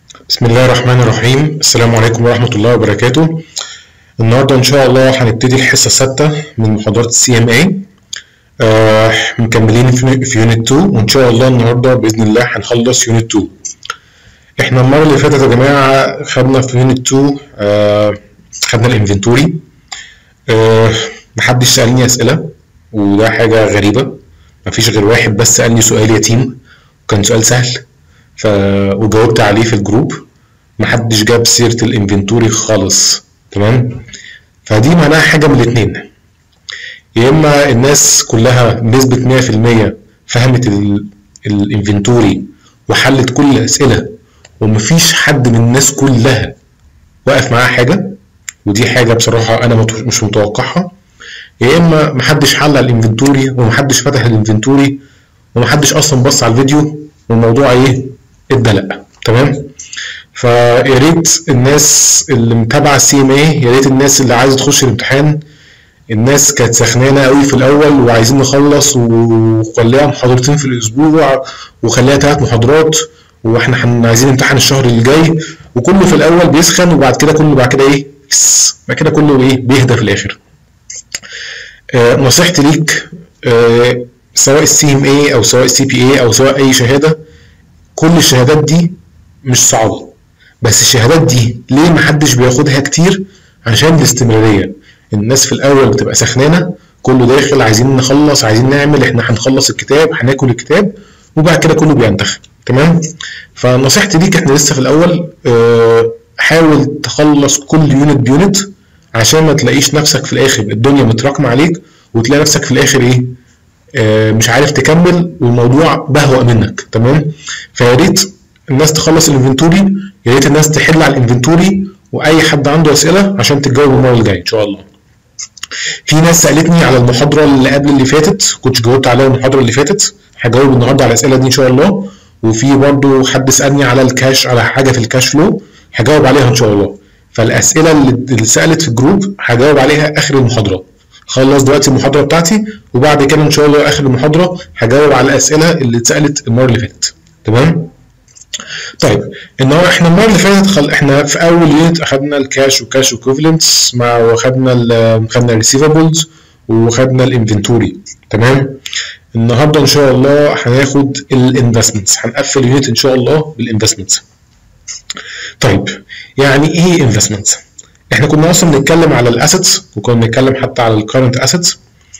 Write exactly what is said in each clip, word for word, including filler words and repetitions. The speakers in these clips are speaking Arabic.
بسم الله الرحمن الرحيم. السلام عليكم ورحمة الله وبركاته. النهاردة إن شاء الله هنبتدي الحصة السادسة من محاضرات السي ام اي. آه مكملين في يونت اتنين، وإن شاء الله النهاردة بإذن الله هنخلص يونت اتنين. إحنا المرة اللي فاتت يا جماعة خدنا في يونت اتنين آه خدنا الانفنتوري. آه محدش سألني أسئلة، وده حاجة غريبة. مفيش غير واحد بس سألني سؤال يتيم، وكان سؤال سهل ف... وجاوبت عليه في الجروب. محدش جاب سيرة الانفنتوري خالص، تمام؟ فدي معناها حاجة من الاتنين: يا اما الناس كلها بنسبة مية في المية فهمت ال... الانفنتوري وحلت كل الأسئلة، ومفيش حد من الناس كلها وقف معاها حاجة، ودي حاجة بصراحة أنا مش متوقعها. يا اما محدش حل على الانفنتوري ومحدش فتح الانفنتوري ومحدش أصلا بص على الفيديو، والموضوع ايه؟ اتدلق، تمام؟ فيا ريت الناس اللي متابعه السي ام اي، يا ريت الناس اللي عايزه تخش الامتحان. الناس كانت سخنانه قوي في الاول وعايزين نخلص، وخليها محاضرتين في الاسبوع وخليها ثلاث محاضرات، واحنا عايزين نمتحن الشهر اللي جاي، وكله في الاول بيسخن، وبعد كده كله بعد كده ايه؟ بعد كده كله ايه؟ بيهدى في الاخر. آه نصيحتي ليك، آه سواء السي ام اي او سواء السي بي اي او سواء اي شهاده، كل الشهادات دي مش صعبة، بس الشهادات دي ليه محدش بياخدها كتير؟ عشان الاستمرارية. الناس في الأول بتبقى سخنانة، كله داخل عايزين نخلص، عايزين نعمل، احنا هنخلص الكتاب، هناكل الكتاب، وبعد كده كله بينتخب، تمام؟ فنصيحتي ليك، احنا لسه في الأول، اه حاول تخلص كل يونت بيونت، عشان ما تلاقيش نفسك في الآخر الدنيا متراكمة عليك، وتلاقي نفسك في الآخر ايه؟ اه مش عارف تكمل، والموضوع بهوأ منك، تمام؟ فيا ريت الناس تخلص الانفنتوري، يا ريت الناس تحل على الانفنتوري، واي حد عنده اسئله عشان تتجاوب المره اللي جايه ان شاء الله. في ناس سالتني على المحاضره اللي قبل اللي فاتت، كنت جاوبت عليها المحاضره اللي فاتت، هجاوب النهارده على الاسئله دي ان شاء الله. وفي برضه حد سالني على الكاش، على حاجه في الكاش فلو، هجاوب عليها ان شاء الله. فالاسئله اللي سالت في الجروب هجاوب عليها اخر المحاضره. خلص دلوقتي المحاضره بتاعتي، وبعد كده ان شاء الله اخر المحاضره هجاوب على الاسئله اللي اتسالت المره اللي فاتت، تمام؟ طيب، النهارده احنا المره اللي فاتت خل... احنا في اول يونت اخدنا الكاش وكاش ايكوفالنتس، مع وخدنا ال خدنا الريسيفبلز وخدنا الانفنتوري، تمام؟ النهارده ان شاء الله هناخد الانفستمنتس، هنقفل اليونت ان شاء الله بالانفستمنتس. طيب، يعني ايه انفستمنتس؟ احنا كنا اصلا بنتكلم على الاسيتس، وكنا بنتكلم حتى على الكرنت اسيتس.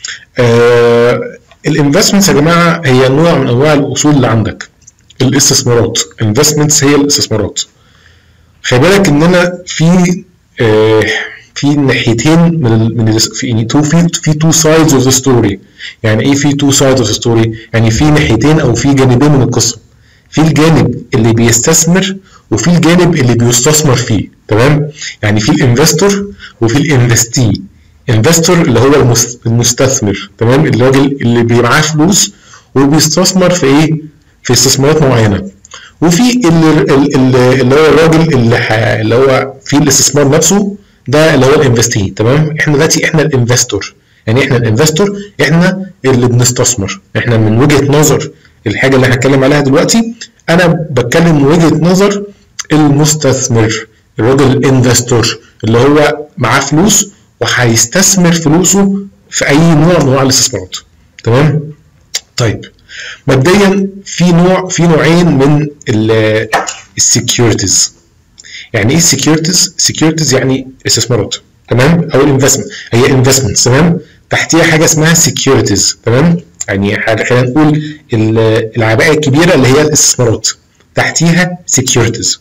آه الانفستمنتس يا جماعه هي نوع من انواع الاصول اللي عندك، الاستثمارات. انفستمنتس هي الاستثمارات. خلي بالك ان انا في آه في ناحيتين من ال من ال في تو في في تو سايدز اوف ذا ستوري. يعني ايه في تو سايدز اوف ذا ستوري؟ يعني في ناحيتين او في جانبين من القصه. في الجانب اللي بيستثمر، وفي الجانب اللي بيستثمر فيه، تمام؟ يعني في الانفستور وفي الانفستي. انفستور اللي هو المستثمر، تمام؟ الراجل اللي معاه فلوس وبيستثمر في ايه؟ في استثمارات معينه. وفي اللي, اللي هو الراجل اللي, اللي هو في الاستثمار نفسه، ده اللي هو الانفستي، تمام؟ احنا دلوقتي احنا الانفستور. يعني احنا الانفستور، احنا اللي بنستثمر. احنا من وجهه نظر الحاجه اللي هنتكلم عليها دلوقتي، انا بتكلم من وجهه نظر المستثمر، الراجل الانفستور اللي هو معاه فلوس وهيستثمر فلوسه في اي نوع من انواع الاستثمارات، تمام؟ طيب، مبدئيا في نوع في نوعين من السكيورتيز. يعني ايه السكيورتيز؟ سكيورتيز يعني استثمارات، تمام؟ او الانفستمنت، هي انفستمنت، تمام؟ تحتيها حاجه اسمها سكيورتيز، تمام؟ يعني خلينا نقول العباءه الكبيره اللي هي الاستثمارات، تحتيها سكيورتيز.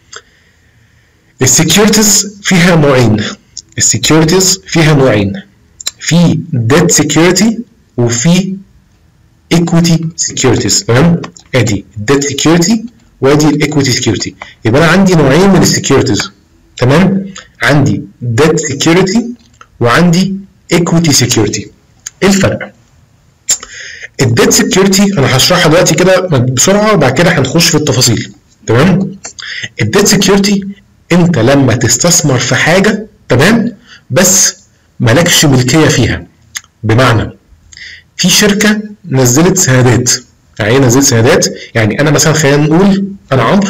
السكيورتيز فيها نوعين. السكيورتيز فيها نوعين، في ديت سكيورتي وفي equity securities، تمام؟ ادي الديت سكيورتي وادي الايكويتي سكيورتي. يبقى انا عندي نوعين من السكيورتيز، تمام؟ عندي ديت سكيورتي وعندي ايكويتي سكيورتي. ايه الفرق؟ الديت سكيورتي انا هشرحها دلوقتي كده بسرعه، وبعد كده هنخش في التفاصيل، تمام؟ الديت سكيورتي انت لما تستثمر في حاجه، تمام؟ بس مالكش ملكيه فيها. بمعنى في شركه نزلت سندات. يعني ايه نزلت سندات؟ يعني انا مثلا خلينا نقول انا عمرو،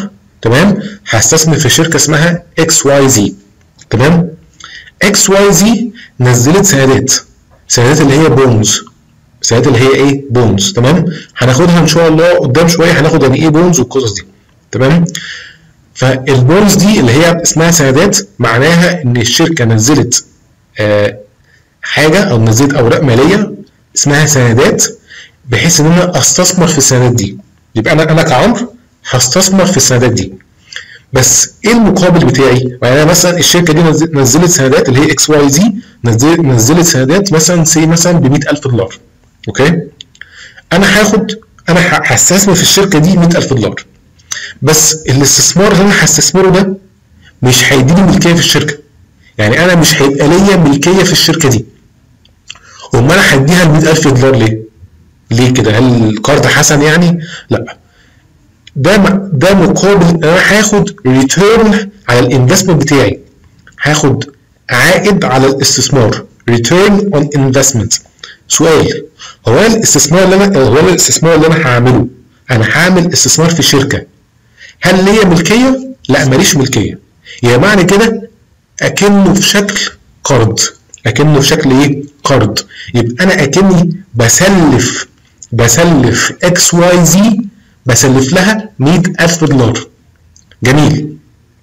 تمام؟ هستثمر في شركه اسمها اكس واي زي. تمام؟ اكس واي زي نزلت سندات، سندات اللي هي بونز، سندات اللي هي ايه؟ بونز. تمام؟ هناخدها ان شاء الله قدام شويه، هناخد يعني ايه بونز والقصص دي. تمام؟ فالبونز دي اللي هي اسمها سندات، معناها ان الشركه نزلت آه حاجه او نزلت اوراق ماليه اسمها سندات، بحيث ان انا استثمر في السندات دي. يبقى انا انا كعمر هستثمر في السندات دي. بس ايه المقابل بتاعي؟ يعني انا مثلا الشركه دي نزلت سندات اللي هي اكس واي زي، نزلت نزلت سندات مثلا سي مثلا ب مئة ألف دولار. اوكي؟ انا هاخد انا هستثمر في الشركه دي مئة ألف دولار. بس الاستثمار اللي انا هستثمره ده مش هيديني ملكيه في الشركه. يعني انا مش هيبقى ليا ملكيه في الشركه دي. امال انا هديها ال مئة ألف دولار ليه؟ ليه كده؟ هل القرض حسن يعني؟ لا. ده ده مقابل انا هاخد ريتيرن على الانفستمنت بتاعي. هاخد عائد على الاستثمار. ريتيرن اون انفستمنت. سؤال، هو الاستثمار اللي انا هو الاستثمار اللي انا هعمله، انا هعمل استثمار في شركه، هل ليا ملكيه؟ لا، ماليش ملكيه. يعني معنى كده اكنه في شكل قرض، اكنه في شكل ايه؟ قرض. يبقى انا اكني بسلف بسلف اكس واي زي، بسلف لها مئة ألف دولار. جميل.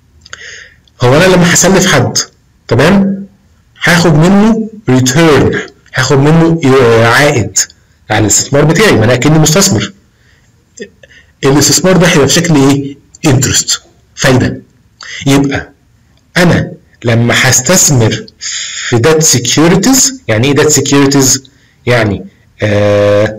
هو انا لما هسلف حد، تمام، هاخد منه ريتيرن، هاخد منه عائد على الاستثمار بتاعي، ما انا اكني مستثمر. الاستثمار ده هيبقى في شكل ايه؟ انترست، فايده. يبقى انا لما هستثمر في دات سيكيورتيز، يعني ايه دات سيكيورتيز؟ يعني آه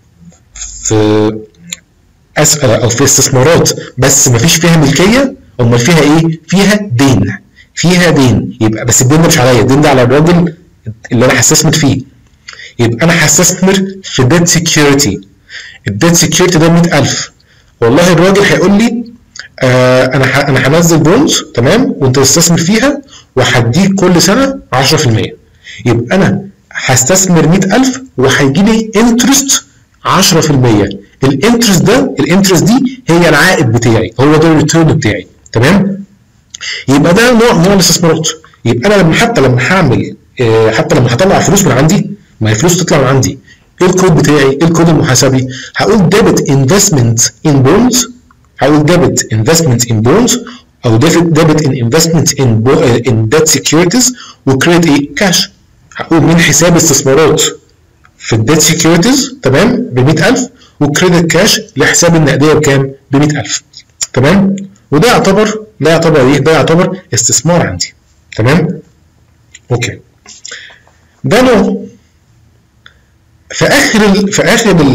في اسفل او في استثمارات بس ما فيش فيها ملكيه، امال فيها ايه؟ فيها دين، فيها دين. يبقى بس الدين ده مش عليا، الدين ده على الراجل اللي انا هستثمر فيه. يبقى انا هستثمر في ديت سكيورتي. الديت سكيورتي ده مئة ألف. والله الراجل هيقول لي آه انا انا هنزل بونز، تمام، وانت تستثمر فيها وهديك كل سنه عشرة في المية. يبقى انا هستثمر مئة ألف وهيجي لي انترست عشرة في المية. الانترست ده الانترست دي هي العائد بتاعي، هو ده الريتيرن بتاعي. تمام؟ يبقى ده نوع نوع الاستثمارات. يبقى انا لما حتى لما هعمل آه حتى لما هطلع فلوس من عندي، ما هي فلوس تطلع من عندي، ايه الكود بتاعي؟ ايه الكود المحاسبي؟ هقول ديبت انفستمنت ان بونز، هقول ديبت انفستمنت ان بونز، او ديبت ان انفستمنت ان ان ديت سكيورتيز، وكريدت ايه؟ كاش. هقول من حساب استثمارات في الديت سكيورتيز، تمام، ب مئة ألف، وكريدت كاش لحساب النقديه بكام؟ ب مئة ألف. تمام؟ وده يعتبر ده يعتبر ايه؟ ده يعتبر استثمار عندي. تمام؟ اوكي. ده نوع. في اخر ال في اخر ال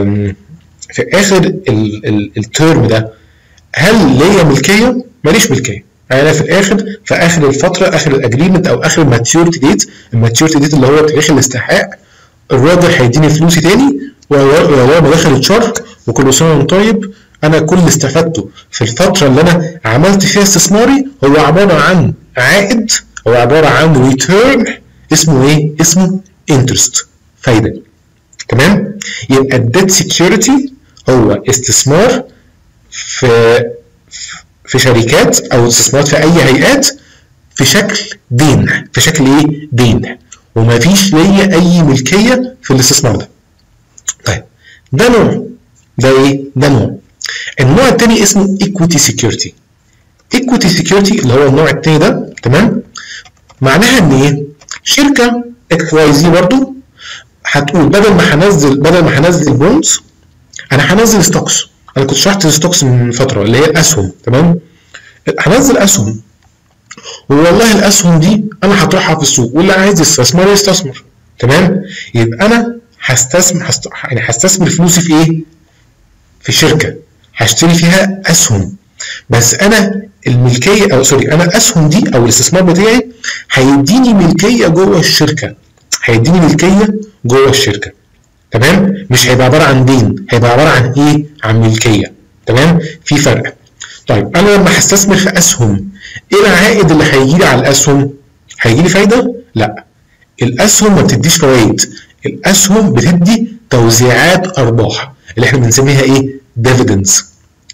في اخر ال ال الترم ده، هل ليا ملكيه؟ ماليش ملكيه. انا في الاخر في اخر الفتره، اخر الاجريمنت او اخر الماتيورتي ديت، الماتيورتي ديت اللي هو تاريخ الاستحقاق، الراجل هيديني فلوسي تاني وهو ما دخل الشهر، وكل سنه وانت طيب. انا كل اللي استفدته في الفتره اللي انا عملت فيها استثماري هو عباره عن عائد، هو عباره عن ريتيرن اسمه ايه؟ اسمه انترست، فايده. تمام؟ يبقى الديت سكيورتي هو استثمار في في شركات او استثمارات في اي هيئات في شكل دين، في شكل ايه؟ دين، وما فيش ليا اي ملكيه في الاستثمار ده. طيب ده نوع، ده ايه؟ ده نوع. النوع الثاني اسمه ايكويتي سكيورتي. ايكويتي سكيورتي اللي هو النوع الثاني ده، تمام، معناها ان ايه؟ شركه اكس واي زي برضو هتقول بدل ما هنزل بدل ما هنزل بونز، انا هنزل ستوكس. انا كنت شرحت الستوكس من فتره اللي هي الاسهم، تمام، هنزل اسهم، والله الاسهم دي انا هطرحها في السوق، واللي عايز يستثمر يستثمر. تمام؟ يبقى انا هستثمر هست... يعني هستثمر فلوسي في ايه؟ في شركه هشتري فيها اسهم، بس انا الملكيه او سوري انا الاسهم دي او الاستثمار بتاعي هيديني ملكيه جوه الشركه، هيديني ملكيه جوه الشركه. تمام؟ مش هيبقى عباره عن دين، هيبقى عباره عن ايه؟ عن ملكيه. تمام؟ في فرق. طيب انا لما هستثمر في اسهم، ايه العائد اللي هيجي لي على الاسهم؟ هيجي لي فايده؟ لا. الاسهم ما بتديش فوائد، الاسهم بتدي توزيعات ارباح اللي احنا بنسميها ايه؟ ديفيدندز.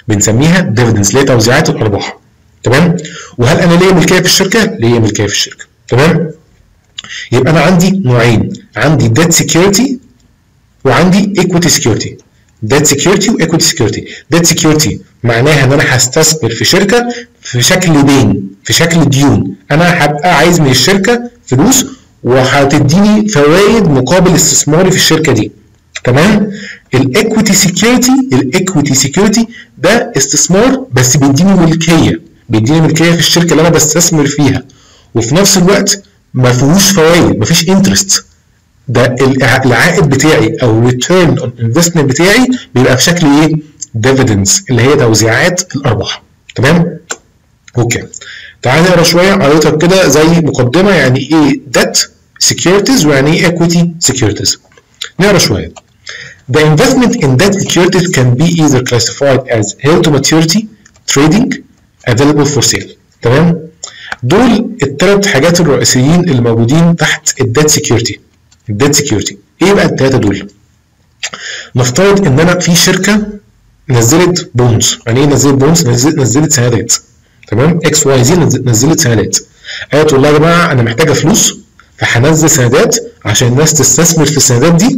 بنسميها ديفيدنز اللي هي توزيعات الارباح. تمام؟ وهل انا ليا ملكيه في الشركه؟ ليا ملكيه في الشركه. تمام؟ يبقى انا عندي نوعين، عندي ديت سكيورتي وعندي ايكويتي سكيورتي. ديت سكيورتي وايكويتي سكيورتي. ديت سكيورتي معناها ان انا هستثمر في شركه في شكل دين، في شكل ديون، انا هبقى عايز من الشركه فلوس وهتديني فوائد مقابل استثماري في الشركه دي. تمام؟ الايكويتي سكيورتي، الايكويتي سكيورتي ده استثمار بس بيديني ملكيه، بيديني ملكيه في الشركه اللي انا بستثمر فيها، وفي نفس الوقت ما فيهوش فوائد، ما فيش انترست. ده العائد بتاعي او ريتيرن اون انفستمنت بتاعي بيبقى في شكل ايه؟ ديفيدنز اللي هي توزيعات الارباح. تمام؟ اوكي. تعال نقرا شويه قريتها كده زي مقدمه يعني ايه ديت سكيورتيز ويعني ايه ايكويتي سكيورتيز. نقرا شويه. The investment in debt securities can be either classified as held to maturity, trading, available for sale. تمام؟ دول الثلاث حاجات الرئيسيين اللي موجودين تحت الديت سكيورتي. الديت سكيورتي ايه بقى الثلاثه دول؟ نفترض ان انا في شركه نزلت بونز. يعني ايه نزلت بونز؟ نزلت, نزلت سندات. تمام؟ اكس واي زي نزلت سندات. قالت والله يا جماعه انا محتاجه فلوس فهنزل سندات عشان الناس تستثمر في السندات دي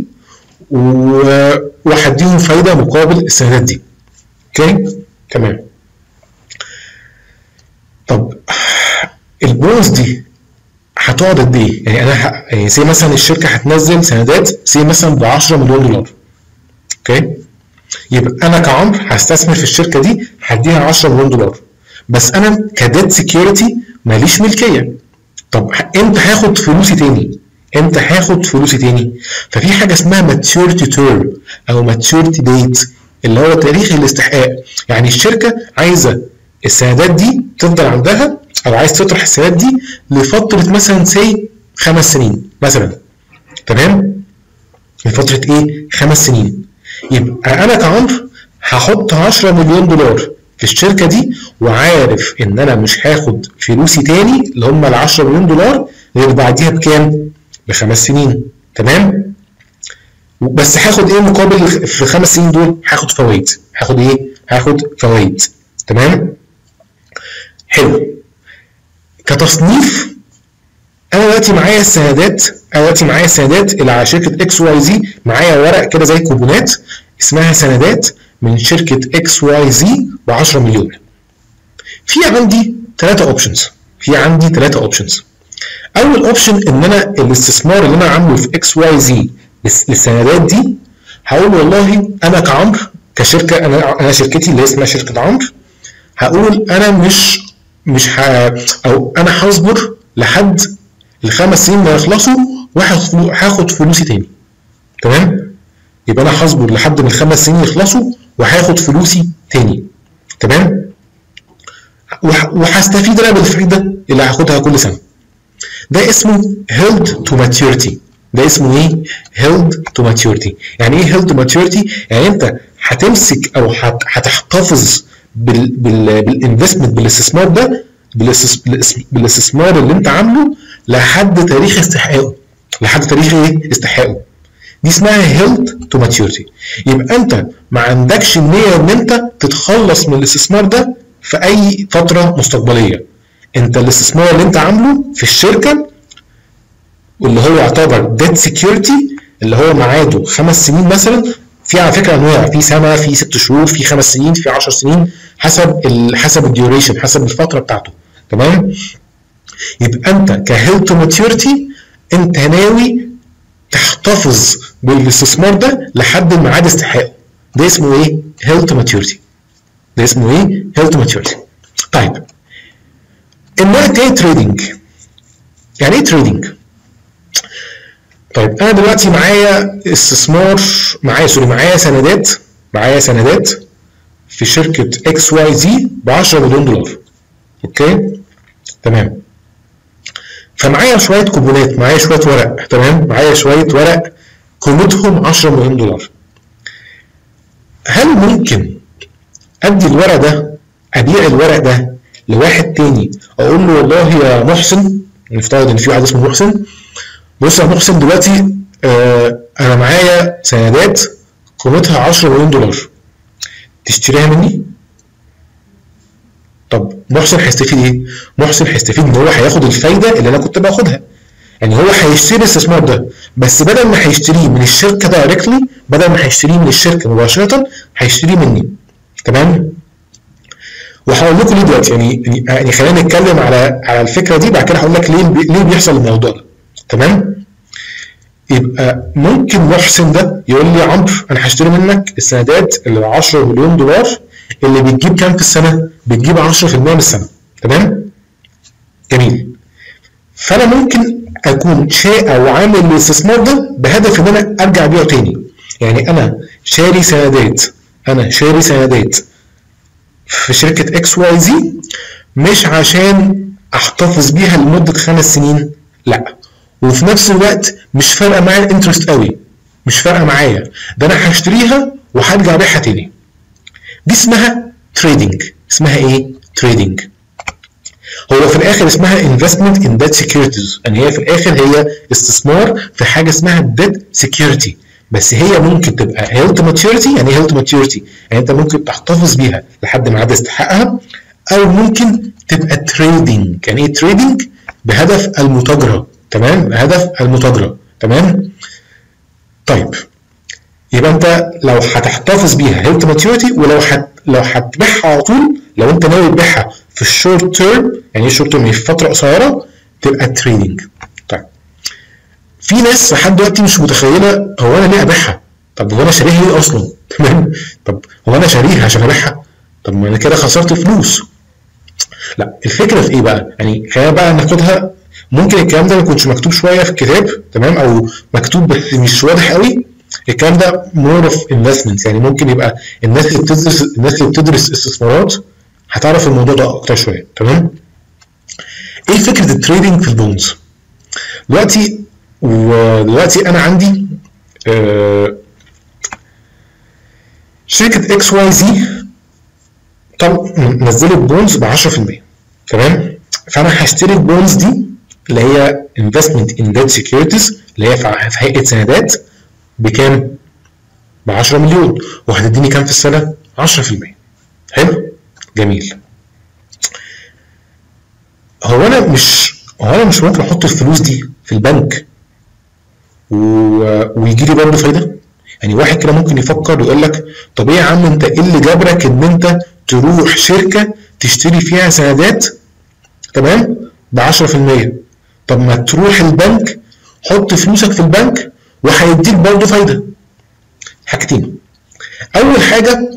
وهديهم فايده مقابل السندات دي. اوكي؟ تمام. طب البونز دي هتقعد قد ايه؟ يعني انا ه... يعني سي مثلا الشركه هتنزل سندات سي مثلا ب عشرة مليون دولار. اوكي؟ يبقى انا كعمر هستثمر في الشركه دي هديها عشرة مليون دولار. بس انا كديت سكيورتي ماليش ملكيه. طب امتى هاخد فلوسي تاني؟ امتى هاخد فلوسي تاني؟ ففي حاجه اسمها ماتيوريتي تيرم او ماتيوريتي ديت اللي هو تاريخ الاستحقاق. يعني الشركه عايزه السندات دي تفضل عندها او عايز تطرح السندات دي لفتره مثلا سي خمس سنين مثلا. تمام؟ لفتره ايه؟ خمس سنين. يبقى انا كعمر هحط عشرة مليون دولار في الشركه دي وعارف ان انا مش هاخد فلوسي تاني اللي هم ال عشرة مليون دولار غير بعديها بكام؟ بخمس سنين. تمام؟ بس هاخد ايه مقابل في الخمس سنين دول؟ هاخد فوائد. هاخد ايه؟ هاخد فوائد. تمام؟ حلو. كتصنيف انا دلوقتي معايا السندات، انا دلوقتي معايا السندات اللي على شركه اكس واي زي، معايا ورق كده زي كوبونات اسمها سندات من شركه اكس واي زي ب عشرة مليون. في عندي ثلاثه اوبشنز، في عندي ثلاثه اوبشنز. اول اوبشن ان انا الاستثمار اللي انا عامله في اكس واي زي للسندات دي هقول والله انا كعمر كشركه، انا انا شركتي اللي اسمها شركه عمر، هقول انا مش مش ه... او انا هصبر لحد الخمس سنين ما يخلصوا وهاخد فلوسي تاني. تمام؟ يبقى انا هصبر لحد ما الخمس سنين يخلصوا وهاخد فلوسي تاني. تمام؟ وهستفيد انا بالفايده اللي هاخدها كل سنه. ده اسمه held to maturity. ده اسمه ايه؟ held to maturity. يعني ايه held to maturity؟ يعني انت هتمسك او هتحتفظ بال بال بالانفستمنت بالاستثمار ده، بالاستثمار اللي انت عامله لحد تاريخ استحقاقه، لحد تاريخ ايه؟ استحقاقه. دي اسمها held to maturity. يبقى انت ما عندكش النية ان انت تتخلص من الاستثمار ده في اي فترة مستقبلية. انت الاستثمار اللي انت عامله في الشركة واللي هو يعتبر debt security اللي هو ميعاده خمس سنين مثلا، في على فكرة انواع، في سنة، في ست شهور، في خمس سنين، في عشر سنين، حسب ال حسب الديوريشن، حسب الفترة بتاعته. تمام؟ يبقى انت كهيلد تو ماتيورتي انت ناوي تحتفظ بالاستثمار ده لحد ميعاد استحقاقه. ده اسمه ايه؟ هيلد تو ماتيورتي. ده اسمه ايه؟ هيلد تو ماتيورتي. طيب النوع التاني تريدنج. يعني ايه تريدنج؟ طيب انا دلوقتي معايا استثمار، معايا سوري معايا سندات، معايا سندات في شركه اكس واي زي ب عشرة مليون دولار. اوكي؟ تمام. فمعايا شويه كوبونات، معايا شويه ورق. تمام؟ معايا شويه ورق قيمتهم عشرة مليون دولار. هل ممكن ادي الورق ده، ابيع الورق ده لواحد تاني، اقول له والله يا محسن، نفترض ان في واحد اسمه محسن، بص يا محسن دلوقتي آه انا معايا سندات قيمتها عشرة مليون دولار، تشتريها مني؟ طب محسن هيستفيد ايه؟ محسن هيستفيد ان هو هياخد الفايده اللي انا كنت باخدها. يعني هو هيشتري الاستثمار ده، بس بدل ما هيشتريه من الشركه دايركتلي، بدل ما هيشتريه من الشركه مباشره، هيشتريه مني. تمام؟ وهقول لكم ليه دلوقتي، يعني يعني خلينا نتكلم على على الفكره دي، بعد كده هقول لك ليه ليه بيحصل الموضوع ده. تمام؟ يبقى ممكن محسن ده يقول لي يا عمرو انا هشتري منك السندات اللي ب عشرة مليون دولار اللي بتجيب كام في السنه؟ بتجيب عشرة في المية من السنه. تمام؟ جميل. فانا ممكن اكون شيء او عامل الاستثمار ده بهدف ان انا ارجع بيعه تاني. يعني انا شاري سندات انا شاري سندات في شركه اكس واي زي مش عشان احتفظ بيها لمده خمس سنين، لا، وفي نفس الوقت مش فارقه معايا الانترست قوي، مش فارقه معايا، ده انا هشتريها وهرجع ابيعها تاني. دي اسمها تريدنج. اسمها ايه؟ تريدنج. هو في الاخر اسمها investment in debt securities، يعني هي في الاخر هي استثمار في حاجه اسمها debt security، بس هي ممكن تبقى held to maturity. يعني ايه held to maturity؟ يعني انت ممكن تحتفظ بيها لحد ما عاد استحقاقها، او ممكن تبقى trading. يعني ايه trading؟ بهدف المتاجره. تمام؟ بهدف المتاجره. تمام؟ طيب يبقى انت لو هتحتفظ بيها held to maturity، ولو هت لو هتبيعها على طول، لو انت ناوي تبيعها في الشورت تيرم، يعني ايه شورت تيرم؟ في فتره قصيره، تبقى تريدنج. طيب في ناس لحد دلوقتي مش متخيله هو انا ليه ابيعها؟ طب هو انا شاريها ليه اصلا؟ تمام؟ طب هو انا شاريها عشان ابيعها؟ طب ما انا كده خسرت فلوس. لا، الفكره في ايه بقى؟ يعني خلينا بقى ناخدها، ممكن الكلام ده ما يكونش مكتوب شويه في الكتاب، تمام، او مكتوب بس مش واضح قوي. الكلام ده مور اوف انفستمنت، يعني ممكن يبقى الناس اللي بتدرس الناس اللي بتدرس استثمارات هتعرف الموضوع ده اكتر شويه. تمام؟ ايه فكره التريدنج في البونز؟ دلوقتي ودلوقتي انا عندي آه شركه اكس واي زي طب نزلت بونز ب عشرة في المية. تمام؟ فانا هشتري البونز دي اللي هي investment in debt securities اللي هي في هيئه سندات بكام؟ ب عشرة مليون، وهتديني كام في السنه؟ عشرة في المية. حلو؟ جميل. هو انا مش هو انا مش ممكن احط الفلوس دي في البنك و... ويجي لي برضه فايده؟ يعني واحد كده ممكن يفكر ويقول لك طب ايه يا عم انت ايه اللي جبرك ان انت تروح شركه تشتري فيها سندات، تمام، ب عشرة في المية؟ طب ما تروح البنك حط فلوسك في البنك وهيديك برضه فايده. حاجتين. اول حاجه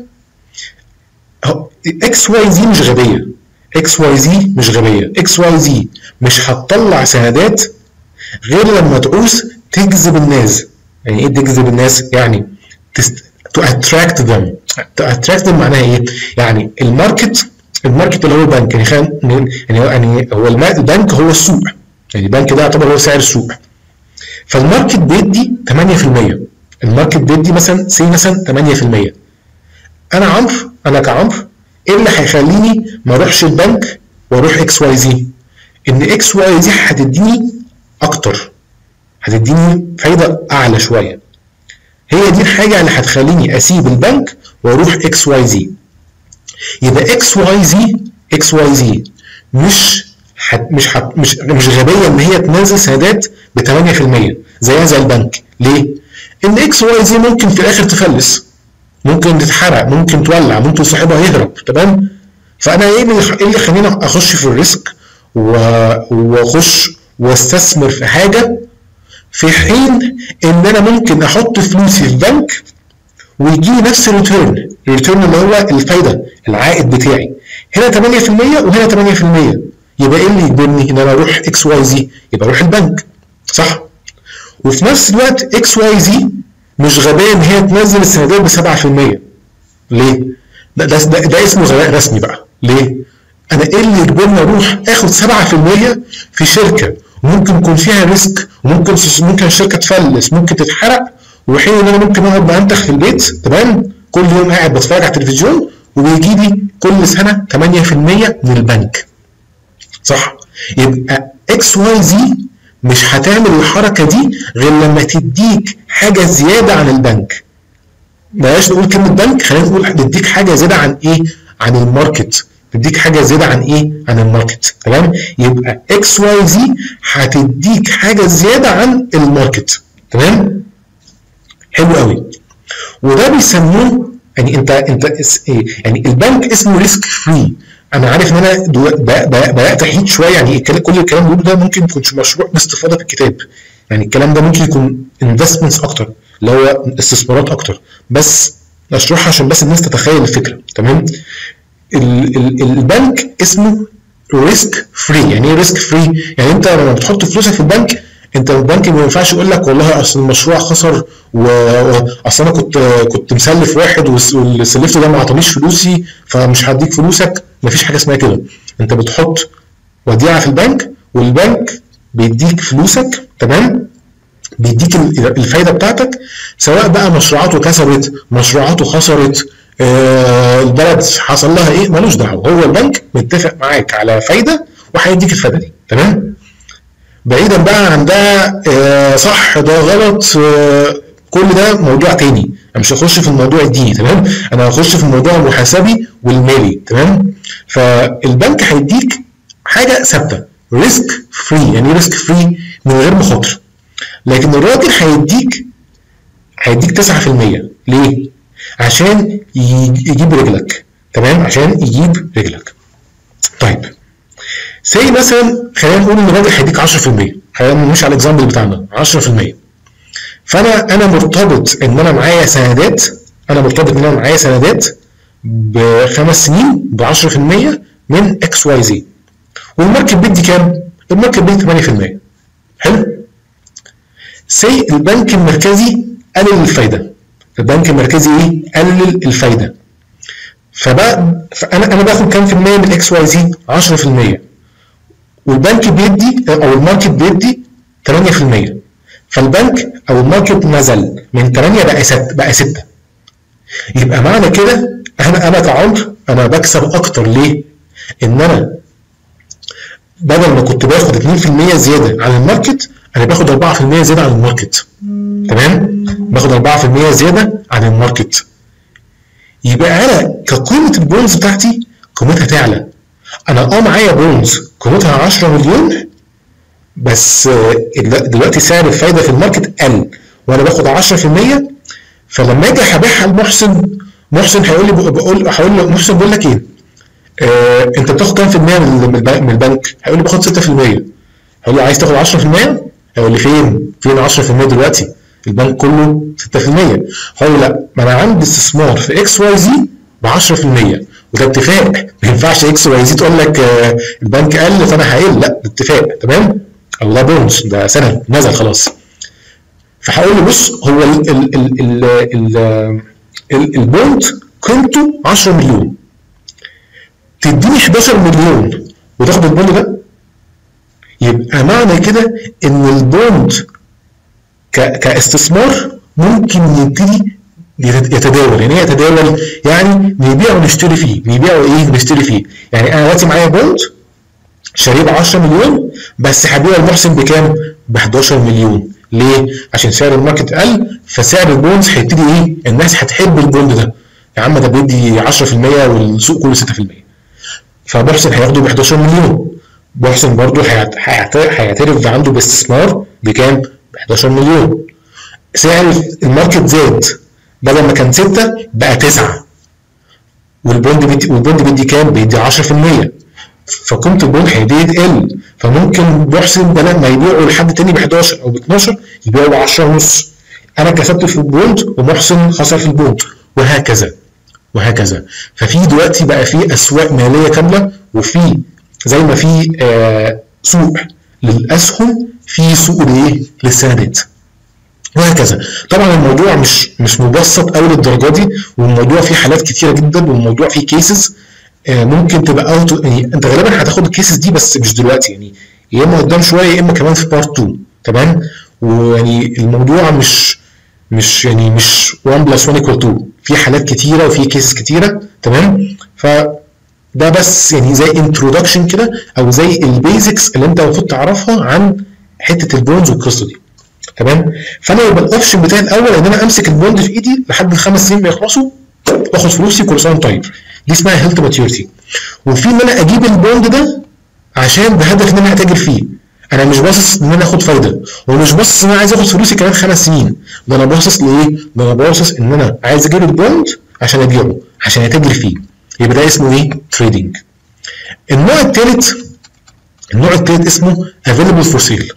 اكس واي زي مش غبيه. اكس واي زي مش غبيه. اكس واي زي مش هتطلع سندات غير لما تعوز تجذب الناس. يعني ايه تجذب الناس؟ يعني تست... to attract them. to attract them معناها ايه؟ يعني الماركت الماركت اللي هو البنك، يعني خلينا يعني هو يعني هو البنك هو السوق، يعني البنك ده يعتبر هو سعر السوق. فالماركت بيدي ثمانية في المية، الماركت بيدي مثلا سي مثلا ثمانية في المية. انا عمرو انا كعمرو ايه اللي هيخليني ما اروحش البنك واروح اكس واي زي؟ ان اكس واي زي هتديني اكتر، هتديني فايده اعلى شويه. هي دي الحاجه اللي هتخليني اسيب البنك واروح اكس واي زي. يبقى اكس واي زي اكس واي زي مش حت مش حت مش مش غبيه ان هي تنزل سندات ب ثمانية في المية زيها زي البنك. ليه؟ ان اكس واي زي ممكن في الاخر تفلس، ممكن تتحرق، ممكن تولع، ممكن صاحبها يهرب. تمام؟ فانا ايه اللي ايه اللي خليني اخش في الريسك واخش واستثمر في حاجه في حين ان انا ممكن احط فلوسي في بنك ويجي لي نفس الريتيرن، الريتيرن اللي هو الفايده، العائد بتاعي هنا ثمانية في المية وهنا ثمانية في المية. يبقى ايه اللي يجبرني ان انا اروح اكس واي زي؟ يبقى اروح البنك، صح؟ وفي نفس الوقت اكس واي زي مش غبيه ان هي تنزل السندات ب سبعة في المية. ليه؟ ده ده, ده, ده اسمه غباء رسمي بقى. ليه؟ انا ايه اللي يجبرني اروح اخد سبعة في المية في شركه وممكن يكون فيها ريسك، وممكن ممكن الشركه تفلس، ممكن تتحرق، وحين ان انا ممكن اقعد بانتخ في البيت، تمام، كل يوم قاعد بتفرج على التلفزيون وبيجي لي كل سنه ثمانية في المية من البنك، صح؟ يبقى اكس واي زي مش هتعمل الحركه دي غير لما تديك حاجه زياده عن البنك. بلاش نقول كلمه بنك، خلينا نقول تديك حاجه زياده عن ايه؟ عن الماركت. بتديك حاجه زياده عن ايه؟ عن الماركت. تمام؟ يبقى اكس واي زي هتديك حاجه زياده عن الماركت. تمام؟ حلو قوي. وده بيسموه يعني انت انت يعني البنك اسمه ريسك فري. انا عارف ان انا بدات احيد شويه، يعني كل الكلام اللي بقوله ده ممكن ما يكونش مشروع باستفاضه في الكتاب، يعني الكلام ده ممكن يكون انفستمنتس اكتر، اللي هو استثمارات اكتر، بس اشرحها عشان بس الناس تتخيل الفكره. تمام؟ ال ال البنك اسمه ريسك فري. يعني ايه ريسك فري؟ يعني انت لما بتحط فلوسك في البنك، انت البنك ما ينفعش يقول لك والله اصل المشروع خسر، واصل انا كنت كنت مسلف واحد واللي سلفته ده ما اعطانيش فلوسي فمش هديك فلوسك. مفيش حاجه اسمها كده. انت بتحط وديعه في البنك والبنك بيديك فلوسك. تمام؟ بيديك الفايده بتاعتك، سواء بقى مشروعاته كسبت، مشروعاته خسرت، آه البلد حصل لها ايه، ملوش دعوه. هو البنك متفق معاك على فايده وهيديك الفايده دي. تمام؟ بعيدا بقى عن ده آه صح ده غلط، آه كل ده موضوع تاني، انا مش هخش في الموضوع الديني. تمام؟ انا هخش في الموضوع المحاسبي والمالي. تمام؟ فالبنك هيديك حاجه ثابته ريسك فري. يعني ريسك فري من غير مخاطر. لكن الراجل هيديك هيديك تسعة في المية. ليه؟ عشان يجيب رجلك. تمام؟ عشان يجيب رجلك. طيب سي مثلا خلينا نقول ان الراجل هيديك عشرة في المية، خلينا نمشي على الاكزامبل بتاعنا عشرة في المية. فانا انا مرتبط ان انا معايا سندات، انا مرتبط ان انا معايا سندات بخمس سنين ب عشرة في المية من اكس واي زي. والماركت بيدي كام؟ الماركت بيدي ثمانية في المية. حلو؟ سي البنك المركزي قلل الفايده. البنك المركزي ايه؟ قلل الفايده. فبقى فانا انا باخد كام في المية من اكس واي زي؟ عشرة في المية. والبنك بيدي او الماركت بيدي ثمانية في المية. فالبنك او الماركت نزل من ثمانية بقى ستة بقى ستة. يبقى معنى كده انا انا كعمر انا بكسب اكتر. ليه؟ ان انا بدل ما كنت باخد اتنين في المية زياده عن الماركت، انا باخد أربعة في المية زياده عن الماركت. تمام؟ باخد أربعة في المية زياده عن الماركت. يبقى انا كقيمه البونز بتاعتي قيمتها تعلى. انا اه معايا بونز قيمتها عشرة مليون، بس دلوقتي سعر الفايده في الماركت قل وانا باخد عشرة في المية. فلما اجي هبيعها لمحسن، محسن هيقول لي بقول هقول له محسن بقول لك ايه؟ آه انت بتاخد كام في المية من البنك؟ هيقول لي باخد ستة في المية. هقول له عايز تاخد عشرة في المية؟ هيقول لي فين؟ فين عشرة في المية دلوقتي؟ البنك كله ستة في المية. هقول له لا، ما انا عندي استثمار في اكس واي زي ب عشرة في المية، وده اتفاق. ما ينفعش اكس واي زي تقول لك آه البنك قل فانا هقل، لا ده اتفاق. تمام؟ او ده بونز، ده سند نزل خلاص. فهقول له بص، هو ال ال ال ال ال البوند قيمته عشرة مليون، تديني حداشر مليون وتاخد البوند ده؟ يبقى معنى كده ان البوند كاستثمار ممكن يبتدي يتداول. يعني ايه يتداول؟ يعني نبيع ونشتري فيه، نبيع وايه ونشتري فيه. يعني انا دلوقتي معايا بوند شاريه ب عشرة مليون، بس هبيعه لمحسن بكام؟ ب حداشر مليون. ليه؟ عشان سعر الماركت قل، فسعر البوندز هيبتدي ايه؟ الناس هتحب البوند ده. يا عم ده بيدي عشرة في المية والسوق كله ستة في المية. فمحسن هياخده ب حداشر مليون. محسن برضه هيعترف عنده باستثمار بكام؟ ب حداشر مليون. سعر الماركت زاد، بدل ما كان ستة بقى تسعة. والبوند بيدي والبوند بيدي كام؟ بيدي عشرة في المية. فقيمه البوند هيبتدي تقل، فممكن محسن بدل ما يبيعه لحد تاني ب حداشر او ب اتناشر يبيعه ب عشرة ونص. انا كسبت في البوند ومحسن خسر في البوند، وهكذا وهكذا. ففي دلوقتي بقى في اسواق ماليه كامله، وفي زي ما في آه سوق للاسهم، في سوق لايه؟ للسندات، وهكذا. طبعا الموضوع مش مش مبسط قوي للدرجه دي، والموضوع فيه حالات كتيره جدا، والموضوع فيه كيسز ممكن تبقى اوت. يعني انت غالبا هتاخد الكيسز دي بس مش دلوقتي، يعني يا اما قدام شويه يا اما كمان في بارت اتنين. تمام؟ ويعني الموضوع مش مش يعني مش واحد بلس واحد equal اتنين، في حالات كتيره وفي كيسز كتيره. تمام؟ فده بس يعني زي انترودكشن كده، او زي البيزكس اللي انت المفروض تعرفها عن حته البونز والقصه دي. تمام؟ فانا يبقى الاوبشن بتاعي الاول ان انا امسك البوند في ايدي لحد الخمس سنين ما يخلصوا واخد فلوسي كل سنه طيب. دي اسمها هيلث ماتيوريتي. وفي ان انا اجيب البوند ده عشان بهدف ان انا اتاجر فيه. انا مش باصص ان انا اخد فايده، ومش باصص ان انا عايز اخد فلوسي كمان خمس سنين، ده انا باصص لايه؟ ده انا باصص ان انا عايز اجيب البوند عشان ابيعه، عشان اتاجر فيه. يبقى ده اسمه ايه؟ تريدنج. النوع الثالث النوع الثالث اسمه available for sale.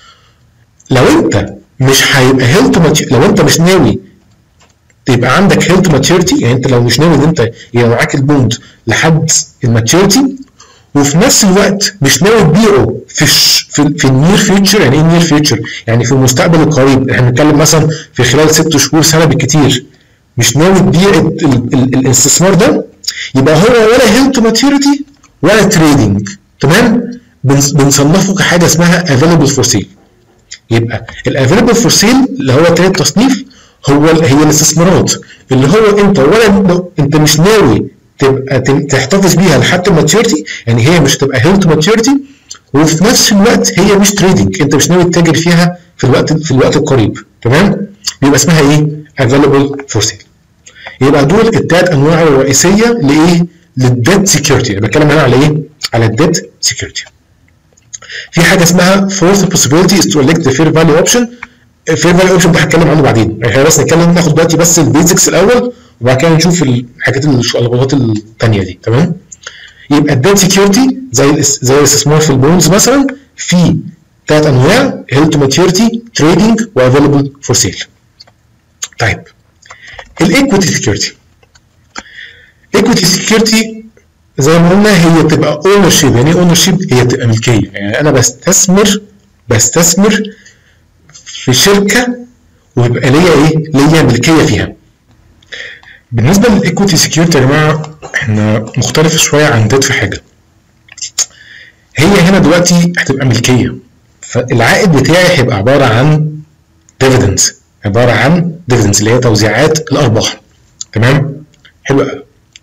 لو انت مش هيبقى هيلث لو انت مش ناوي تبقى عندك هيلث ماتيوريتي، يعني انت لو مش ناوي ان انت يبقى معاك البوند لحد الماتيوريتي، وفي نفس الوقت مش ناوي تبيعه في الش... في, في النير فيوتشر. يعني ايه نير فيوتشر؟ يعني في المستقبل القريب، احنا بنتكلم مثلا في خلال ست شهور سنه بالكتير، مش ناوي تبيع ال... ال... ال... الاستثمار ده، يبقى هو ولا هيلث ماتيوريتي ولا تريدنج. تمام؟ بنص... بنصنفه كحاجه اسمها available for sale. يبقى الافيلبل فور سيل اللي هو تاني تصنيف هو هي الاستثمارات اللي هو انت ولا انت مش ناوي تبقى تحتفظ بيها لحد الماتيوريتي، يعني هي مش تبقى هيلث ماتيوريتي، وفي نفس الوقت هي مش تريدنج، انت مش ناوي تتاجر فيها في الوقت في الوقت القريب. تمام؟ بيبقى اسمها ايه؟ افيلبل فور سيل. يبقى دول الثلاث انواع الرئيسيه لايه؟ للديت سكيورتي. انا بتكلم هنا على ايه؟ على الديت سكيورتي. في حاجه اسمها fourth possibility is to elect the fair value option. الفير فاليو اوبشن ده هتكلم عنه بعدين، احنا بس نتكلم ناخد دلوقتي بس البيزكس الاول، وبعد كده نشوف الحاجات الشقلباظات الثانيه دي. تمام؟ يبقى الديت سكيورتي زي زي الاستثمار في البونز مثلا، في ثلاث انواع: هيلث ماتيوريتي، تريدنج، وافيلبل فور سيل. طيب الايكويتي سكيورتي. ايكويتي سكيورتي زي ما قلنا هي تبقى اونر شيب. يعني ايه اونر شيب؟ هي تبقى ملكيه، يعني انا بستثمر بستثمر في شركه ويبقى ليا ايه؟ ليا ملكيه فيها. بالنسبه للايكويتي سكيورتي يا جماعه احنا مختلف شويه عن ديت في حاجه. هي هنا دلوقتي هتبقى ملكيه، فالعائد بتاعي هيبقى عباره عن ديفيدنز، عباره عن ديفيدنز اللي هي توزيعات الارباح. تمام؟ حلو قوي.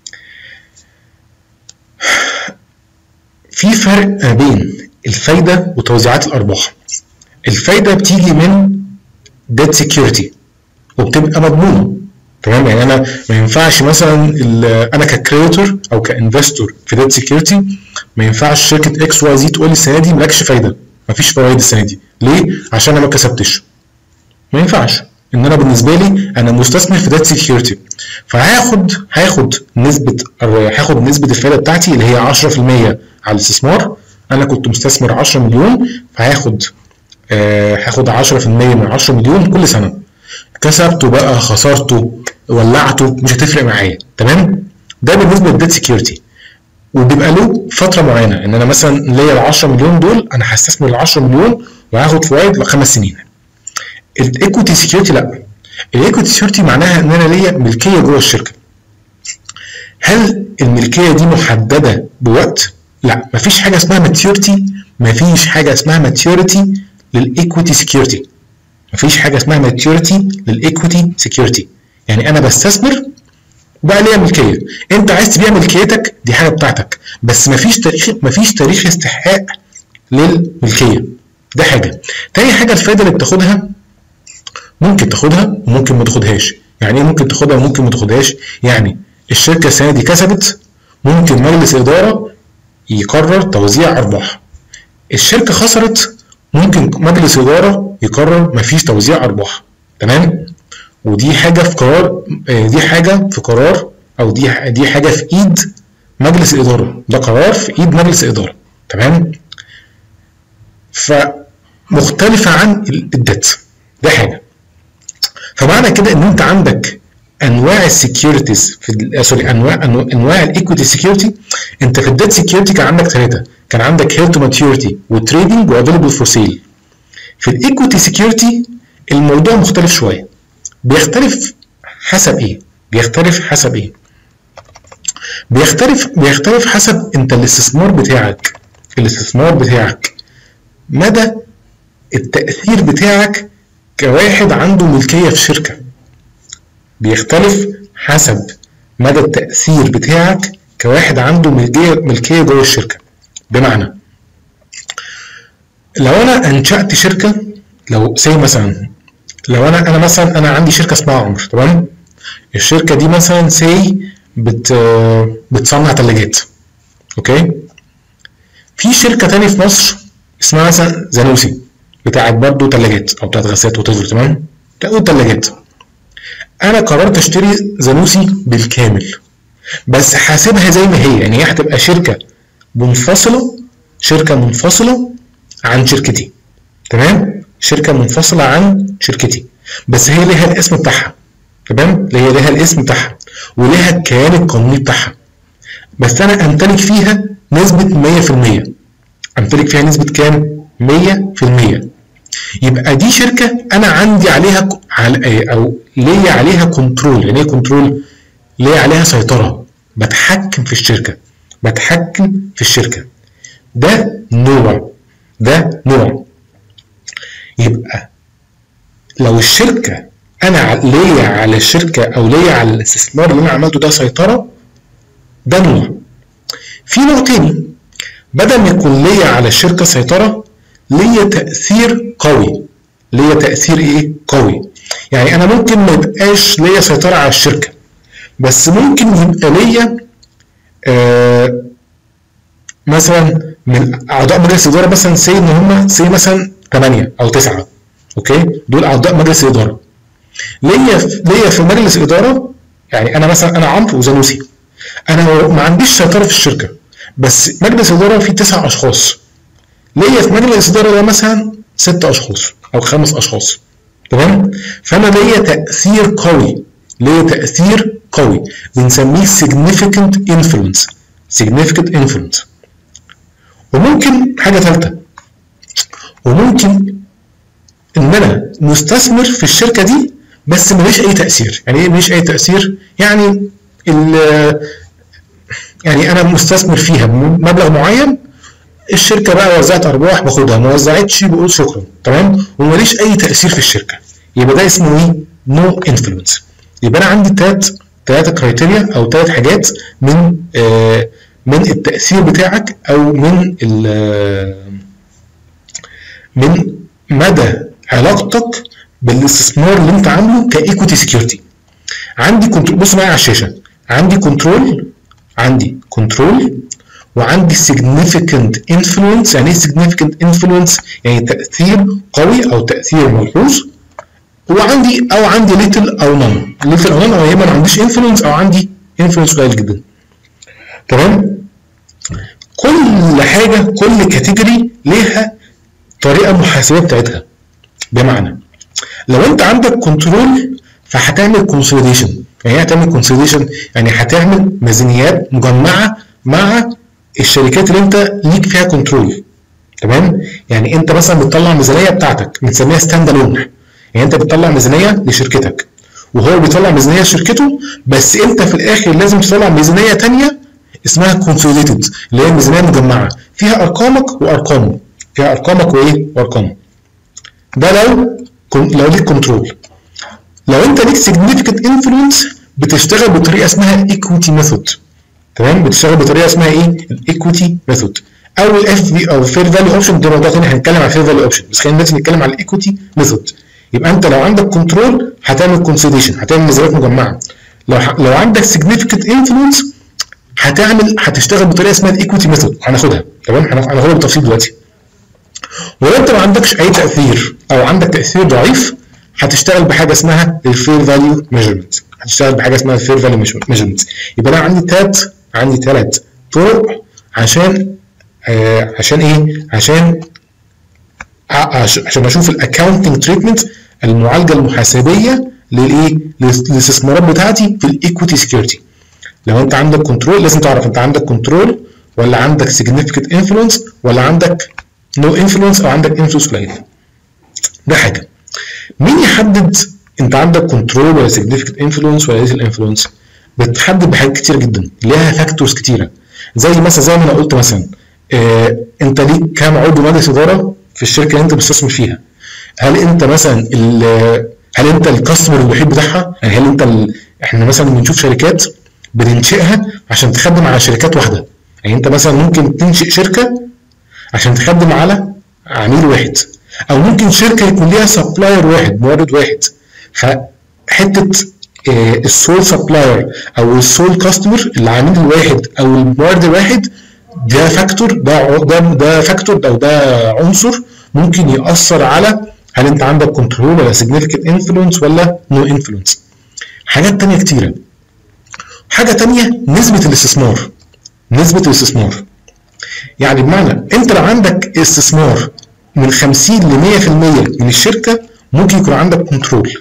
في فرق ما بين الفايده وتوزيعات الارباح. الفايده بتيجي من ديت سكيورتي وبتبقى مضمونه. تمام؟ يعني انا ما ينفعش مثلا انا ككريتور او كانفستور في ديت سكيورتي ما ينفعش شركه اكس واي زي تقول لي السنه دي مالكش فايده، مفيش فوائد السنه دي. ليه؟ عشان انا ما كسبتش. ما ينفعش. ان انا بالنسبه لي انا مستثمر في ديت سكيورتي، فهاخد هاخد نسبه هاخد نسبه الفايده بتاعتي اللي هي عشرة في المية على الاستثمار. انا كنت مستثمر عشرة مليون، فهاخد آه هاخد عشرة في المية من عشرة مليون كل سنه. كسبته بقى خسرته ولعته مش هتفرق معايا. تمام؟ ده بالنسبه للديت سكيورتي، وبيبقى له فتره معينه، ان انا مثلا ليا ال عشرة مليون دول انا هستثمر ال عشرة مليون وهاخد فوائد لخمس سنين. الايكويتي سكيورتي لا. الايكويتي سكيورتي معناها ان انا ليا ملكيه جوه الشركه. هل الملكيه دي محدده بوقت؟ لا، مفيش حاجه اسمها ماتيوريتي، مفيش حاجه اسمها ماتيوريتي للايكويتي سكيورتي. مفيش حاجه اسمها ماتيوريتي للايكويتي سكيورتي. يعني انا بستثمر وبقى ليا ملكيه، انت عايز تبيع ملكيتك دي حاجه بتاعتك، بس مفيش تاريخ مفيش تاريخ استحقاق للملكيه. ده حاجه. تاني حاجه الفايده اللي بتاخدها ممكن تاخدها وممكن ما تاخدهاش. يعني ايه ممكن تاخدها وممكن ما تاخدهاش؟ يعني الشركه السنه دي كسبت، ممكن مجلس اداره يقرر توزيع ارباح. الشركه خسرت، ممكن مجلس اداره يقرر مفيش توزيع ارباح. تمام؟ ودي حاجه في قرار دي حاجه في قرار او دي دي حاجه في ايد مجلس الاداره، ده قرار في ايد مجلس الاداره. تمام؟ فمختلفه عن الديت. ده حاجه. فمعنى كده ان انت عندك انواع السكيورتيز في سوري انواع انواع الايكويتي سكيورتي. انت في الديت سكيورتي كان عندك ثلاثه، كان عندك هيلث ماتيوريتي وتريدنج وافيلبل فور سيل. في الايكويتي سكيورتي الموضوع مختلف شويه. بيختلف حسب ايه؟ بيختلف حسب ايه؟ بيختلف بيختلف حسب انت الاستثمار بتاعك الاستثمار بتاعك مدى التأثير بتاعك كواحد عنده ملكية في شركة. بيختلف حسب مدى التأثير بتاعك كواحد عنده ملكية ملكية جوه الشركة. بمعنى لو انا انشأت شركة، لو سي مثلا لو انا انا مثلا انا عندي شركة اسمها عمر. تمام؟ الشركة دي مثلا سي بت بتصنع ثلاجات. اوكي. في شركه تانية في مصر اسمها مثلا زانوسي بتاعت برضه ثلاجات او بتاعت غسالات وتفضل، تمام، بتاعت ثلاجات. انا قررت اشتري زانوسي بالكامل، بس حاسبها زي ما هي، يعني هي هتبقى شركه منفصله، شركه منفصله عن شركتي، تمام، شركه منفصله عن شركتي، بس هي ليها الاسم بتاعها، تمام، هي ليها الاسم بتاعها وليها الكيان القانوني بتاعها، بس انا امتلك فيها نسبه مية في المية. امتلك فيها نسبه كام؟ مية في المية. يبقى دي شركه انا عندي عليها او ليا عليها كنترول. يعني ايه كنترول؟ ليا عليها سيطره، بتحكم في الشركه، بتحكم في الشركه. ده نوع، ده نوع. يبقى لو الشركه انا ليا على الشركه او ليا على الاستثمار اللي انا عملته ده سيطره، ده نوع. في نوع تاني، بدل ما يكون ليا على الشركه سيطره، ليا تاثير قوي. ليا تاثير ايه؟ قوي. يعني انا ممكن ما يبقاش ليا سيطره على الشركه، بس ممكن يبقى ليا آه مثلا من اعضاء مجلس الاداره مثلا سي ان هم سي مثلا ثمانية او تسعة، اوكي، دول اعضاء مجلس الاداره. ليا ليا في مجلس اداره، يعني انا مثلا انا عمرو وزانوسي، انا ما عنديش سيطره في الشركه، بس مجلس الاداره فيه تسع اشخاص، ليا في مجلس الاداره ده مثلا ست اشخاص او خمس اشخاص، تمام، فانا ليا تاثير قوي، ليا تاثير قوي بنسميه significant influence. significant influence. وممكن حاجه ثالثه، وممكن ان انا مستثمر في الشركه دي بس ماليش اي تاثير. يعني ايه ماليش اي تاثير؟ يعني يعني انا مستثمر فيها بمبلغ معين، الشركه بقى وزعت ارباح باخدها، ما وزعتش بقول شكرا، تمام، وماليش اي تاثير في الشركه. يبقى ده اسمه ايه؟ نو انفلونس. يبقى انا عندي ثلاث ثلاثه كرايتيريا او ثلاث حاجات من آه من التاثير بتاعك او من من مدى علاقتك بالاستثمار اللي انت عامله كايكويتي سكيورتي. عندي كنترول، بص معايا على الشاشه، عندي كنترول، عندي كنترول وعندي significant influence. يعني ايه significant influence؟ يعني تأثير قوي او تأثير ملحوظ. وعندي او عندي little او none. little او none، او يا اما ما عنديش influence او عندي influence قليل جدا. تمام؟ كل حاجة، كل كاتيجوري ليها طريقة محاسبية بتاعتها. بمعنى لو انت عندك كنترول فهتعمل consolidation. يعني ايه هتعمل consolidation؟ يعني هتعمل ميزانيات مجمعة مع الشركات اللي انت ليك فيها كنترول، تمام؟ يعني انت مثلا بتطلع ميزانيه بتاعتك بنسميها ستاند الون، يعني انت بتطلع ميزانيه لشركتك وهو بيطلع ميزانيه لشركته، بس انت في الاخر لازم تطلع ميزانيه ثانيه اسمها كونسوليديتد، اللي هي ميزانيه مجمعه فيها ارقامك وارقامه، فيها ارقامك وايه؟ وارقامه. ده لو لو ليك كنترول. لو انت ليك significant influence بتشتغل بطريقه اسمها equity method، تمام؟ بتشتغل بطريقه اسمها ايه؟ الايكويتي ميثود او الاف في او فير فاليو اوبشن. ده موضوع ثاني هنتكلم على الفير فاليو اوبشن، بس خلينا دلوقتي نتكلم على الايكويتي ميثود. يبقى انت لو عندك كنترول هتعمل كونسوليديشن، هتعمل ميزانيات مجمعه. لو ح... لو عندك سيجنيفيكانت انفلونس هتعمل هتشتغل بطريقه اسمها الايكويتي ميثود، هناخدها، تمام؟ هناخدها بالتفصيل دلوقتي. ولو انت ما عندكش اي تاثير او عندك تاثير ضعيف هتشتغل بحاجه اسمها الفير فاليو ميجرمنت، هتشتغل بحاجه اسمها الفير فاليو ميجرمنت. يبقى انا عندي ثلاث عندي ثلاث طرق عشان آه عشان ايه؟ عشان عشان اشوف الاكاونتنج تريتمنت، المعالجه المحاسبيه للايه؟ للاستثمارات بتاعتي في الايكويتي سكيورتي. لو انت عندك كنترول لازم تعرف انت عندك كنترول ولا عندك significant influence ولا عندك no influence او عندك influence قليل. ده حاجه. مين يحدد انت عندك كنترول ولا significant influence ولا little influence؟ بتحدد بحاجات كتير جدا، ليها فاكتورز كتيره. زي مثلا زي ما انا قلت مثلا اه انت ليك كام عضو مجلس اداره في الشركه اللي انت بتستثمر فيها؟ هل انت مثلا هل انت الكاستمر الوحيد بتاعها؟ يعني هل انت ال... احنا مثلا بنشوف شركات بننشئها عشان تخدم على شركات واحده. يعني انت مثلا ممكن تنشئ شركه عشان تخدم على عميل واحد، او ممكن شركه يكون ليها سبلاير واحد، مورد واحد. فحته السول سبلاير او السول كاستمر، العميل الواحد او المورد الواحد، ده فاكتور، ده ده ده فاكتور او ده عنصر ممكن ياثر على هل انت عندك كنترول ولا significant influence ولا no influence. حاجات تانية كتيره. حاجه تانية نسبه الاستثمار. نسبه الاستثمار يعني بمعنى انت لو عندك استثمار من خمسين ل مية في المية من الشركه ممكن يكون عندك كنترول.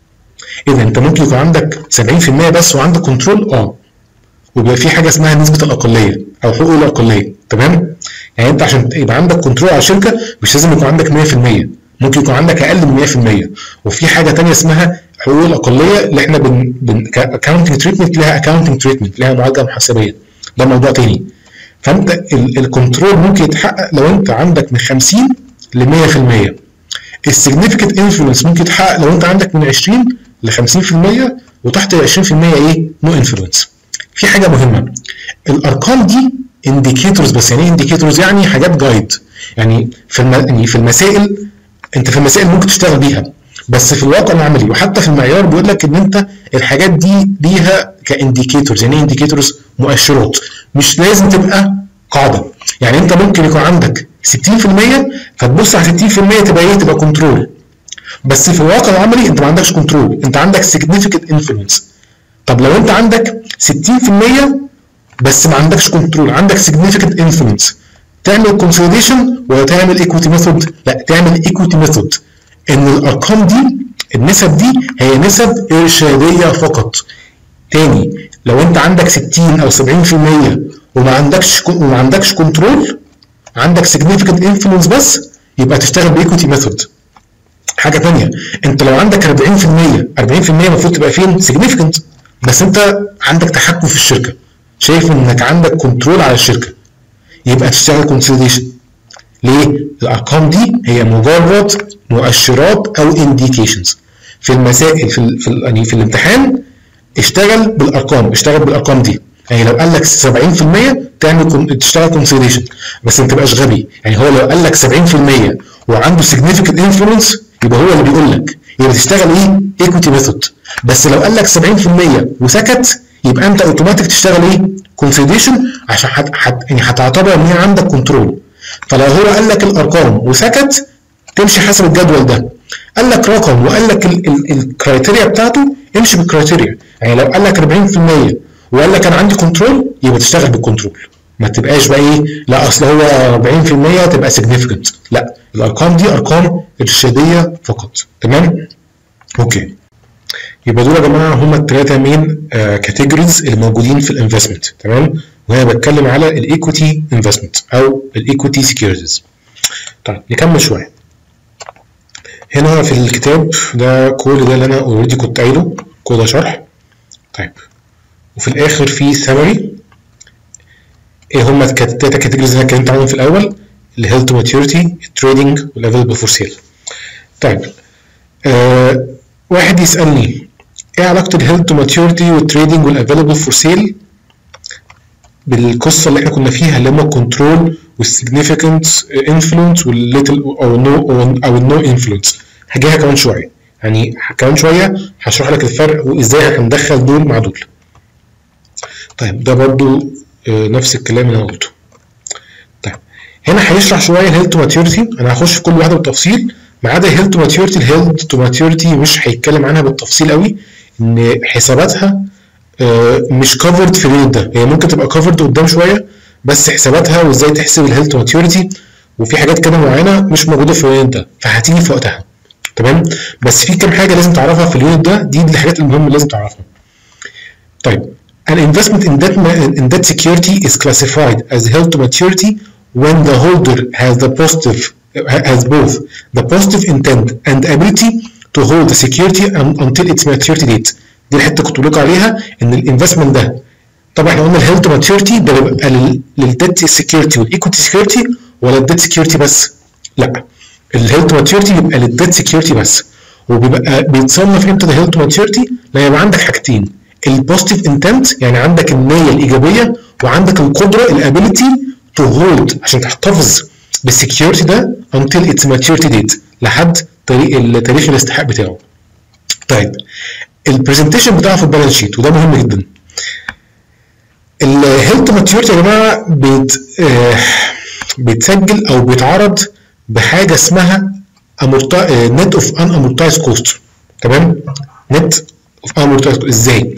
اذا انت ممكن يكون عندك سبعين في المية بس وعندك كنترول، اه وبيبقى في حاجه اسمها نسبه الاقليه او حقوق الاقليه. تمام؟ يعني انت عشان يبقى عندك كنترول على الشركه مش لازم يكون عندك مية في المية، ممكن يكون عندك اقل من مية في المية. وفي حاجه ثانيه اسمها حقوق الاقليه اللي احنا بن بن اكاونتنج تريتمنت، لها اكاونتنج تريتمنت، لها معالجه محاسبيه، ده موضوع ثاني. فانت الكنترول ممكن يتحقق لو انت عندك من خمسين ل مية في المية. السيجنيفيكانت انفلونس ممكن يتحقق لو انت عندك من عشرين ل خمسين في المية، وتحت ال عشرين في المية ايه؟ نو انفلونس. في حاجه مهمه، الارقام دي انديكيتورز بس. يعني ايه انديكيتورز؟ يعني حاجات جايد. يعني في الم... يعني في المسائل، انت في المسائل ممكن تشتغل بيها، بس في الواقع العملي وحتى في المعيار بيقول لك ان انت الحاجات دي ليها كانديكيتورز. يعني ايه انديكيتورز؟ مؤشرات، مش لازم تبقى قاعده. يعني انت ممكن يكون عندك ستين في المية فتبص على ستين في المية تبقى ايه؟ تبقى كنترول. بس في الواقع العملي انت ما عندكش كنترول، انت عندك significant influence. طب لو انت عندك ستين في المية بس ما عندكش كنترول، عندك significant influence، تعمل consolidation ولا تعمل equity method؟ لا، تعمل equity method. ان الارقام دي، النسب دي هي نسب ارشاديه فقط. تاني، لو انت عندك ستين او سبعين في المية وما عندكش وما عندكش كنترول، عندك significant influence بس، يبقى تشتغل بايكوتي ميثود. حاجه ثانيه، انت لو عندك أربعين في المية أربعين في المية المفروض تبقى فين؟ significant، بس انت عندك تحكم في الشركه، شايف انك عندك كنترول على الشركه، يبقى تشتغل كونسوليديشن. ليه؟ الارقام دي هي مجرد مؤشرات او انديكيشنز. في المسائل في ال في, ال يعني في الامتحان اشتغل بالارقام، اشتغل بالارقام دي. يعني لو قال لك سبعين في المية تعمل تشتغل كونسوليديشن، بس ما تبقاش غبي. يعني هو لو قال لك سبعين في المية وعنده significant influence يبقى هو اللي بيقول لك، يبقى تشتغل ايه؟ ايكوتي ميثود. بس لو قال لك سبعين في المية وسكت يبقى انت اوتوماتيك تشتغل ايه؟ كونسوليديشن، عشان حت حت يعني هتعتبر ان هي عندك كنترول. فلو هو قال لك الارقام وسكت تمشي حسب الجدول ده. قال لك رقم وقال لك الكرايتيريا بتاعته، امشي بالكرايتيريا. يعني لو قال لك أربعين في المية وقال لك انا عندي كنترول يبقى تشتغل بالكنترول، ما تبقاش بقى ايه؟ لا اصل هو أربعين في المية تبقى significant. لا، الارقام دي ارقام ارشاديه فقط. تمام؟ اوكي، يبقى دول يا جماعه هم الثلاثه مين كاتيجوريز اللي موجودين في الانفستمنت. تمام؟ وهنا بتكلم على الايكوتي انفستمنت او الايكوتي سكيورتيز. طيب نكمل شويه. هنا في الكتاب ده كل ده اللي انا اوريدي كنت قايله، كل ده شرح. طيب وفي الاخر في سمري ايه هم الثلاثه كاتيجوريز اللي انا اتكلمت عنهم في الاول، الهيلث ماتيوريتي، التريدنج، والافيلبل فور سيل. طيب آه واحد يسالني ايه علاقه الهيلث ماتيوريتي والتريدنج والافيلبل فور سيل بالقصه اللي احنا كنا فيها اللي هم الكنترول والسيجنيفيكانت انفلونس والليتل او النو او النو انفلونس. هجيها كمان شويه، يعني كمان شويه هشرح لك الفرق وازاي هندخل دول مع دول. طيب ده برضو نفس الكلام اللي انا قلته. طيب هنا هيشرح شويه الهيلث ماتيوريتي، انا هخش في كل واحده بالتفصيل ما عدا الهيلث ماتيوريتي. الهيلث ماتيوريتي مش هيتكلم عنها بالتفصيل قوي، ان حساباتها مش كفرد في اليونت ده، هي ممكن تبقى كفرد قدام شويه، بس حساباتها وازاي تحسب الهيلث ماتيوريتي وفي حاجات كده معينه مش موجوده في اليونت ده، فهتيجي في وقتها. تمام؟ بس في كام حاجه لازم تعرفها في اليونت ده، دي الحاجات المهمه اللي لازم تعرفها. طيب an investment in debt in debt security is classified as held to maturity when the holder has the positive has both the positive intent and ability to hold the security until its maturity date. دي الحته كنت بقول لك عليها، ان الانفستمنت ده طبعا احنا قلنا الهيلث ماتيوريتي ده بيبقى للديت سكيورتي والايكوتي سكيورتي ولا الديت سكيورتي بس؟ لا، الهيلث ماتيوريتي بيبقى للديت سكيورتي بس، وبيبقى بيتصنف امتى الهيلث ماتيوريتي؟ لما يبقى عندك حاجتين، البوزيتيف انتنت يعني عندك النيه الايجابيه، وعندك القدره الابيليتي تو هولد عشان تحتفظ بالسكيورتي ده until its maturity date لحد تاريخ تاريخ الاستحقاق بتاعه. طيب البرزنتيشن بتاعه في البالانس شيت، وده مهم جدا. الهيلث ماتيوريتي يا جماعه بيت آه بيتسجل او بيتعرض بحاجه اسمها نت اوف ان امورتايز كوست. تمام؟ نت اوف ان امورتايز كوست ازاي؟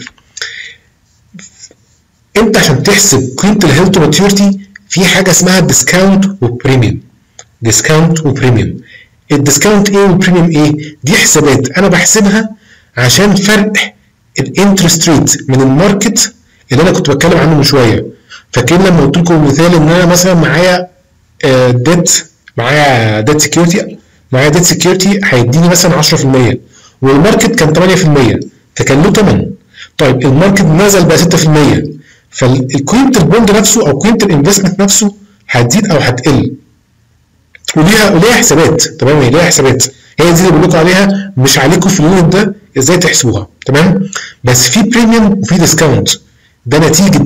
انت عشان تحسب قيمه الهيلث ماتيوريتي في حاجه اسمها ديسكاونت وبريميوم. ديسكاونت وبريميوم. الديسكاونت ايه والبريميوم ايه؟ دي حسابات انا بحسبها عشان فرق الانترست ريت من الماركت اللي انا كنت بتكلم عنه من شويه. فاكرين لما قلت لكم مثال ان انا مثلا معايا ديت معايا ديت سكيورتي معايا ديت سكيورتي هيديني مثلا عشرة في المية والماركت كان ثمانية في المية فكان له ثمن. طيب الماركت نزل بقى ستة في المية فالقيمه البوند نفسه او قيمه الانفستمنت نفسه هتزيد او هتقل. وليها وليها حسابات. تمام؟ هي ليها حسابات، هي دي اللي بقول لكم عليها، مش عليكم في اليونت ده ازاي تحسبوها. تمام؟ بس في بريميوم وفي ديسكاونت. ده نتيجه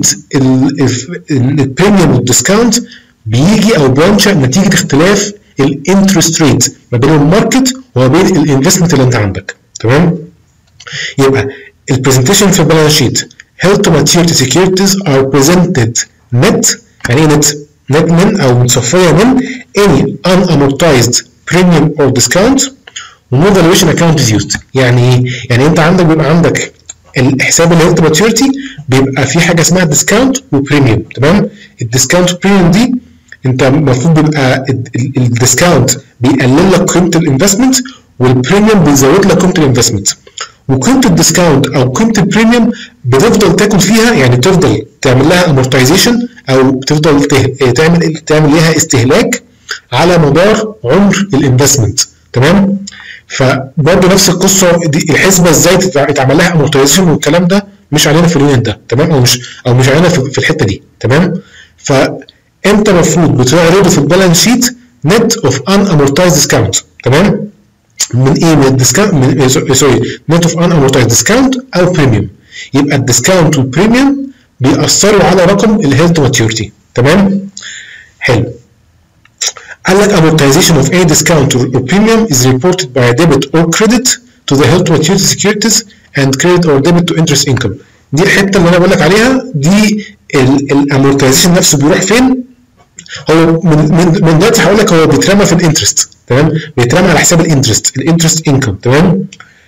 البريميوم والديسكاونت بيجي او بينشا نتيجه اختلاف الانترست ريت ما بين الماركت وما بين الانفستمنت اللي انت عندك. تمام؟ يبقى البرزنتيشن في البالانس شيت held to maturity securities are presented net. يعني ايه net؟ net من او متصفيه من any unamortized premium or discount و no valuation account is used. يعني ايه؟ يعني انت عندك بيبقى عندك الحساب اللي held to maturity بيبقى في حاجه اسمها discount وبريميوم. تمام؟ الديسكاونت والبريميوم دي انت المفروض بيبقى الديسكاونت بيقلل لك قيمه الانفستمنت والبريميوم بيزود لك قيمه الانفستمنت. وقيمه الديسكاونت او قيمه البريميوم بتفضل تاكل فيها، يعني تفضل تعمل لها امورتايزيشن او بتفضل تعمل تعمل ليها استهلاك على مدار عمر الانفستمنت. تمام؟ فبرضه نفس القصه دي، الحسبه ازاي تتعمل لها امورتايزيشن والكلام ده مش علينا في اليونت ده. تمام؟ او مش او مش علينا في الحته دي. تمام؟ فانت المفروض بتعرضه في البالانس شيت نت اوف ان امورتايز ديسكاونت. تمام؟ من ايه؟ من الديسكاونت من سوري نت اوف ان امورتايز ديسكاونت او بريميوم. يبقى الديسكاونت والبريميوم بيأثروا على رقم الهيلث ماتيوريتي. تمام؟ حلو. قال لك amortization of any discount or premium is reported by a debit or credit to the held to maturity securities and credit or debit to interest income. دي الحته اللي انا بقول لك عليها، دي الامورتايزيشن نفسه بيروح فين؟ هو من من من دلوقتي هقول لك هو بيترمى في الانترست. تمام؟ بيترمى على حساب الانترست، الانترست انكم. تمام؟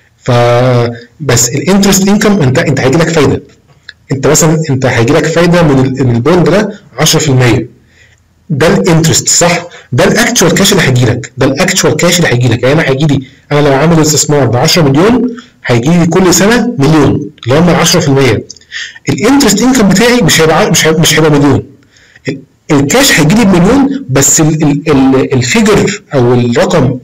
فبس الانترست انكم انت انت هيجي لك فايده. انت مثلا انت هيجي لك فايده من البوند ده عشرة في المية. ده الانترست صح؟ ده الاكتشوال كاش اللي هيجي لك، ده الاكتشوال كاش اللي هيجي لك. يعني انا هيجي لي انا لو عامل استثمار ب عشرة مليون هيجي لي كل سنه مليون اللي هم عشرة في المية. الانترست انكم بتاعي مش هيبقى مش هيبقى, مش هيبقى مليون. الكاش هيجي لي بمليون بس الفيجر او الرقم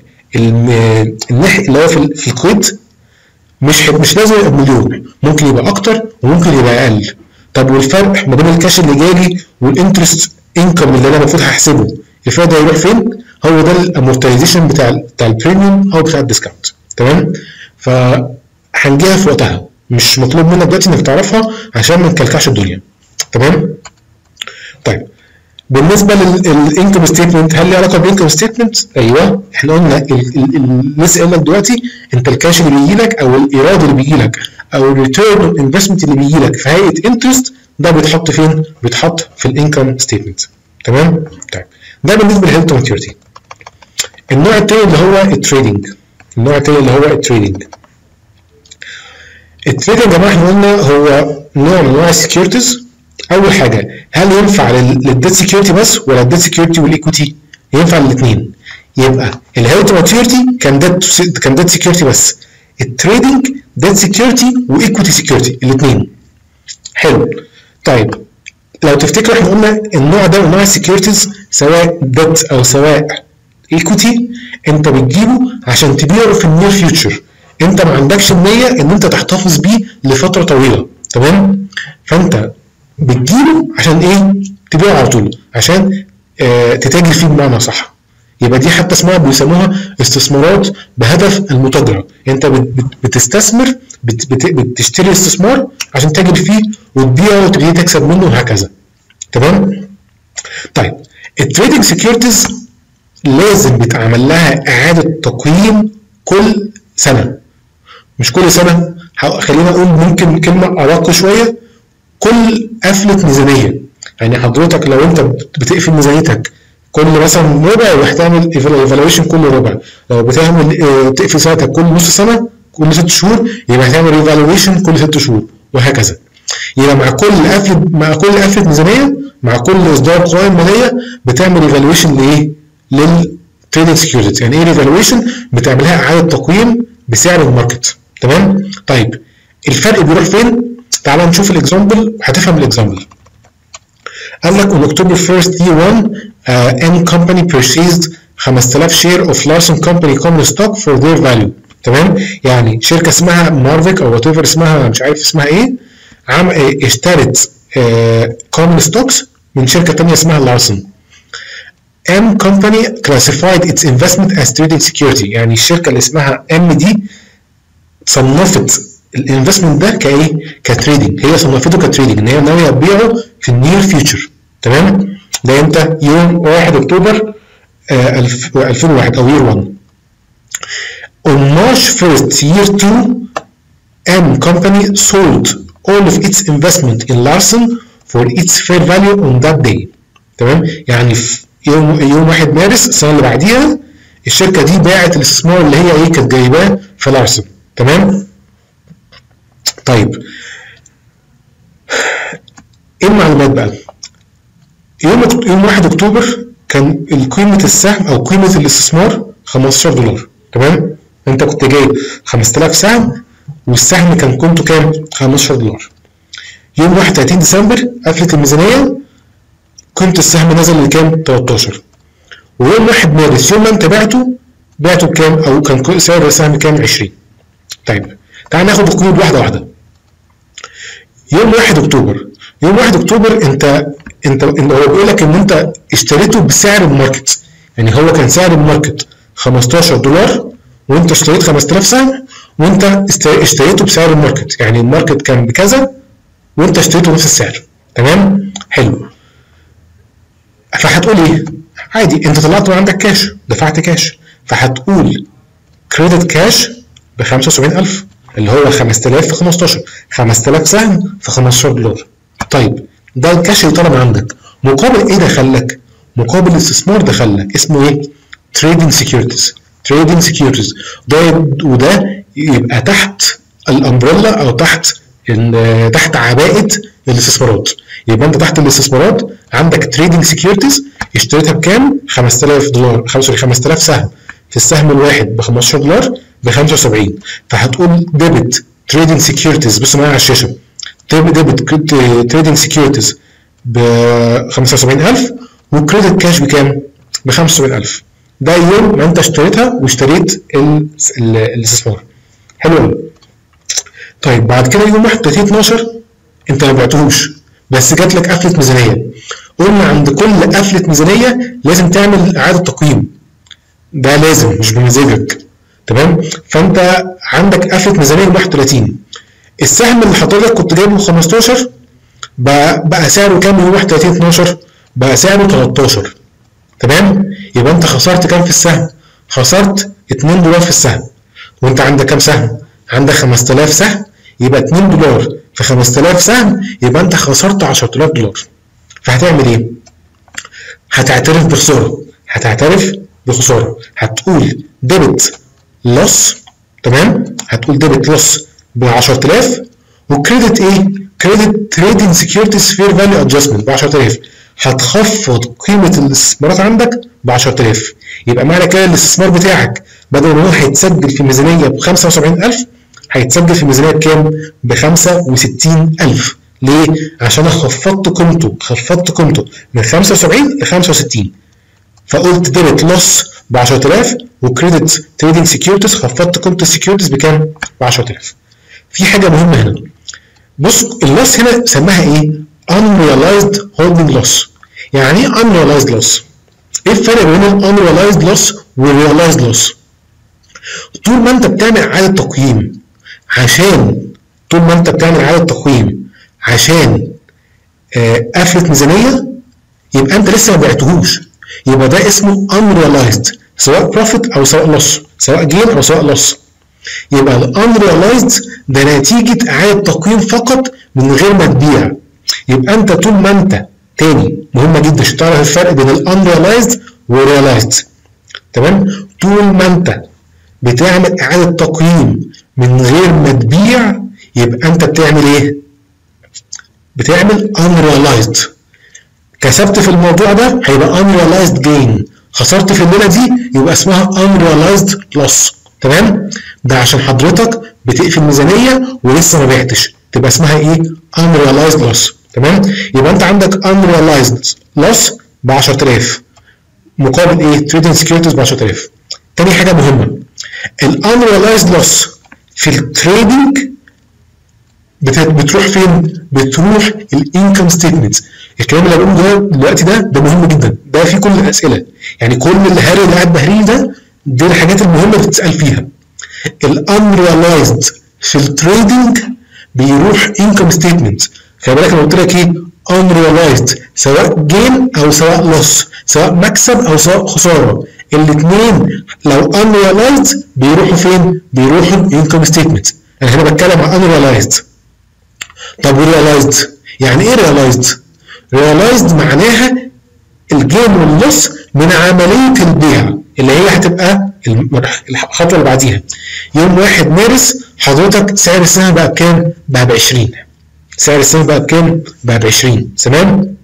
اللي هو في الكويت مش مش لازم يبقى بمليون، ممكن يبقى اكتر وممكن يبقى اقل. طب والفرق ما بين الكاش اللي جالي والانترست انكم اللي انا المفروض هحسبه الفرق ده يروح فين؟ هو ده الامورتايزيشن بتاع بتاع البريميوم او بتاع الديسكاونت. تمام؟ فهنجيها في وقتها، مش مطلوب منك دلوقتي انك تعرفها عشان ما نكلكعش الدنيا. تمام؟ طيب بالنسبه للانكم ستيتمنت، هل ليه علاقه بالانكم ستيتمنت؟ ايوه، احنا قلنا لسه قايل لك دلوقتي انت الكاش اللي بيجي لك او الايراد اللي بيجي لك او الريتيرن انفستمنت اللي بيجي لك في هيئه انترست ده بيتحط فين؟ بيتحط في الانكم ستيتمنت. تمام؟ طيب ده بالنسبه للهيلث ماتيوريتي. النوع الثاني اللي هو التريدنج. النوع الثاني اللي هو التريدنج. التريدنج يا جماعه احنا قلنا هو نوع من انواع السكيورتيز. اول حاجه، هل ينفع للديت سكيورتي بس ولا الديت سكيورتي والايكويتي؟ ينفع للاثنين. يبقى الهيلث ماتيوريتي كان ديت كان ديت سكيورتي بس، التريدنج ديت سكيورتي وايكويتي سكيورتي الاثنين. حلو. طيب لو تفتكروا احنا قلنا النوع ده من انواع السكيورتيز سواء ديت او سواء ايكويتي انت بتجيبه عشان تبيعه في النير فيوتشر، انت ما عندكش النيه ان انت تحتفظ بيه لفتره طويله. تمام؟ فانت بتجيبه عشان ايه؟ تبيعه على طول، عشان اه تتاجر فيه بمعنى صح. يبقى دي حتى اسمها بيسموها استثمارات بهدف المتاجره. انت بتستثمر بت بت بتشتري استثمار عشان تتاجر فيه وتبيعه وتبتدي تكسب منه وهكذا. تمام؟ طيب التريدنج سكيورتيز لازم بيتعمل لها اعاده تقييم كل سنه. مش كل سنه، خلينا اقول ممكن كلمه ادق شويه، كل قفله ميزانيه. يعني حضرتك لو انت بتقفل ميزانيتك كل مثلا ربع يبقى هتعمل ايفالويشن كل ربع، لو بتعمل تقفل سنتك كل نص سنه كل ست شهور يبقى هتعمل ايفالويشن كل ست شهور وهكذا. يبقى مع كل قفله مع كل قفله ميزانيه مع كل اصدار قوائم ماليه بتعمل ايفالويشن لايه؟ للتريدنج سكيورتيز. يعني ايه ايفالويشن؟ بتعملها اعاده تقييم بسعر الماركت. تمام؟ طيب الفرق بيروح فين؟ تعال نشوف الاكزامبل وهتفهم الاكزامبل. قال لك on October first year one uh, M company purchased خمسة آلاف share of Larsen company common stock for their value. تمام؟ يعني شركه اسمها مارفيك او وات ايفر اسمها، مش عارف اسمها ايه، عم اشترت كومن uh, ستوكس من شركه ثانيه اسمها لارسن. M company classified its investment as trading security. يعني الشركه اللي اسمها M دي صنفت الانفستمنت ده كايه؟ كتريدنج. هي صنفته كتريدنج ان هي ناويه تبيعه في النير فيوتشر. تمام؟ ده امتى؟ يوم واحد اكتوبر آه ألفين وواحد او يير واحد. On March first year two M company sold all of its investment in Larsen for its fair value on that day. تمام؟ يعني في يوم يوم واحد مارس السنه اللي بعديها الشركه دي باعت الاستثمار اللي هي ايه كانت جايباه في لارسن. تمام؟ طيب ايه المعلومات بقى؟ يوم يوم واحد اكتوبر كان قيمه السهم او قيمه الاستثمار خمستاشر دولار. تمام؟ انت كنت جايب خمسة آلاف سهم والسهم كان قيمته كام؟ خمستاشر دولار. يوم واحد وتلاتين ديسمبر قفلت الميزانيه قيمه السهم نزل لكام؟ تلتاشر. ويوم واحد مارس يوم ما انت بعته بعته بكام؟ او كان سعر السهم كام؟ عشرين. طيب تعال ناخد القيود واحده واحده. يوم واحد اكتوبر يوم واحد اكتوبر انت انت هو بيقول لك ان انت اشتريته بسعر الماركت. يعني هو كان سعر الماركت خمستاشر دولار وانت اشتريت خمسة آلاف سهم وانت اشتريته بسعر الماركت. يعني الماركت كان بكذا وانت اشتريته نفس السعر. تمام؟ حلو. فهتقول ايه؟ عادي انت طلعت من عندك كاش، دفعت كاش، فهتقول كريدت كاش ب خمسة وسبعين ألف اللي هو خمسة آلاف في خمستاشر، خمسة آلاف سهم في خمستاشر دولار. طيب ده الكاش اللي طلب عندك، مقابل ايه دخلك؟ مقابل استثمار دخلك اسمه ايه؟ تريدنج سكيورتيز. تريدنج سكيورتيز ده وده يبقى تحت الامبريلا او تحت تحت عباءه الاستثمارات. يبقى انت تحت الاستثمارات عندك تريدنج سكيورتيز اشتريتها بكام؟ خمسة آلاف دولار، خمسة آلاف سهم في السهم الواحد ب خمستاشر دولار ب خمسة وسبعين. فهتقول ديبت تريدنج سكيورتيز، بص معايا على الشاشه، ديبت تريدنج سكيورتيز ب خمسة وسبعين ألف وكريدت كاش بكام؟ ب خمسة وسبعين ألف. ده يوم ما انت اشتريتها واشتريت الاستثمار. حلو قوي. طيب بعد كده يوم واحد وتلاتين اتناشر انت ما بعتهوش بس جات لك قفله ميزانيه. قلنا عند كل قفله ميزانيه لازم تعمل اعاده تقييم، ده لازم مش بمزاجك. تمام؟ فانت عندك قفله ميزانيه يوم واحد وتلاتين، السهم اللي حضرتك كنت جايبه خمستاشر بقى, بقى سعره كام يوم واحد وتلاتين اتناشر؟ بقى سعره تلتاشر. تمام؟ يبقى انت خسرت كام في السهم؟ خسرت اتنين دولار في السهم. وانت عندك كام سهم؟ عندك خمسة آلاف سهم، يبقى اتنين دولار في خمسة آلاف سهم يبقى انت خسرت عشرة آلاف دولار. فهتعمل ايه؟ هتعترف بخساره، هتعترف بخساره، هتقول ديبت لوس. تمام؟ هتقول ديبت لوس ب عشرة آلاف وكريدت ايه؟ كريدت تريدنج سكيورتيز فير فاليو ادجستمنت ب عشرة آلاف. هتخفض قيمه الاستثمارات عندك ب عشرة آلاف. يبقى معنى كده الاستثمار بتاعك بدل ما هو هيتسجل في ميزانيه ب خمسة وسبعين ألف هيتسجل في ميزانيه بكام؟ ب خمسة وستين ألف. ليه؟ عشان انا خفضت قيمته خفضت قيمته من خمسة وسبعين ل خمسة وستين. فقلت ديبت لوس ب عشرة آلاف وكريدت تريدنج سكيورتيز خفضت قيمه السكيورتيز بكام؟ ب عشرة آلاف. في حاجه مهمه هنا، بص اللوس هنا سماها ايه؟ unrealized holding loss. يعني ايه unrealized loss؟ ايه الفرق بين unrealized loss والrealized loss؟ طول ما انت بتعمل اعاده تقييم عشان طول ما انت بتعمل اعاده تقييم عشان آه قفله ميزانيه يبقى انت لسه ما بعتهوش، يبقى ده اسمه unrealized سواء profit او سواء loss، سواء gain او سواء loss. يبقى الانريلايزد ده نتيجه اعاده تقييم فقط من غير ما تبيع. يبقى انت طول ما انت تاني مهمه جدا عشان تعرف الفرق بين الانريلايزد والريلايزد. تمام؟ طول ما انت بتعمل اعاده تقييم من غير ما تبيع يبقى انت بتعمل ايه؟ بتعمل unrealized. كسبت في الموضوع ده هيبقى unrealized gain، خسرت في الليله دي يبقى اسمها unrealized loss. تمام؟ ده عشان حضرتك بتقفل ميزانيه ولسه ما بعتش، تبقى اسمها ايه؟ unrealized loss. تمام؟ يبقى انت عندك unrealized loss ب عشرة آلاف مقابل ايه؟ trading securities ب عشرة آلاف. تاني حاجه مهمه، ال unrealized loss في التريدنج بتروح فين؟ بتروح الانكم ستيتمنت. الكلام اللي بقوله ده دلوقتي ده ده مهم جدا، ده فيه كل الاسئله، يعني كل الهري اللي قاعد بهريه ده دي الحاجات المهمه اللي بتسال فيها. الانريلايزد في التريدنج بيروح انكم ستيتمنت. خلي بالك انا قلت لك ايه؟ unrealized سواء جين او سواء لوس، سواء مكسب او سواء خساره، الاثنين لو unrealized بيروحوا فين؟ بيروحوا انكم ستيتمنت. انا هنا بتكلم عن unrealized. طب realized يعني ايه realized؟ realized معناها الجين واللص من عمليه البيع اللي هي هتبقى الخطوه اللي بعديها. يوم واحد مارس حضرتك سعر السهم بقى بكام؟ بقى ب عشرين. سعر السهم بقى بكام؟ بقى ب عشرين. تمام؟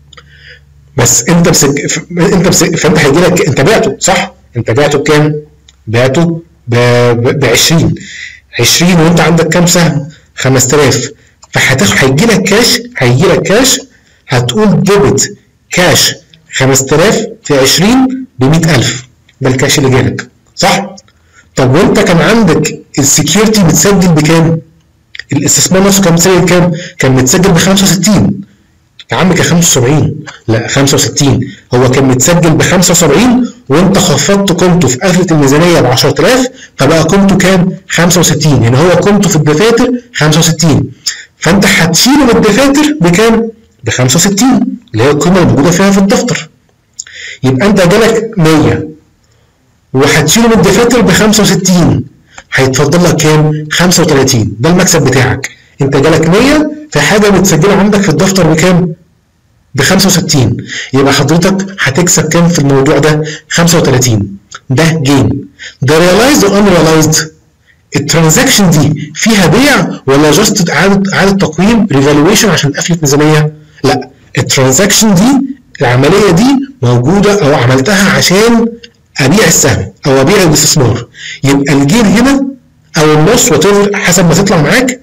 بس انت بسج... انت بسج... فانت هيجي لك انت بعته صح؟ انت بعته بكام؟ بعته ب عشرين. عشرين وانت عندك كام سهم؟ خمسة آلاف. فهتاخد هيجي لك كاش، هيجي لك كاش هتقول ديبت كاش خمسة آلاف في عشرين ب مية ألف. ده الكاش اللي جالك صح؟ طب وانت كان عندك السكيورتي متسجل بكام؟ الاستثمار نفسه كان متسجل بكام؟ كان متسجل ب خمسة وستين. يا عم كان خمسة وسبعين، لا خمسة وستين. هو كان متسجل ب خمسة وسبعين وانت خفضت قيمته في قفله الميزانيه ب عشرة آلاف فبقى قيمته كام؟ خمسة وستين. يعني هو قيمته في الدفاتر خمسة وستين، فانت هتشيله من الدفاتر بكام؟ ب خمسة وستين اللي هي القيمه الموجوده فيها في الدفتر. يبقى انت جالك مية وهتشيله من الدفاتر ب خمسة وستين، هيتفضل لك كام؟ خمسة وتلاتين. ده المكسب بتاعك. انت جالك مية في حاجه متسجله عندك في الدفتر بكام؟ ب خمسة وستين. يبقى حضرتك هتكسب كام في الموضوع ده؟ خمسة وتلاتين. ده جين. ده ريلايزد وان ريلايزد؟ الترانزاكشن دي فيها بيع ولا جاست اعاده اعاده تقويم ريفالويشن عشان قفله ميزانيه؟ لا، الترانزاكشن دي العمليه دي موجوده او عملتها عشان ابيع السهم او ابيع الاستثمار. يبقى الجين هنا او اللوس وات حسب ما تطلع معاك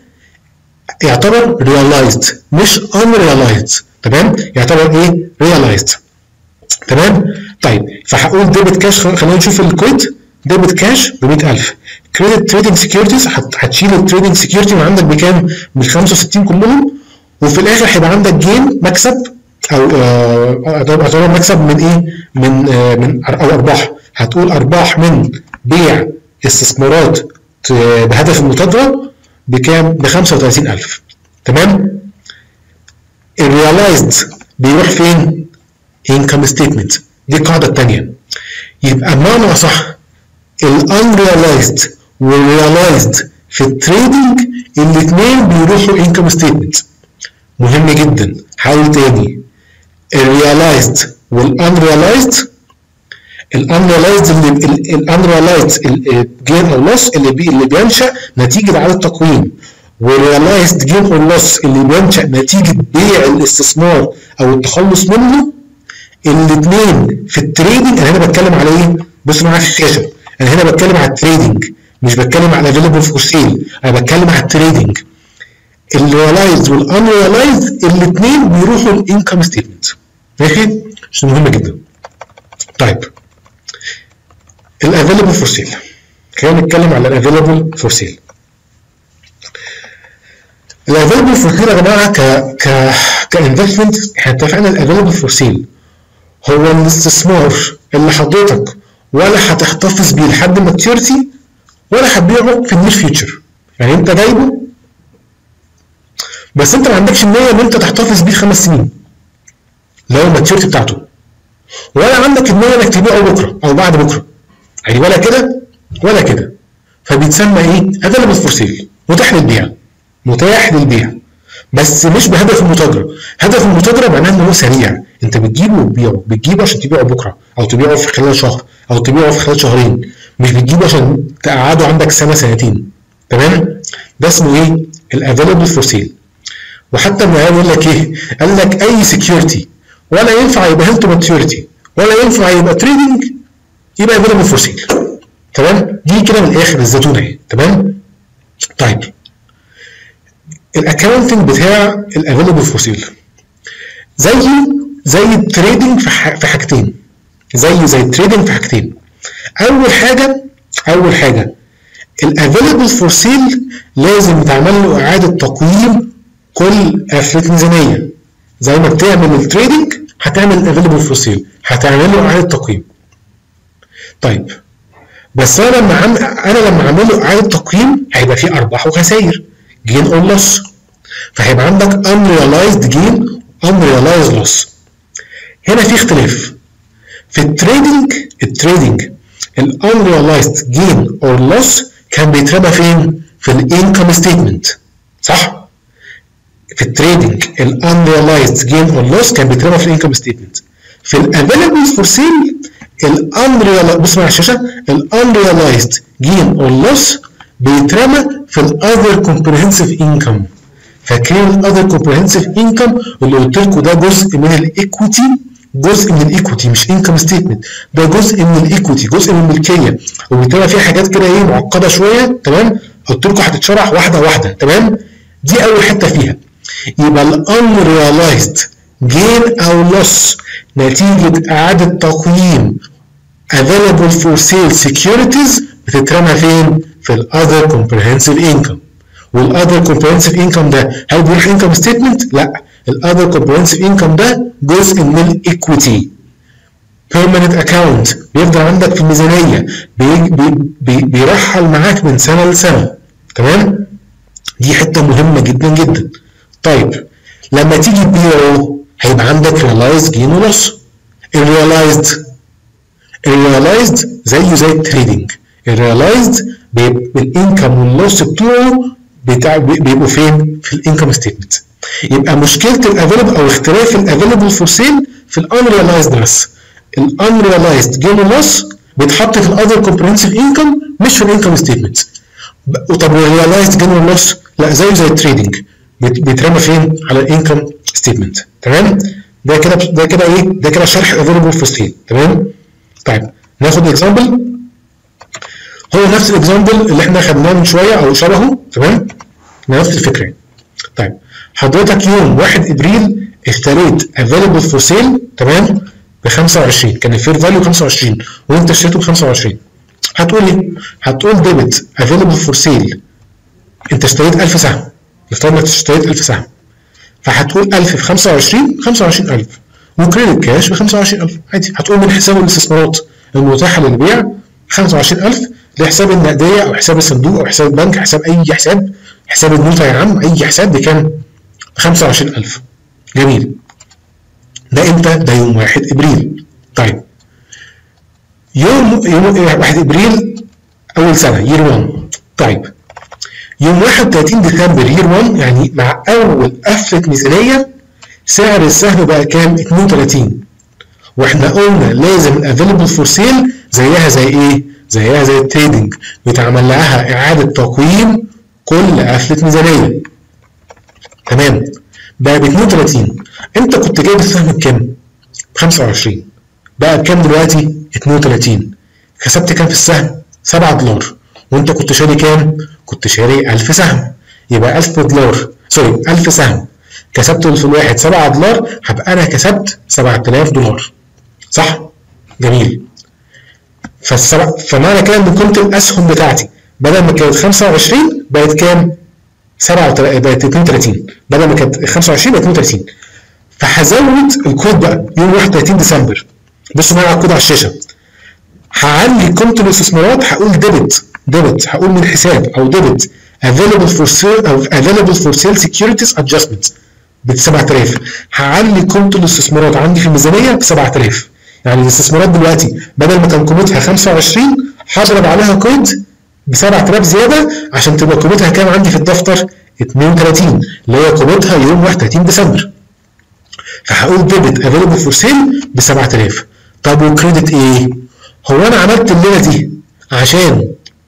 يعتبر ريلايزد مش ان ريلايزد. تمام؟ يعتبر ايه؟ ريلايزد. تمام؟ طيب فهقول ديبت كاش. خلينا نشوف الكويت. ديبت كاش ب مية ألف. كريدت تريدنج سكيورتيز هتشيل التريدنج سكيورتي من عندك بكام؟ بال خمسة وستين كلهم، وفي الاخر هيبقى عندك جين مكسب او يعتبر مكسب من ايه؟ من آه من او ارباح. هتقول ارباح من بيع استثمارات بهدف المتاجره بكام؟ ب خمسة وتلاتين ألف. تمام؟ الريلايزد بيروح فين؟ انكم ستيتمنت. دي القاعده الثانيه. يبقى بمعنى اصح الانريلايزد والريلايزد في التريدنج الاثنين بيروحوا انكم ستيتمنت. مهم جدا. هقول تاني، الريلايزد والانريلايزد، الانريلايزد اللي الانريلايزد الجين او لوس اللي بي اللي بينشا نتيجه اعاده تقويم، والريلايزد جين او لوس اللي بينشا نتيجه بيع الاستثمار او التخلص منه. الاثنين في التريدنج انا هنا بتكلم على ايه؟ بص معايا في الشاشه، انا هنا بتكلم على التريدنج مش بتكلم على افيلبل فور سيل، انا بتكلم على التريدنج. الريلايزد والانريلايزد الاثنين بيروحوا الانكم ستيتمنت. ماشي؟ عشان مهم جدا. طيب الافيلبل فور سيل، خلينا نتكلم على الافيلبل فور سيل. الافيلبل فور سيل يا جماعه ك ك كانفستمنت احنا اتفقنا الافيلبل فور سيل هو الاستثمار اللي حضرتك ولا هتحتفظ بيه لحد ماتيورتي ولا هتبيعه في النير فيوتشر. يعني انت جايبه بس انت ما عندكش النيه ان انت تحتفظ بيه خمس سنين اللي هو الماتيورتي بتاعته، ولا عندك النيه انك تبيعه بكره او بعد بكره، يعني ولا كده ولا كده. فبيتسمى ايه؟ افيلبل فور سيل، متاح للبيع، متاح للبيع، بس مش بهدف المتاجره. هدف المتاجره معناه ان هو سريع، انت بتجيبه وتبيعه، بتجيبه عشان تبيعه بكره او تبيعه في خلال شهر او تبيعه في خلال شهرين، مش بتجيبه عشان تقعده عندك سنه سنتين. تمام؟ ده اسمه ايه؟ الافيلبل فور سيل. وحتى ابن عيال يقول لك ايه؟ قال لك اي سكيورتي ولا ينفع يبقى هيلد تو ماتيوريتي ولا ينفع يبقى تريدنج يبقى افيلبل فور سيل. تمام؟ دي كده من الاخر الزتونه اهي. تمام؟ طيب الاكونتنج بتاع الافيلبل فور سيل زي زي التريدنج في في حاجتين، زي زي التريدنج في حاجتين. اول حاجه اول حاجه الافيلبل فور سيل لازم يتعمل له اعاده تقييم كل قفله ميزانيه، زي ما بتعمل التريدنج هتعمل الافيلبل فور سيل، هتعمل له اعاده تقييم. طيب بس انا لما عم... انا لما اعمل له اعاده تقييم هيبقى فيه ارباح وخسائر، جين اور لوس، فهيبقى عندك unrealized gain unrealized loss. هنا في اختلاف في التريدنج. التريدنج ال unrealized gain or loss كان بيترمى فين؟ في الانكم ستيتمنت، صح؟ في التريدنج ال unrealized gain or loss كان بيترمى في الانكم ستيتمنت. في الافيلبل فور سيل ال unrealized، بص على الشاشه، ال unrealized gain or loss بيترمى في ال other comprehensive income. فاكرين ال other comprehensive income اللي قلت لكم ده جزء من الايكويتي، جزء من الايكويتي مش انكم ستيتمنت، ده جزء من الايكويتي، جزء من الملكيه، وبالتالي فيها حاجات كده ايه معقده شويه. تمام؟ قلت لكم هتتشرح واحده واحده. تمام؟ دي اول حته فيها. يبقى ال unrealized gain او loss نتيجه اعاده تقييم available for sale securities بتترمى فين؟ في ال other comprehensive income. والاذر comprehensive income ده هل بيروح income statement؟ لا، الاذر comprehensive income ده جزء من الايكويتي permanent account بيفضل عندك في الميزانيه، بي بي بي بيرحل معاك من سنه لسنه. تمام؟ دي حته مهمه جدا جدا. طيب لما تيجي تبيعه هيبقى عندك realized gain و loss. الريلايزد الريلايزد زيه زي التريدنج. الريلايزد بالانكم واللوس بتوعه بتاع بيبقوا فين؟ في الانكم ستيتمنت. يبقى مشكله الافيلبل او اختلاف الافيلبل فور سيل في الانريلايزد بس. الانريلايزد جين ولوس بيتحط في الاذر كومبريهنسيف انكم مش في الانكم ستيتمنت. طب الريلايزد جين ولوس لا، زيه زي التريدنج بيترمى فين؟ على الانكم ستيتمنت. تمام؟ ده كده ده كده ايه؟ ده كده شرح الافيلبل فور سيل. تمام؟ طيب ناخد اكزامبل، هو نفس الاكزامبل اللي احنا خدناه من شويه او شبهه. تمام؟ نفس الفكره. طيب حضرتك يوم واحد ابريل اشتريت افيلبل فور سيل، تمام، ب خمسة وعشرين، كان الفير فاليو خمسة وعشرين وانت اشتريته ب خمسة وعشرين. هتقول ايه؟ هتقول ديبت افيلبل فور سيل، انت اشتريت ألف سهم، نفترض انك اشتريت ألف سهم، فهتقول ألف في خمسة وعشرين خمسة وعشرين ألف، وكريدت كاش ب خمسة وعشرين ألف عادي. هتقول من حساب الاستثمارات المتاحه للبيع خمسة وعشرين ألف لحساب النقديه او حساب الصندوق او حساب البنك، حساب اي حساب، حساب النوتة يا عم، اي حساب بكام؟ خمسة وعشرين ألف. جميل. ده امتى؟ ده يوم واحد ابريل. طيب يوم يوم واحد ابريل اول سنه يير واحد. طيب يوم واحد وتلاتين ديسمبر يير واحد، يعني مع اول قفله ميزانيه، سعر السهم بقى كام؟ اتنين وتلاتين. واحنا قلنا لازم الافيلبل فور سيل زيها زي ايه؟ زيها زي التريدنج، بيتعمل لها اعاده تقييم كل قفله ميزانيه. تمام؟ بقى ب اتنين وتلاتين. انت كنت جايب السهم بكام؟ ب خمسة وعشرين. بقى بكام دلوقتي؟ اتنين وتلاتين. كسبت كام في السهم؟ سبعة دولار. وانت كنت شاري كام؟ كنت شاري ألف سهم. يبقى ألف دولار، سوري ألف سهم، كسبت في الواحد سبعة دولار، هبقى انا كسبت سبعة آلاف دولار. صح؟ جميل. فالسبع فمعنى كده ان قيمه الاسهم بتاعتي بدل ما كانت خمسة وعشرين بقت كام؟ سبعة وتلاتين، بقت اتنين وتلاتين، بدل ما كانت خمسة وعشرين بقت اتنين وتلاتين. فهزود الكود بقى يوم واحد وتلاتين ديسمبر. بصوا معايا على الكود على الشاشه. هعلي قيمه الاستثمارات، هقول ديبت ديبت هقول من حساب او ديبت available for sale او available for sale securities adjustment ب سبعة آلاف. هعلي قيمه الاستثمارات عندي في الميزانيه ب سبعة آلاف. يعني الاستثمارات دلوقتي بدل ما كان قيمتها خمسة وعشرين هضرب عليها قيد ب سبعة آلاف زياده عشان تبقى قيمتها كام عندي في الدفتر؟ اتنين وتلاتين اللي هي قيمتها يوم واحد وتلاتين ديسمبر. فهقول ديبت افيلبل فور سيل ب سبعة آلاف. طب وكريدت ايه؟ هو انا عملت الليله دي عشان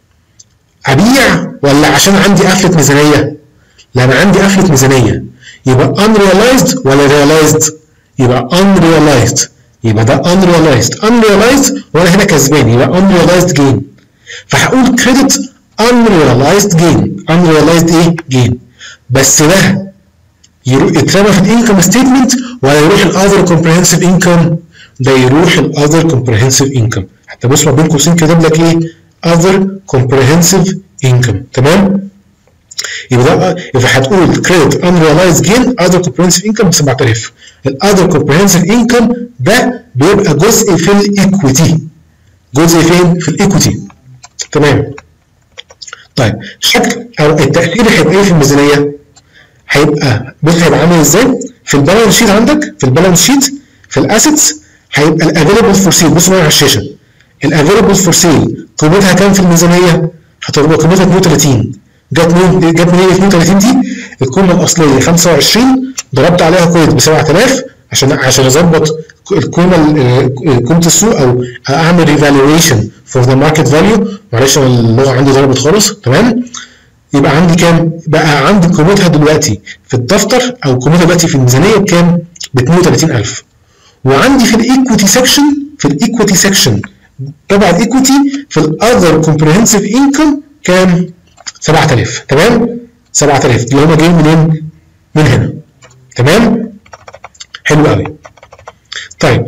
ابيع ولا عشان عندي قفله ميزانيه؟ لا انا عندي قفله ميزانيه، يبقى unrealized ولا realized؟ يبقى unrealized، يبقى ده unrealized unrealized وانا هنا كسبان يبقى unrealized gain. فهقول credit unrealized gain unrealized ايه؟ gain. بس ده يترمى في الانكم ستيتمنت ولا يروح الاذر كومبريهنسيف انكم؟ ده يروح الاذر كومبريهنسيف انكم. حتى بص ما بين قوسين كاتب لك ايه؟ اذر كومبريهنسيف انكم. تمام؟ يبقى ده يبقى هتقول كريدت unrealized gain other comprehensive income ب سبعة آلاف. الاذر comprehensive income ده بيبقى جزء في الايكويتي. جزء فين؟ في الايكويتي. تمام. طيب شكل او التاثير هيبقى ايه في الميزانيه؟ هيبقى بص هيبقى عامل ازاي؟ في البالانس شيت عندك في البالانس شيت في الاسيتس هيبقى الافيلبل فور سيل. بص معايا على الشاشه. الافيلبل فور سيل قيمتها كام في الميزانيه؟ هتبقى قيمتها اتنين وتلاتين. جت منين؟ جت منين اتنين وتلاتين دي؟ القيمه الاصليه خمسة وعشرين ضربت عليها قيد ب سبعة آلاف عشان عشان اظبط القيمه قيمه السوق او اعمل ريفالويشن فور ذا ماركت فاليو. معلش انا اللغه عندي ضربت خالص. تمام؟ يبقى عندي كام؟ بقى عندي قيمتها دلوقتي في الدفتر او قيمتها دلوقتي في الميزانيه بكام؟ ب اتنين وتلاتين ألف. وعندي في الايكويتي سكشن في الايكويتي سكشن تبع الايكويتي في الاذر كومبريهنسيف انكم كام؟ سبعة آلاف. تمام؟ سبعة آلاف اللي هم جايين منين؟ من هنا. تمام؟ حلو قوي. طيب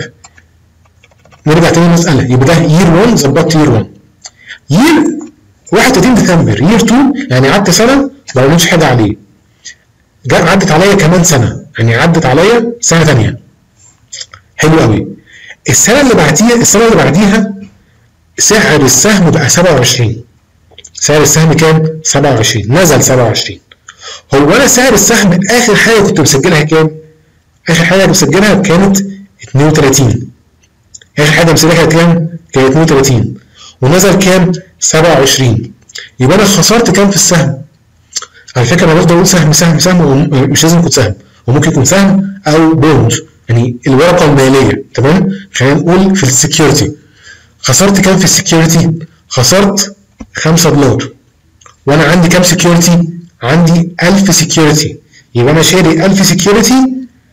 نرجع تاني للمساله. يبقى ده يير واحد ظبطت يير واحد. يير واحد وتلاتين ديسمبر يير اتنين يعني قعدت سنه ما بعملش حاجه عليه. جاء عدت عليا كمان سنه يعني عدت عليا سنه ثانيه. حلو قوي. السنه اللي بعديها السنه اللي بعديها سعر السهم بقى سبعة وعشرين. سعر السهم كام؟ سبعة وعشرين. نزل سبعة وعشرين. هو انا سعر السهم اخر حاجه كنت مسجلها كام؟ اخر حاجه مسجلها كانت اتنين وتلاتين. اخر حاجه مسجلها كام؟ كانت اتنين وتلاتين ونزل كام؟ سبعة وعشرين. يبقى انا خسرت كام في السهم؟ على فكره انا بفضل اقول سهم سهم سهم مش لازم يكون سهم، وممكن يكون سهم او بوند يعني الورقه الماليه. تمام؟ خلينا نقول في السكيورتي. خسرت كام في السكيورتي؟ خسرت خمسة دولار. وانا عندي كام سكيورتي؟ عندي ألف سكيورتي. يبقى انا شاري ألف سكيورتي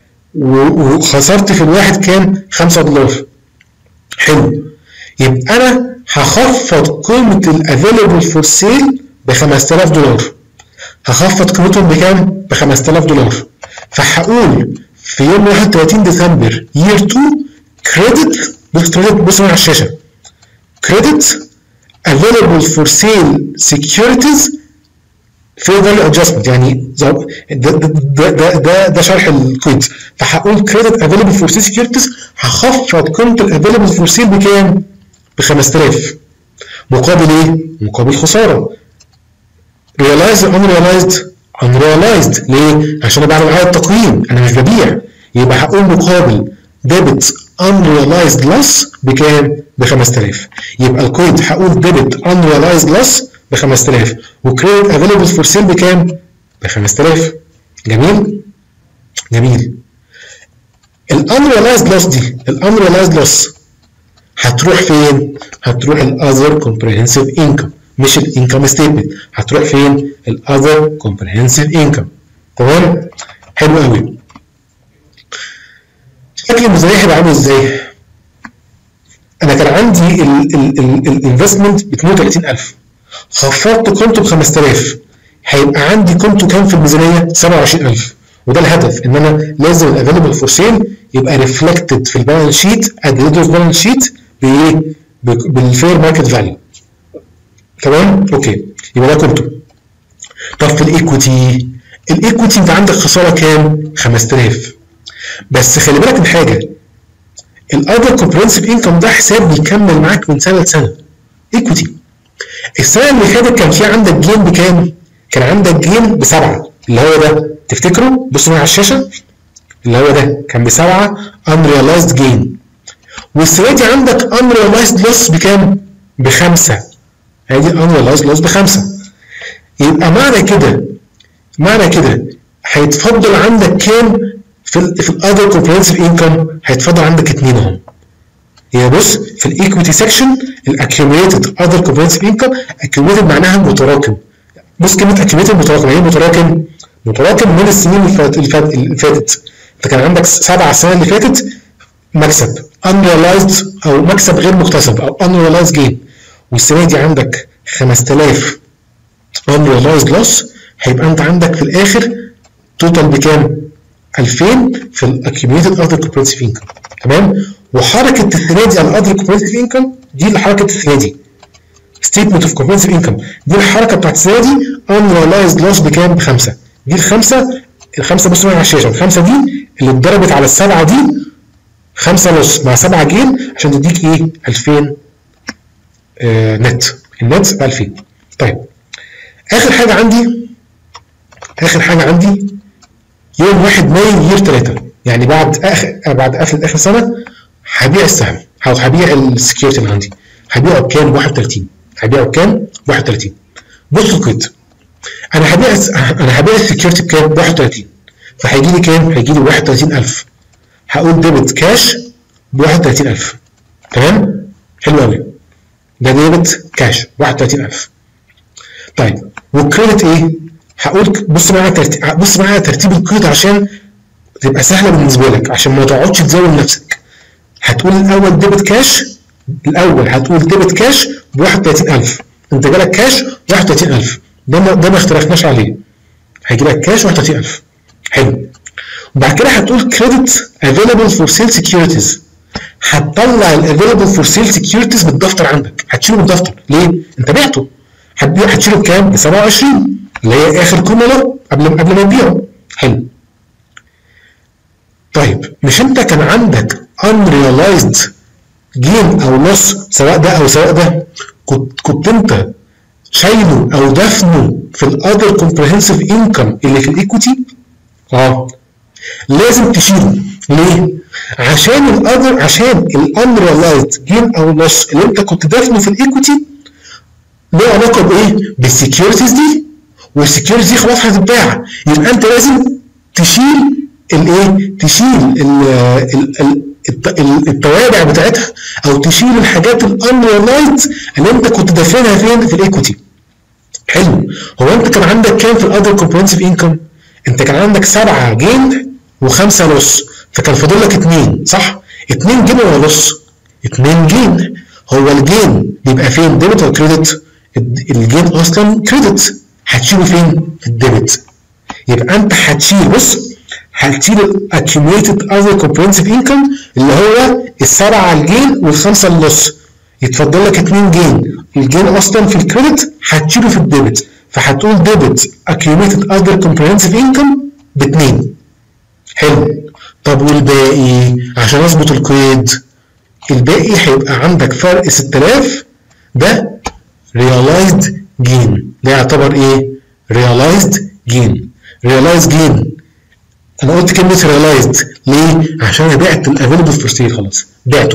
وخسرت في الواحد كام؟ خمسة دولار. حلو. يبقى انا هخفض قيمه الافيلبل فور سيل ب خمسة آلاف دولار. هخفض قيمتهم بكام؟ ب خمسة آلاف دولار. فهقول في يوم واحد وتلاتين ديسمبر يير اتنين كريدت. بص كريدت بص على الشاشه. كريدت available for sale securities fair value adjustment يعني ده ده ده ده, ده, ده شرح القيد. فهقول credit available for sale securities هخفض قيمه الavailable for sale بكام؟ ب خمسة آلاف. مقابل ايه؟ مقابل خساره. realized unrealized unrealized ليه؟ عشان انا بعمل عدد تقييم انا مش ببيع. يبقى هقول مقابل debit unrealized loss بكام؟ ب خمسة آلاف. يبقى القيد هقول debit unrealized loss ب خمسة آلاف وcredit available for sale بكام؟ ب خمسة آلاف. جميل؟ جميل. ال unrealized loss دي ال unrealized loss هتروح فين؟ هتروح ال other comprehensive income مش ال income statement. هتروح فين؟ ال other comprehensive income. تمام؟ حلو قوي. شكل الميزانيه هيبقى عامل ازاي؟ انا كان عندي الانفستمنت ب اتنين وتلاتين ألف خفضت قيمته ب خمسة آلاف. هيبقى عندي قيمته كام في الميزانيه؟ سبعة وعشرين ألف. وده الهدف ان انا لازم الافيلبل فور سيل يبقى ريفلكتد في البالانس شيت اديتد في البالانس شيت بايه؟ بالفير ماركت فاليو. تمام؟ اوكي يبقى ده قيمته. طب في الايكويتي الايكويتي انت عندك خساره كام؟ خمسة آلاف. بس خلي بالك من حاجه الاذر كومبريهنسيف انكم ده حساب بيكمل معاك من سنه لسنه. ايكويتي السنه اللي فاتت كان في عندك جين بكام؟ كان عندك جين بسبعه اللي هو ده تفتكروا؟ بصوا معايا على الشاشه اللي هو ده كان بسبعه unrealized gain. والسنه دي عندك unrealized loss بكام؟ بخمسه. ادي unrealized loss بخمسه. يبقى معنى كده معنى كده هيتفضل عندك كام في ال في الاذر كومبريهنسيف انكم؟ هيتفضل عندك اتنين اهم. يبقى بص في الايكويتي سيكشن الاكيوميليتد اذر كومبريهنسيف انكم، اكيوميليتد معناها متراكم. بص كلمه اكيوميليتد متراكم، يعني ايه متراكم؟ متراكم من السنين اللي فاتت اللي فاتت. انت كان عندك سبعه السنه اللي فاتت مكسب unrealized او مكسب غير مكتسب او unrealized gain، والسنه دي عندك خمسة آلاف unrealized loss، هيبقى انت عندك في الاخر توتال بكام؟ ألفين في الاكيوميليتد اذر كومبريهنسيف انكم. تمام؟ وحركه السنه دي على الاذر كومبريهنسيف انكم دي اللي حركه السنه دي ستيتمنت اوف كومبريهنسيف انكم، دي الحركه بتاعت السنه دي unrealized loss بكام؟ بخمسه. دي الخمسه الخمسه بصوا على الشاشه، الخمسه دي اللي اتضربت على السبعه دي خمسه لوس مع سبعه جين عشان تديك ايه؟ ألفين آه نت، النت ب ألفين. طيب اخر حاجه عندي اخر حاجه عندي يوم واحد مايو يير تلاته، يعني بعد اخر بعد قفله اخر سنه هبيع السهم او هبيع السكيورتي اللي عندي. هبيعه بكام؟ واحد وتلاتين. هبيعه بكام؟ واحد وتلاتين. بصوا الكود، انا هبيع انا هبيع السكيورتي بكام؟ ب واحد وتلاتين، فهيجي لي كام؟ هيجي لي واحد وتلاتين ألف. هقول ديبت كاش ب واحد وتلاتين ألف. تمام؟ حلو قوي. ده ديبت كاش واحد وتلاتين ألف. طيب والكريدت ايه؟ هقول بص معايا ترتيب بص معايا ترتيب الكريدت عشان تبقى سهله بالنسبه لك، عشان ما تقعدش تزود نفسك. هتقول الاول ديبت كاش، الاول هتقول ديبت كاش ب واحد وتلاتين ألف، انت جالك كاش واحد وتلاتين ألف، ده ما ده ما اختلفناش عليه. هيجي لك كاش واحد وتلاتين ألف. حلو. وبعد كده هتقول كريدت افيلبل فور سيل سكيورتيز، هتطلع الافيلبل فور سيل سكيورتيز بالدفتر عندك، هتشيله بالدفتر. ليه؟ انت بعته. هتشيله بكام؟ ب سبعة وعشرين اللي هي اخر قيمه له قبل قبل ما تبيعه. حلو. طيب مش انت كان عندك unrealized gain او loss سواء ده او سواء ده، كنت كنت انت شايله او دفنه في الاذر كومبريهنسيف انكم اللي في الايكويتي؟ اه لازم تشيله. ليه؟ عشان الاذر عشان الانريلايزد جين او لوس اللي انت كنت دافنه في الايكويتي له علاقه بايه؟ بالسكيورتيز دي، والسكيورتيز دي خلاص هتتباع، يبقى انت لازم تشيل الايه؟ تشيل التوابع بتاعتها او تشيل الحاجات الانريلايزد اللي انت كنت دافنها فين؟ في الايكويتي. حلو. هو انت كان عندك كام في الاذر كومبريهنسيف انكم؟ انت كان عندك سبعه جين وخمسه لوس، فكان فاضل لك اتنين، صح؟ اتنين جين ولا لوس؟ اتنين جين. هو الجين بيبقى فين؟ ديبت ولا كريدت؟ الجين اصلا كريدت، هتشيله فين؟ في الديبت. يبقى انت هتشيل بص هتشيل الاكيوميليتد اذر كومبريهنسيف انكم اللي هو السبعه الجين والخمسه اللوس، يتفضل لك اتنين جين، الجين اصلا في الكريدت هتشيله في الديبت، فهتقول ديبت accumulated other comprehensive income باتنين. حلو. طب والباقي عشان اظبط القيد، الباقي هيبقى عندك فرق ستة آلاف، ده realized gain، ده يعتبر ايه؟ realized gain. realized gain انا قلت كلمه realized ليه؟ عشان انا بعت الافيلبل فور سيل، خلاص بعته.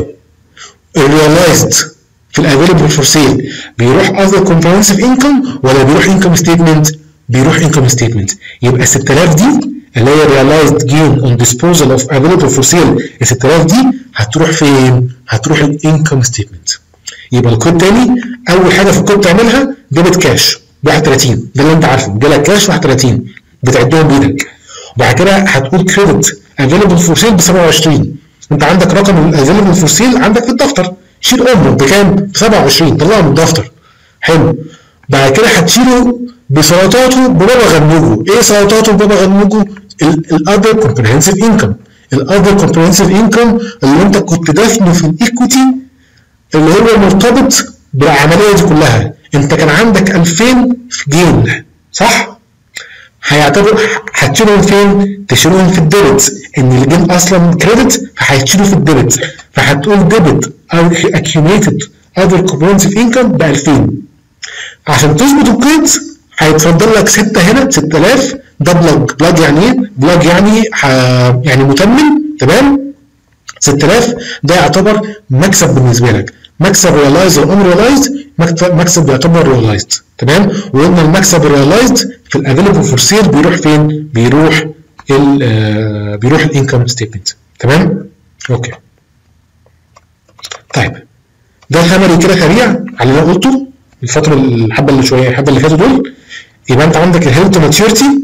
الريلايزد في الافيلبل فور سيل بيروح اذر كومبريهنسيف انكم ولا بيروح انكم ستيتمنت؟ بيروح انكم ستيتمنت. يبقى ستة آلاف دي اللي هي realized gain on disposal of available for sale، ال ستة آلاف دي هتروح فين؟ هتروح الانكم ستيتمنت. يبقى الكود تاني، اول حاجه في الكود تعملها ديبت كاش واحد وتلاتين، ده اللي انت عارفه، جالك كاش واحد وتلاتين بتعدهم بايدك. وبعد كده هتقول كريدت افيلبل فور سيل ب سبعة وعشرين، انت عندك رقم الافيلبل فور سيل عندك في الدفتر، شيل امه بكام؟ ب سبعة وعشرين، طلعه من الدفتر. حلو. بعد كده هتشيله بسلطاته ببابا غنوجه. ايه سلطاته ببابا غنوجه؟ الاذر كومبريهنسيف انكم. الاذر كومبريهنسيف انكم اللي انت كنت دافنه في الايكويتي اللي هو مرتبط بالعمليه دي كلها. انت كان عندك ألفين في جين، صح؟ هيعتبر هتشيلهم فين؟ تشيلهم في الديبت، ان الجين اصلا كريدت فهيتشيلوا في الديبت، فهتقول ديبت او accumulated other comprehensive income ب ألفين. عشان تظبط القيد هيتفضل لك ستة هنا، ستة آلاف، ده بلاج. بلاج يعني ايه؟ بلاج يعني يعني متمم، تمام؟ ستة آلاف ده يعتبر مكسب بالنسبه لك، مكسب ريلايزد ولا ان ريلايزد؟ مكسب بيعتبر ريلايزد، تمام؟ وقلنا المكسب الريلايزد في الافيلبل فور سيل بيروح فين؟ بيروح ال آه بيروح الانكم ستيتمنت، تمام؟ اوكي. طيب ده السمري كده سريع على اللي انا قلته الفتره الحبه اللي شويه الحبه اللي فاتوا دول. يبقى انت عندك الهيلد تو ماتيورتي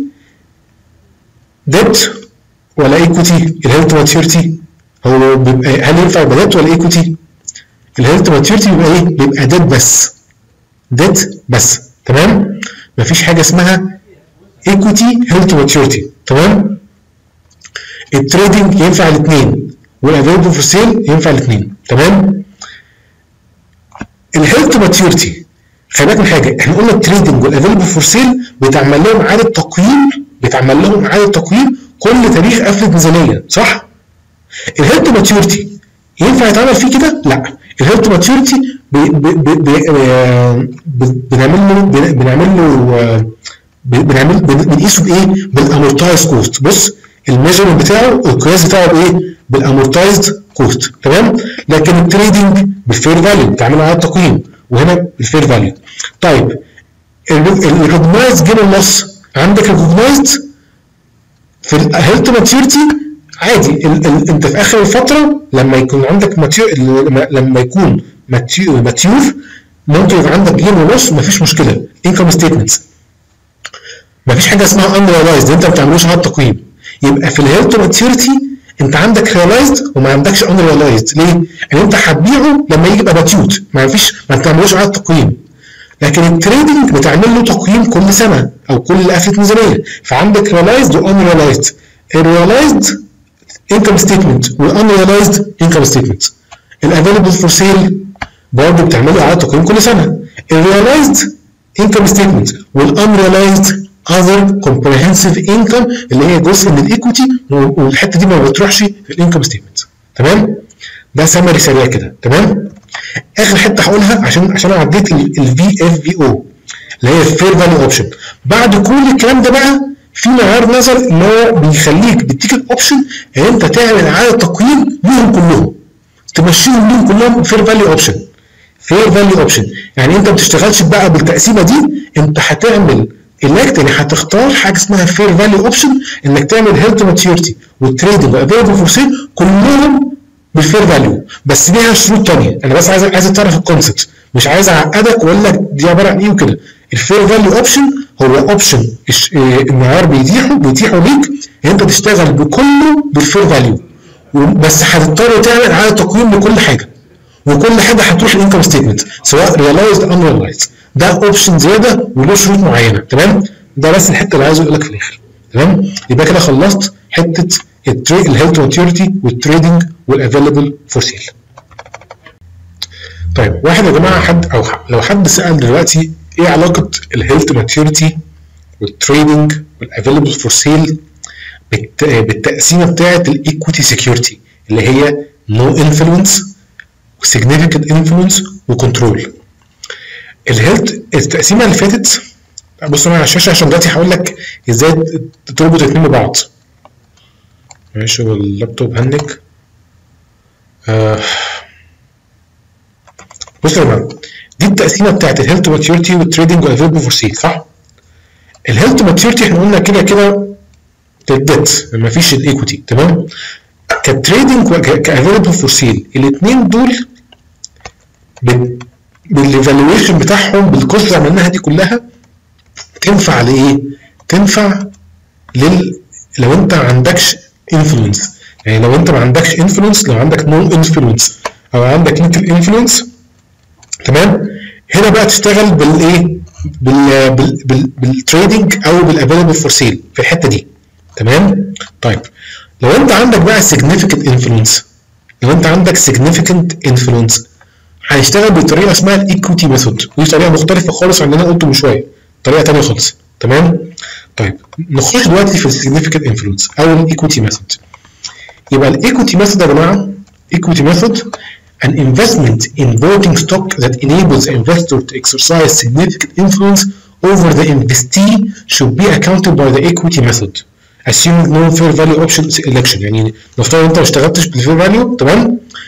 ديت ولا ايكوتي؟ الهيلد تو ماتيورتي هو بيبقى هل ينفع يبقى ديت ولا ايكوتي؟ الهيلد تو ماتيورتي بيبقى ايه؟ بيبقى ديت بس، ديت بس، تمام؟ مفيش حاجه اسمها ايكوتي هيلد تو ماتيورتي، تمام؟ التريدنج ينفع الاثنين والافيلبل فور سيل ينفع الاثنين، تمام؟ الهيلد تو ماتيورتي خلي بالك من حاجه، احنا قلنا التريدنج والافيلبل فور سيل بيتعمل لهم اعاده تقييم، بيتعمل لهم اعاده تقييم كل تاريخ قفله ميزانيه، صح؟ الهيلد تو ماتيورتي ينفع يتعمل فيه كده؟ لا، الهيلد تو ماتيورتي بنعمل له بنعمل له بنعمل بنقيسه بايه؟ بالامورتايز كوست. بص الميجرمنت بتاعه القياس بتاعه بايه؟ بالامورتايزد كوست، تمام؟ لكن التريدنج بالفير فاليو بتعمله على التقييم، وهنا بالفير فاليو. طيب الريكوجنايزد جين اللوس عندك ريكوجنايزد في الهيلد تو ماتيورتي عادي، ال ال انت في اخر الفتره لما يكون عندك ماتيور لما يكون ماتيور ماتيور ممكن يبقى عندك جين ولوس مفيش مشكله، انكم ستيتمنتس مفيش حاجه اسمها ان ريلايزد انت ما بتعملوش على التقييم. يبقى في الهيلد تو ماتيورتي انت عندك ريلايزد وما عندكش ان ريلايزد، ليه؟ ان انت هتبيعه لما يجي يبقى ماتيوت، ما فيش ما بتعملوش على التقييم. لكن التريدنج بتعمل له تقييم كل سنه او كل قفله ميزانيه، فعندك ريلايزد وان ريلايزد. الريلايزد انكم ستيتمنت والان ريلايزد انكم ستيتمنت. الافيلبل فور سيل برضه بتعمله على تقييم كل سنه. الريلايزد انكم ستيتمنت والان ريلايزد other comprehensive income اللي هي جزء من الايكوتي، والحته دي ما بتروحش في الانكم ستيتمنت، تمام؟ ده سمري سريع كده، تمام؟ اخر حته هقولها عشان عشان انا عديت الفي اف في او اللي هي الفير فاليو اوبشن. بعد كل الكلام ده بقى في معيار نظر اللي هو بيخليك بيديك الاوبشن ان انت تعمل اعاده تقييم ليهم كلهم، تمشيهم ليهم كلهم فير فاليو اوبشن. فير فاليو اوبشن يعني انت ما بتشتغلش بقى بالتقسيمه دي، انت هتعمل الكت يعني هتختار حاجه اسمها فير فاليو اوبشن انك تعمل هيلد تو ماتيورتي والتريدنج والافيلبل فور سيل كلهم بالفير فاليو، بس ليها شروط ثانيه. انا بس عايز عايز تعرف الكونسبت، مش عايز اعقدك واقول لك دي عباره عن ايه وكده. الفير فاليو اوبشن هو اوبشن المعيار بيتيحه بيتيحه ليك ان انت تشتغل بكله بالفير فاليو، بس هتضطر تعمل اعاده تقييم لكل حاجه، وكل حاجه هتروح الانكم ستيتمنت سواء ريلايزد او ان ريلايزد. ده اوبشن زياده وله شروط معينه، تمام؟ ده بس الحته اللي عايز اقول لك في الاخر، تمام؟ يبقى كده خلصت حته الهيلد تو ماتيورتي والتريدنج والافيلبل فور سيل. طيب واحد يا جماعه حد او لو حد سال دلوقتي ايه علاقه الهيلد تو ماتيورتي والتريدنج والافيلبل فور سيل بالتقسيمه بتاعه الايكويتي سكيورتي اللي هي نو انفلونس وسيجنيفيكانت انفلونس وكنترول. الهيلد التقسيمه اللي فاتت بص انا على الشاشه عشان دلوقتي هقول لك ازاي تربط الاثنين ببعض. ماشي هو اللابتوب هنج. آه. بص يا جماعه دي التقسيمه بتاعت الهيلد تو ماتيورتي والتريدنج والافيلبل فور سيل، صح؟ الهيلد تو ماتيورتي احنا قلنا كده كده الديت ما فيش الايكوتي، تمام؟ كتريدنج وكافيلبل فور سيل الاثنين دول بالايفالويشن بتاعهم بالكوست اللي عملناها دي كلها تنفع لايه؟ تنفع لل لو انت ما عندكش انفلونس، يعني لو انت ما عندكش انفلونس، لو عندك نو انفلونس او عندك ليتل انفلونس، تمام؟ هنا بقى تشتغل بالايه؟ بال بال بال بالتريدنج او بالافيلبل فور سيل في الحته دي، تمام؟ طيب لو انت عندك بقى significant influence، لو انت عندك significant influence هيشتغل بطريقه اسمها الايكويتي ميثود، ودي طريقه مختلفه خالص عن اللي انا قلته من شويه، طريقه ثانيه خالص، تمام؟ طيب نخش دلوقتي في السيجنيفيكانت انفلونس او الايكويتي ميثود. يبقى الايكويتي ميثود يا جماعه ايكويتي ميثود an investment in voting stock that enables the investor to exercise significant influence over the investee should be accounted by the equity method assuming no fair value option election. يعني نفترض انت ما اشتغلتش بالفير فاليو، تمام؟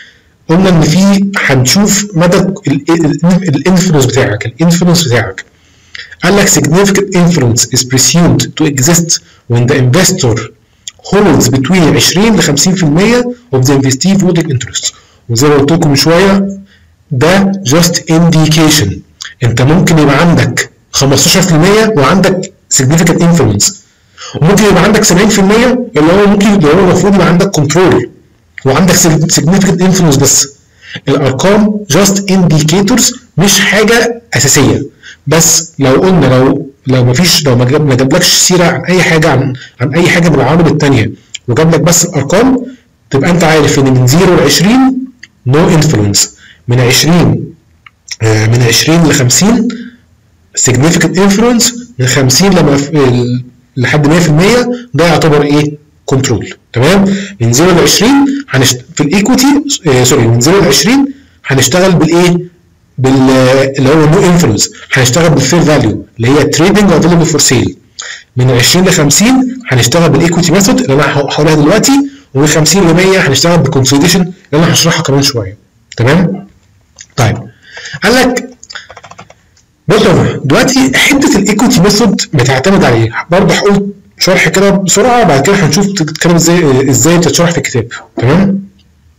قلنا ان في هنشوف مدى الانفلونس بتاعك الانفلونس بتاعك قال لك significant influence is presumed to exist when the investor holds between عشرين ل خمسين في المية of the investee voting interest. وزي ما قلت لكم من شويه ده just indication. انت ممكن يبقى عندك خمستاشر في المية وعندك significant influence، وممكن يبقى عندك سبعين في المية اللي هو ممكن اللي هو المفروض يبقى عندك كنترول وعندك significant influence. بس الارقام just indicators مش حاجه اساسيه. بس لو قلنا لو لو مفيش لو ما جابلكش سيره عن اي حاجه عن عن اي حاجه من العوامل الثانيه وجاب لك بس الارقام، تبقى انت عارف ان من صفر ل عشرين نو انفلونس، من عشرين آه من عشرين ل خمسين significant influence، من خمسين لما لحد مية في المية ده يعتبر ايه؟ كنترول. تمام؟ من صفر ل عشرين هنشت... في الايكويتي آه سوري من صفر ل عشرين هنشتغل بالايه؟ بال اللي هو نو انفلونس، هنشتغل بالفير فاليو اللي هي تريدنج افيلبل فور سيل. من عشرين ل خمسين هنشتغل بالايكويتي ميثود اللي انا هقولها دلوقتي، ومن خمسين ل مية هنشتغل بالكونسوليديشن اللي انا هشرحها كمان شويه. تمام؟ طيب قال لك بصوا دلوقتي حته الايكويتي ميثود بتعتمد على ايه؟ برضه هقول شرح كده بسرعه، بعد كده هنشوف تتكلم ازاي ازاي بتتشرح في الكتاب. تمام؟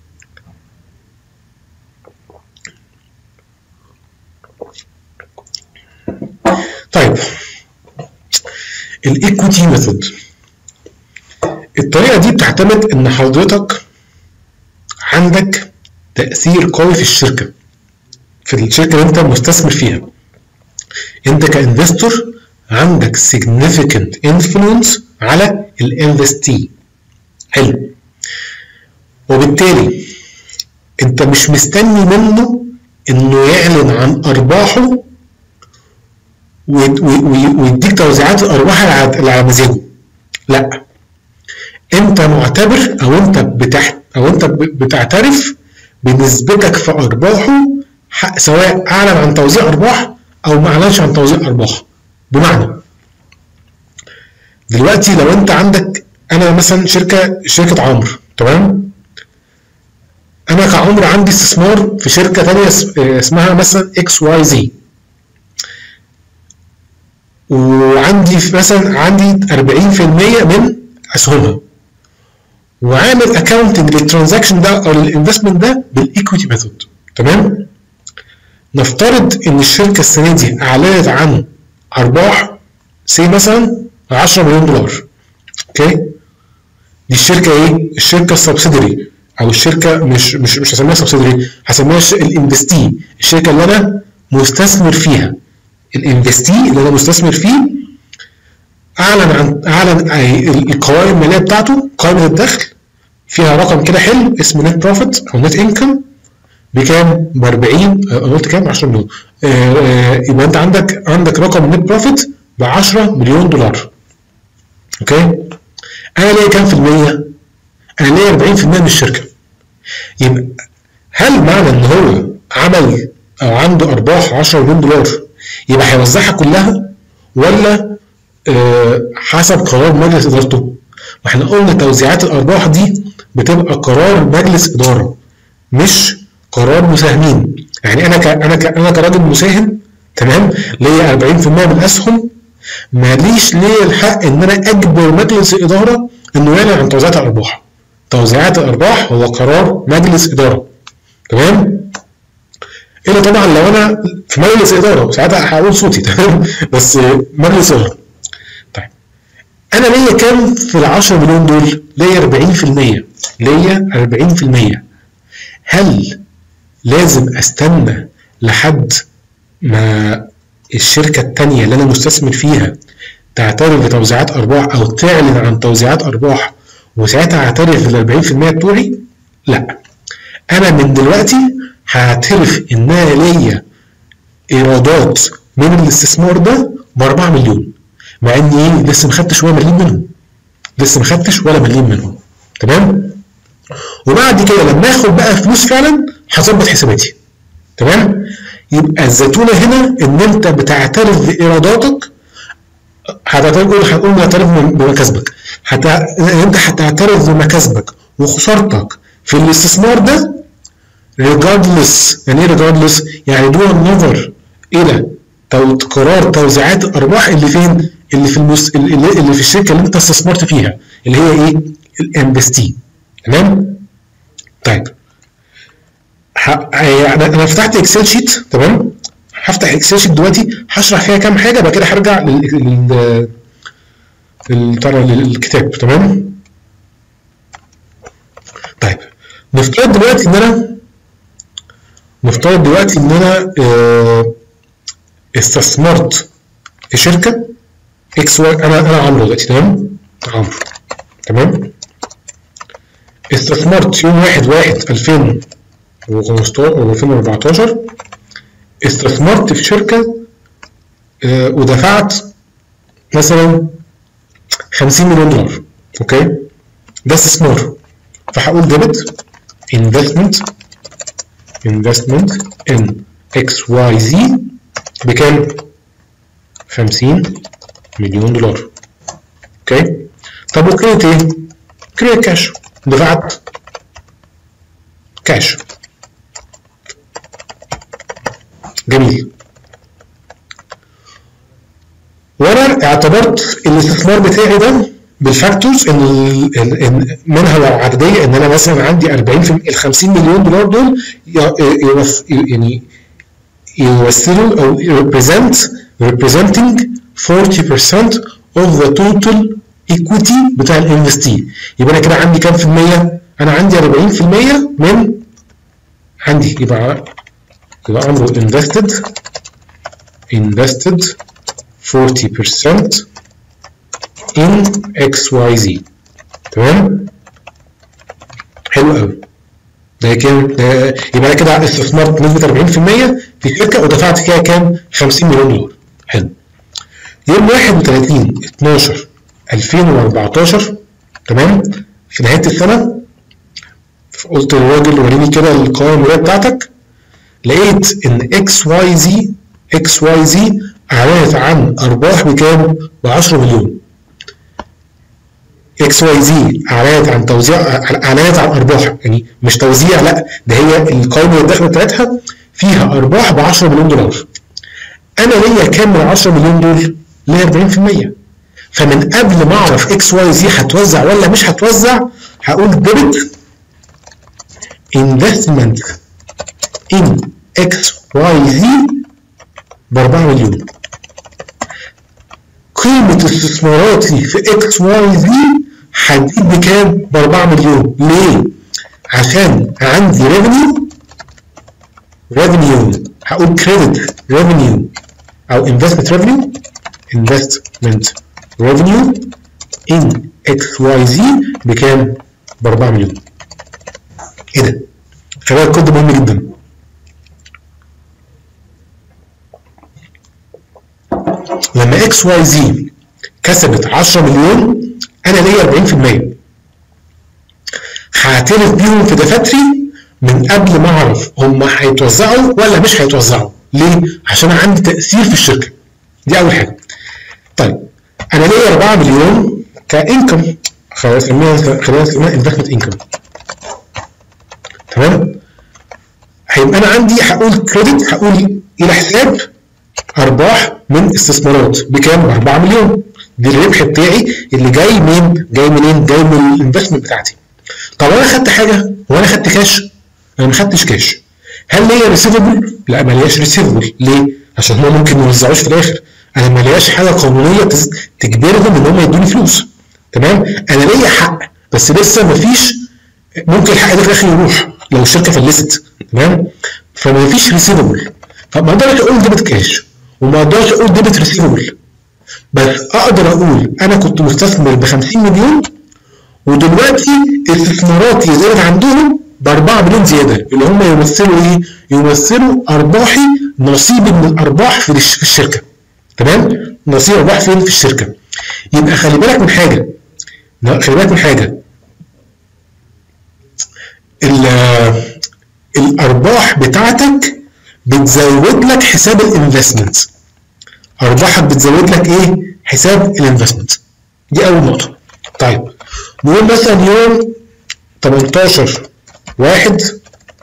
طيب الايكويتي ميثود الطريقه دي بتعتمد ان حضرتك عندك تاثير قوي في الشركه في الشركه اللي انت مستثمر فيها. انت كانفستور عندك significant influence على الانفستي. حلو. وبالتالي انت مش مستني منه انه يعلن عن ارباحه ويديك توزيعات الارباح اللي على مزاجه. لا، انت معتبر او انت بتحت او انت بتعترف بنسبتك في ارباحه، سواء اعلن عن توزيع ارباح او ما اعلنش عن توزيع ارباح. بمعنى دلوقتي لو انت عندك انا مثلا شركه شركه عمرو، تمام؟ انا كعمرو عندي استثمار في شركه ثانيه اسمها مثلا اكس واي زي، وعندي مثلا عندي أربعين في المية من اسهمها، وعامل اكاونتنج للترانزاكشن ده او للانفستمنت ده بالايكويتي ميثود. تمام؟ نفترض ان الشركه السنه دي اعلنت عن ارباح سي مثلا عشرة مليون دولار. اوكي؟ دي الشركه ايه؟ الشركه السبسيدري او الشركه مش مش مش هسميها سبسيدري، هسميها الانفستي، الشركه اللي انا مستثمر فيها. الانفستي اللي انا مستثمر فيه اعلن عن اعلن القوائم الماليه بتاعته، قائمه الدخل فيها رقم كده حلو اسمه نت بروفيت او نت انكم بكام؟ ب أربعين، قلت كام؟ عشرة مليون. يبقى انت عندك عندك رقم نت بروفيت ب عشرة مليون دولار. اوكي؟ انا ليا كام في المية؟ انا ليا أربعين في المية من الشركه. يبقى هل معنى ان هو عمل او عنده ارباح عشرة مليون دولار يبقى هيوزعها كلها، ولا أه حسب قرار مجلس ادارته؟ ما احنا قلنا توزيعات الارباح دي بتبقى قرار مجلس اداره مش قرار مساهمين. يعني انا ك انا ك انا كراجل مساهم، تمام، ليا أربعين في المية من الاسهم، ماليش ليا الحق ان انا اجبر مجلس الاداره انه يعلن عن توزيعات الارباح. توزيعات الارباح هو قرار مجلس اداره. تمام؟ الا طبعا لو انا في مجلس اداره ساعتها هقول صوتي. تمام؟ بس مجلس اداره. طيب انا ليا كام في ال عشرة مليون دول؟ ليا أربعين في المية. ليا أربعين في المية. هل لازم استنى لحد ما الشركه الثانيه اللي انا مستثمر فيها تعترف بتوزيعات ارباح او تعلن عن توزيعات ارباح وساعتها اعترف بال أربعين في المية بتوعي؟ لا، انا من دلوقتي هعترف ان انا ليا ايرادات من الاستثمار ده ب أربعة مليون، مع اني ايه لسه ما خدتش ولا مليم منهم. لسه ما خدتش ولا مليم منهم. تمام؟ وبعد كده لما اخد بقى فلوس فعلا هظبط حساباتي. تمام؟ يبقى الزتونه هنا ان انت بتعترف بايراداتك، هتقول هتقول معترف بمكاسبك، انت هتعترف بمكاسبك وخسارتك في الاستثمار ده regardless. يعني ايه regardless؟ يعني دون النظر الى قرار توزيعات الارباح اللي فين؟ اللي في المس... اللي, اللي في الشركه اللي انت استثمرت فيها، اللي هي ايه؟ الانفستي. تمام؟ طيب ح... انا انا فتحت اكسل شيت. تمام؟ هفتح اكسل شيت دلوقتي هشرح فيها كام حاجه، بعد كده هرجع لل لل للكتاب. تمام؟ طيب نفترض دلوقتي ان انا نفترض دلوقتي ان انا اه استثمرت في شركه اكس واي. انا انا عمرو دلوقتي. تمام؟ عمرو. تمام؟ استثمرت يوم واحد واحد ألفين وخمستاشر او ألفين وأربعتاشر، استثمرت في شركه اه ودفعت مثلا خمسين مليون دولار. اوكي؟ ده استثمار. فهقول ديبت investment investment in اكس واي زي بكام؟ خمسين مليون دولار. اوكي؟ طب وكريت ايه؟ كريت كاش. دفعت كاش. جميل. وانا اعتبرت الاستثمار بتاعي ده بالفاكتورز ان منها لو عدديه، ان انا مثلا عندي أربعين في المية ال خمسين مليون دولار دول يعني يمثلوا او represent representing forty percent of the total equity بتاع الانفستي. يبقى انا كده عندي كام في المية؟ انا عندي أربعين في المية من عندي. يبقى يبقى عمرو invested invested forty percent in اكس واي زي. تمام؟ حلو قوي. ده كام؟ يبقى انا كده استثمرت نسبة أربعين في المية في شركة ودفعت فيها كام؟ خمسين مليون دولار. حلو. يوم واحد وتلاتين اتناشر ألفين وأربعتاشر، تمام؟ في نهاية السنة قلت للراجل وريني كده القوائم المالية بتاعتك، لقيت ان اكس واي زي اكس واي زي اعلنت عن ارباح بكام؟ ب عشرة مليون. اكس واي زي اعلنت عن توزيع، اعلنت عن ارباح، يعني مش توزيع، لا ده هي القائمه الدخل بتاعتها فيها ارباح ب عشرة مليون دولار. انا ليا كام من عشرة مليون دول؟ ليا أربعين في المية. فمن قبل ما اعرف اكس واي زي هتوزع ولا مش هتوزع، هقول ديبت انفستمنت ان اكس واي زي ب أربعة مليون. قيمة استثماراتي في اكس واي زي هتزيد بكام؟ ب أربعة مليون. ليه؟ عشان عندي ريفينيو ريفينيو هقول كريدت ريفينيو او انفستمنت ريفينيو انفستمنت ريفينيو ان اكس واي زي بكام؟ ب أربعة مليون. ايه ده؟ خلي بالك الكود ده مهم جدا. لما اكس واي زي كسبت عشرة مليون انا ليا أربعين في المية، هعترف بيهم في دفاتري من قبل ما اعرف هم هيتوزعوا ولا مش هيتوزعوا. ليه؟ عشان عندي تاثير في الشركه. دي اول حاجه. طيب انا ليا أربعة مليون كانكم، خلاص خلينا خلينا نسميها انفستمنت انكم. تمام؟ هيبقى انا عندي هقول كريدت، هقول الى حساب ارباح من استثمارات بكام؟ ب أربعة مليون. دي الربح بتاعي اللي جاي من جاي منين؟ جاي من الانفستمنت بتاعتي. طب انا خدت حاجه وانا خدت كاش؟ انا ما خدتش كاش. هل ليا ريسيفبل؟ لا ما لياش ريسيفبل. ليه؟ عشان هم ممكن ما يوزعوش في الاخر. انا ما لياش حاجه قانونيه تجبرهم ان هم يدوني فلوس. تمام؟ انا ليا حق بس لسه ما فيش، ممكن الحق ده في الاخر يروح لو الشركه فلست. تمام؟ فما فيش ريسيفبل. فما اقدرش اقول ديبت كاش وما اقدرش اقول ديبت ريسيفبل، بس اقدر اقول انا كنت مستثمر ب خمسين مليون ودلوقتي استثماراتي زادت عندهم ب أربعة مليون زياده، اللي هم يمثلوا ايه؟ يمثلوا ارباحي، نصيبي من الارباح في الشركه. تمام؟ نصيب ارباح فين؟ في الشركه. يبقى خلي بالك من حاجه، خلي بالك من حاجه الارباح بتاعتك بتزود لك حساب الانفستمنت. ارباحك بتزود لك ايه؟ حساب الانفستمنت. دي اول نقطه. طيب نقول مثلا يوم تمنتاشر واحد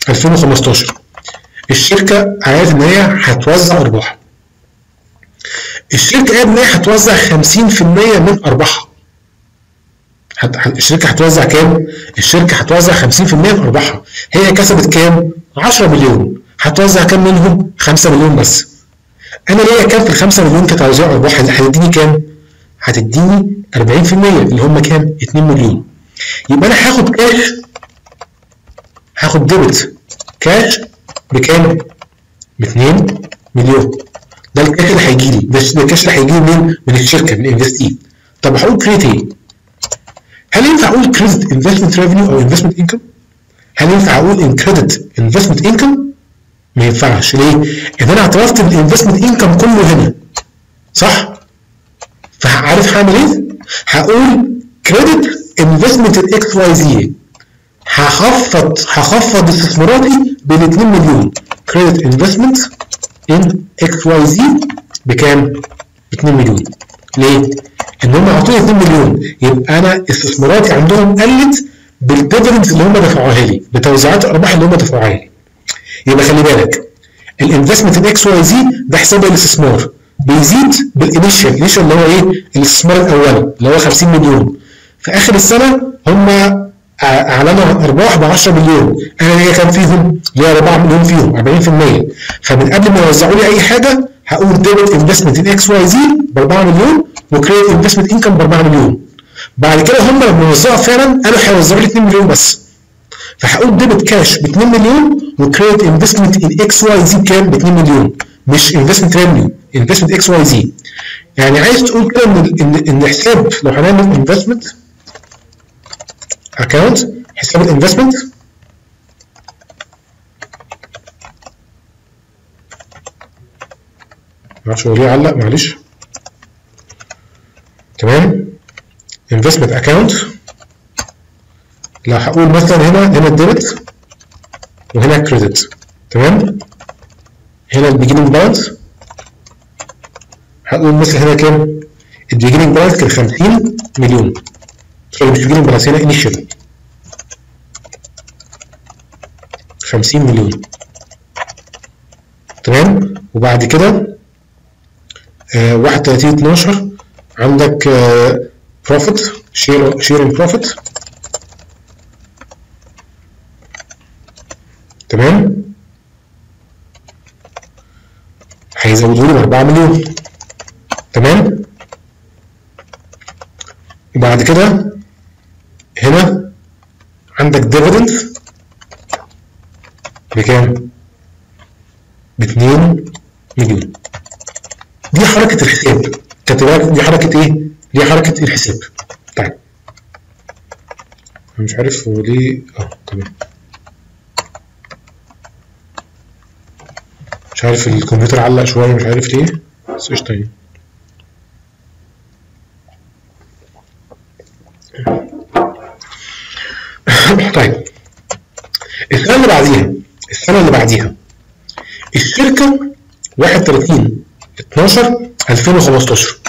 ألفين وخمستاشر الشركه قالت ان هي هتوزع ارباح. الشركه قالت ان هي هتوزع خمسين في المية من ارباحها. الشركه هتوزع كام؟ الشركه هتوزع خمسين في المية من ارباحها. هي كسبت كام؟ عشرة مليون. هتوزع كام منهم؟ خمسة مليون بس. انا ليا كام في ال خمسة مليون كتوزيع ارباح؟ هتديني كام؟ هتديني أربعين في المية اللي هم كام؟ اتنين مليون. يبقى انا هاخد كاش، هاخد ديبت كاش بكام؟ ب اتنين مليون. ده الكاش اللي هيجي لي، ده الكاش اللي هيجي لي منين؟ من الشركه، من انفستي. طب هقول كريدت ايه؟ هل ينفع اقول كريدت انفستمنت ريفينيو او انفستمنت انكم؟ هل ينفع اقول ان كريدت انفستمنت انكم؟ ما ينفعش. ليه؟ ان انا اعترفت بالانفستمنت انكم كله هنا، صح؟ فعارف هعمل ايه؟ هقول كريدت انفستمنت اكس واي زي، هخفض هخفض استثماراتي بال اتنين مليون. كريدت انفستمنت ان اكس واي زي بكام؟ ب اتنين مليون. ليه؟ ان هم اعطوني اتنين مليون، يبقى انا استثماراتي عندهم قلت بالديفيدنز اللي هم دفعوها لي، بتوزيعات الارباح اللي هم دفعوها لي. يبقى خلي بالك الانفستمنت ان اكس واي زي ده حساب الاستثمار بيزيد بالانيشال، الانيشال اللي هو ايه؟ الاستثمار الاولي اللي هو خمسين مليون. في اخر السنه هم اعلنوا ارباح ب عشرة مليون، انا ليا كام فيهم؟ ليا أربعة مليون فيهم، أربعين في المية. فمن قبل ما يوزعوا لي اي حاجه هقول ديبت انفستمنت ان اكس واي زي ب أربعة مليون وكريدت انفستمنت انكم ب أربعة مليون. بعد كده هم لما يوزعوا فعلا قالوا هيوزعوا لي اتنين مليون بس، فهقول ديبت كاش ب اتنين مليون وكريدت انفستمنت ان اكس واي زي بكام؟ ب اتنين مليون، مش انفستمنت ريفينيو، انفستمنت اكس واي زي. يعني عايز تقول كده ان ان ان حساب لو هنعمل انفستمنت اكونت، حساب الانفستمنت معرفش هو ليه علق، معلش. تمام، انفستمنت اكونت لا هقول مثلا هنا هنا الديبت وهنا الكريدت. تمام، هنا البيجيننج بالانس هقول مثلا هنا كام؟ البيجيننج بالانس كان خمسين مليون. سوري مش بيجيننج بالانس، هنا انيشال خمسين مليون. تمام، وبعد كده آه واحد وتلاتين اتناشر عندك بروفيت شير شيرنج بروفيت. تمام، هيزودوا لي ب أربعة مليون. تمام، وبعد كده هنا عندك ديفيدند بكام؟ ب اتنين مليون. دي حركة الحساب، كاتبها دي حركة ايه؟ دي حركة الحساب. طيب مش عارف هو ليه اه تمام، مش عارف الكمبيوتر علق شوية، مش عارف ليه بس قشطة يعني. طيب السنة اللي بعديها السنة اللي بعديها الشركة واحد وتلاتين اتناشر ألفين وخمستاشر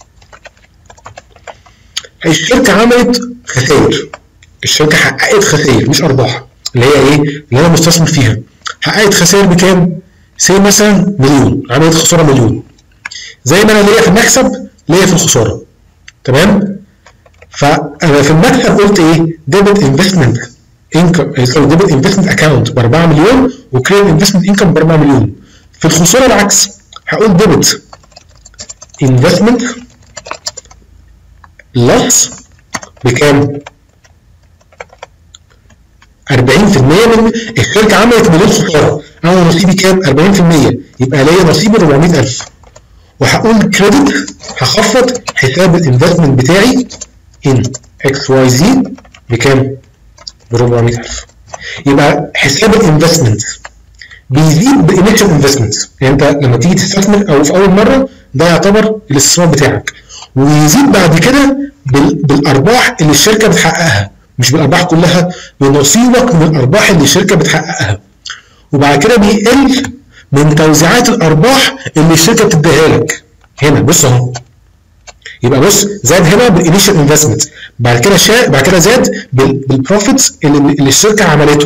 الشركة عملت خسائر. الشركة حققت خسائر مش أرباح، اللي هي إيه؟ اللي أنا مستثمر فيها. حققت خسائر بكام؟ سي مثلا مليون، عملت خسارة مليون. زي ما أنا ليا في المكسب ليا في الخسارة. تمام؟ فأنا في المكسب قلت إيه؟ ديبت انفستمنت انكم سوري ديبت انفستمنت اكونت ب أربعة مليون وكريدت انفستمنت انكم ب أربعة مليون. في الخسارة العكس، هقول ديبت انفستمنت لوس بكام؟ أربعين في المية من الشركة عملت مليون خسارة، أنا نصيبي كام؟ أربعين في المية، يبقى ليا نصيبي أربعمية ألف. وهقول كريدت هخفض حساب الانفستمنت بتاعي ان اكس واي زي بكام؟ ب أربعمية ألف. يبقى حساب الانفستمنت بيزيد بالانيشال انفستمنت، يعني انت لما تيجي تستثمر او في اول مره ده يعتبر الاستثمار بتاعك، ويزيد بعد كده بالارباح اللي الشركه بتحققها، مش بالارباح كلها، بنصيبك من الارباح اللي الشركه بتحققها. وبعد كده بيقل من توزيعات الارباح اللي الشركه بتديها لك. هنا بص اهو، يبقى بص زاد هنا بالانيشال انفستمنت، بعد كده شا... بعد كده زاد بالبروفيتس اللي, اللي الشركه عملته،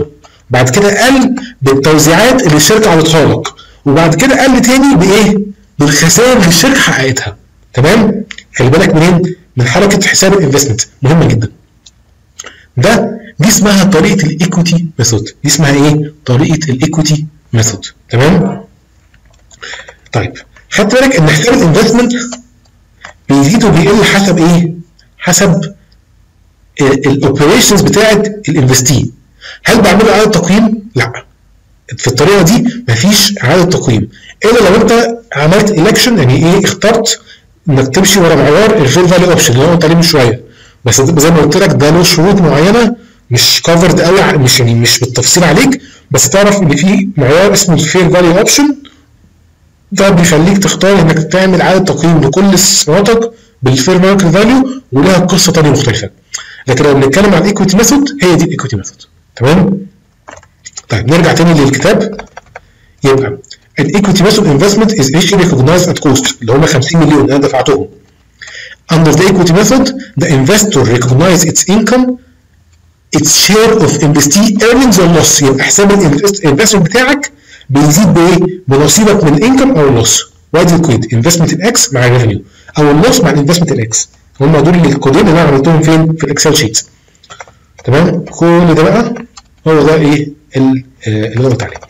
بعد كده قل بالتوزيعات اللي الشركه عرضتها لك، وبعد كده قل تاني بايه؟ بالخسائر اللي الشركه حققتها. تمام؟ خلي بالك منين؟ من حركه حساب الانفستمنت، مهمه جدا. ده دي اسمها طريقه الايكويتي ميثود. دي اسمها ايه؟ طريقه الايكويتي ميثود. تمام؟ طيب خدت بالك ان حساب الانفستمنت بيزيد وبيقل حسب ايه؟ حسب الاوبريشنز بتاعت الانفستي. هل بعمل اعاده تقييم؟ لا. في الطريقه دي مفيش اعاده تقييم الا لو انت عملت الكشن، يعني ايه؟ اخترت انك تمشي ورا معيار الفير فاليو اوبشن اللي هو قلت عليه من شويه، بس زي ما قلت لك ده له شروط معينه مش كفرد قوي، مش يعني مش بالتفصيل عليك، بس تعرف ان في معيار اسمه الفير فاليو اوبشن، ده بيخليك تختار انك تعمل اعاده تقييم لكل استثماراتك بالفير ماركت فاليو، ولها قصه ثانيه مختلفه. لكن لو بنتكلم عن الايكويتي ميثود هي دي الايكويتي ميثود. تمام؟ طيب نرجع تاني للكتاب. يبقى الايكويتي ميثود انفستمنت از ايشلي ريكوجنايزد ات كوست، اللي هم خمسين مليون اللي انا دفعتهم. Under the equity method, the investor recognize its income, its share of investee earnings or loss. يبقى حساب الانفستمنت بتاعك بيزيد بايه؟ بنصيبك من الانكم او اللوس. وادي الكويد انفستمنت الاكس مع الريفينيو، او اللوس مع الانفستمنت الاكس. هم دول الكودين اللي انا عملتهم فين؟ في الاكسل شيت. تمام؟ كل ده بقى هو ده ايه؟ اللي انا قلت عليه.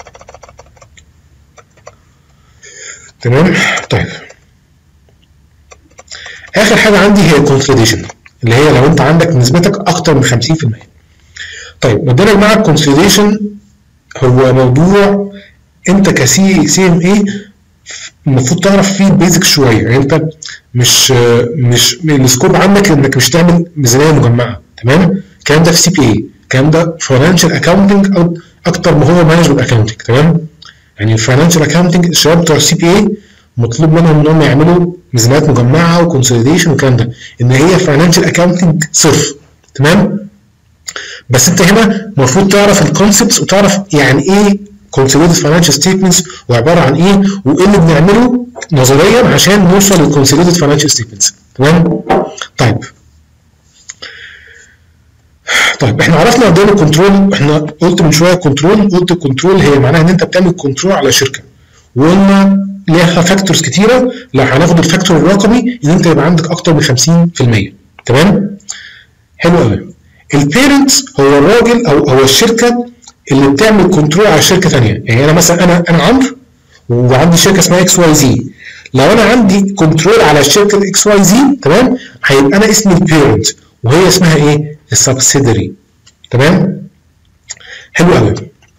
تمام؟ طيب اخر حاجه عندي هي الكونسوليديشن، اللي هي لو انت عندك نسبتك اكتر من خمسين في المية. طيب مبدئيا يا جماعه الكونسوليديشن هو موضوع انت كسي سي ام اي المفروض تعرف فيه بيزك شويه، يعني انت مش مش السكوب عندك انك مش تعمل ميزانيه مجمعه. تمام؟ الكلام ده في سي بي اي، الكلام ده فاينانشال اكاونتنج او اكتر ما هو مانجمنت اكاونتنج. تمام؟ يعني الفاينانشال اكاونتنج الشباب بتوع السي بي اي مطلوب منهم انهم يعملوا ميزانيات مجمعه وكونسوليديشن والكلام ده، ان هي فاينانشال اكاونتنج صرف. تمام؟ بس انت هنا المفروض تعرف الكونسبتس وتعرف يعني ايه كونسوليديت فاينانشال ستيتمنتس وعباره عن ايه، وايه اللي بنعمله نظريا عشان نوصل للكونسوليديت فاينانشال ستيتمنتس. تمام؟ طيب طيب احنا عرفنا قد ايه الكنترول. احنا قلت من شويه كنترول، قلت الكنترول هي معناها ان انت بتعمل كنترول على شركه، وقلنا ليها فاكتورز كتيره. لو هناخد الفاكتور الرقمي ان انت يبقى عندك اكتر من خمسين في المية. تمام؟ حلو قوي. البيرنت هو الراجل او هو الشركه اللي بتعمل كنترول على شركه ثانيه. يعني انا مثلا انا انا عمرو وعندي شركه اسمها اكس واي زي، لو انا عندي كنترول على الشركه الاكس واي زي، تمام، هيبقى انا اسمي البيرنت وهي اسمها ايه؟ السبسيدري. تمام؟ حلو قوي.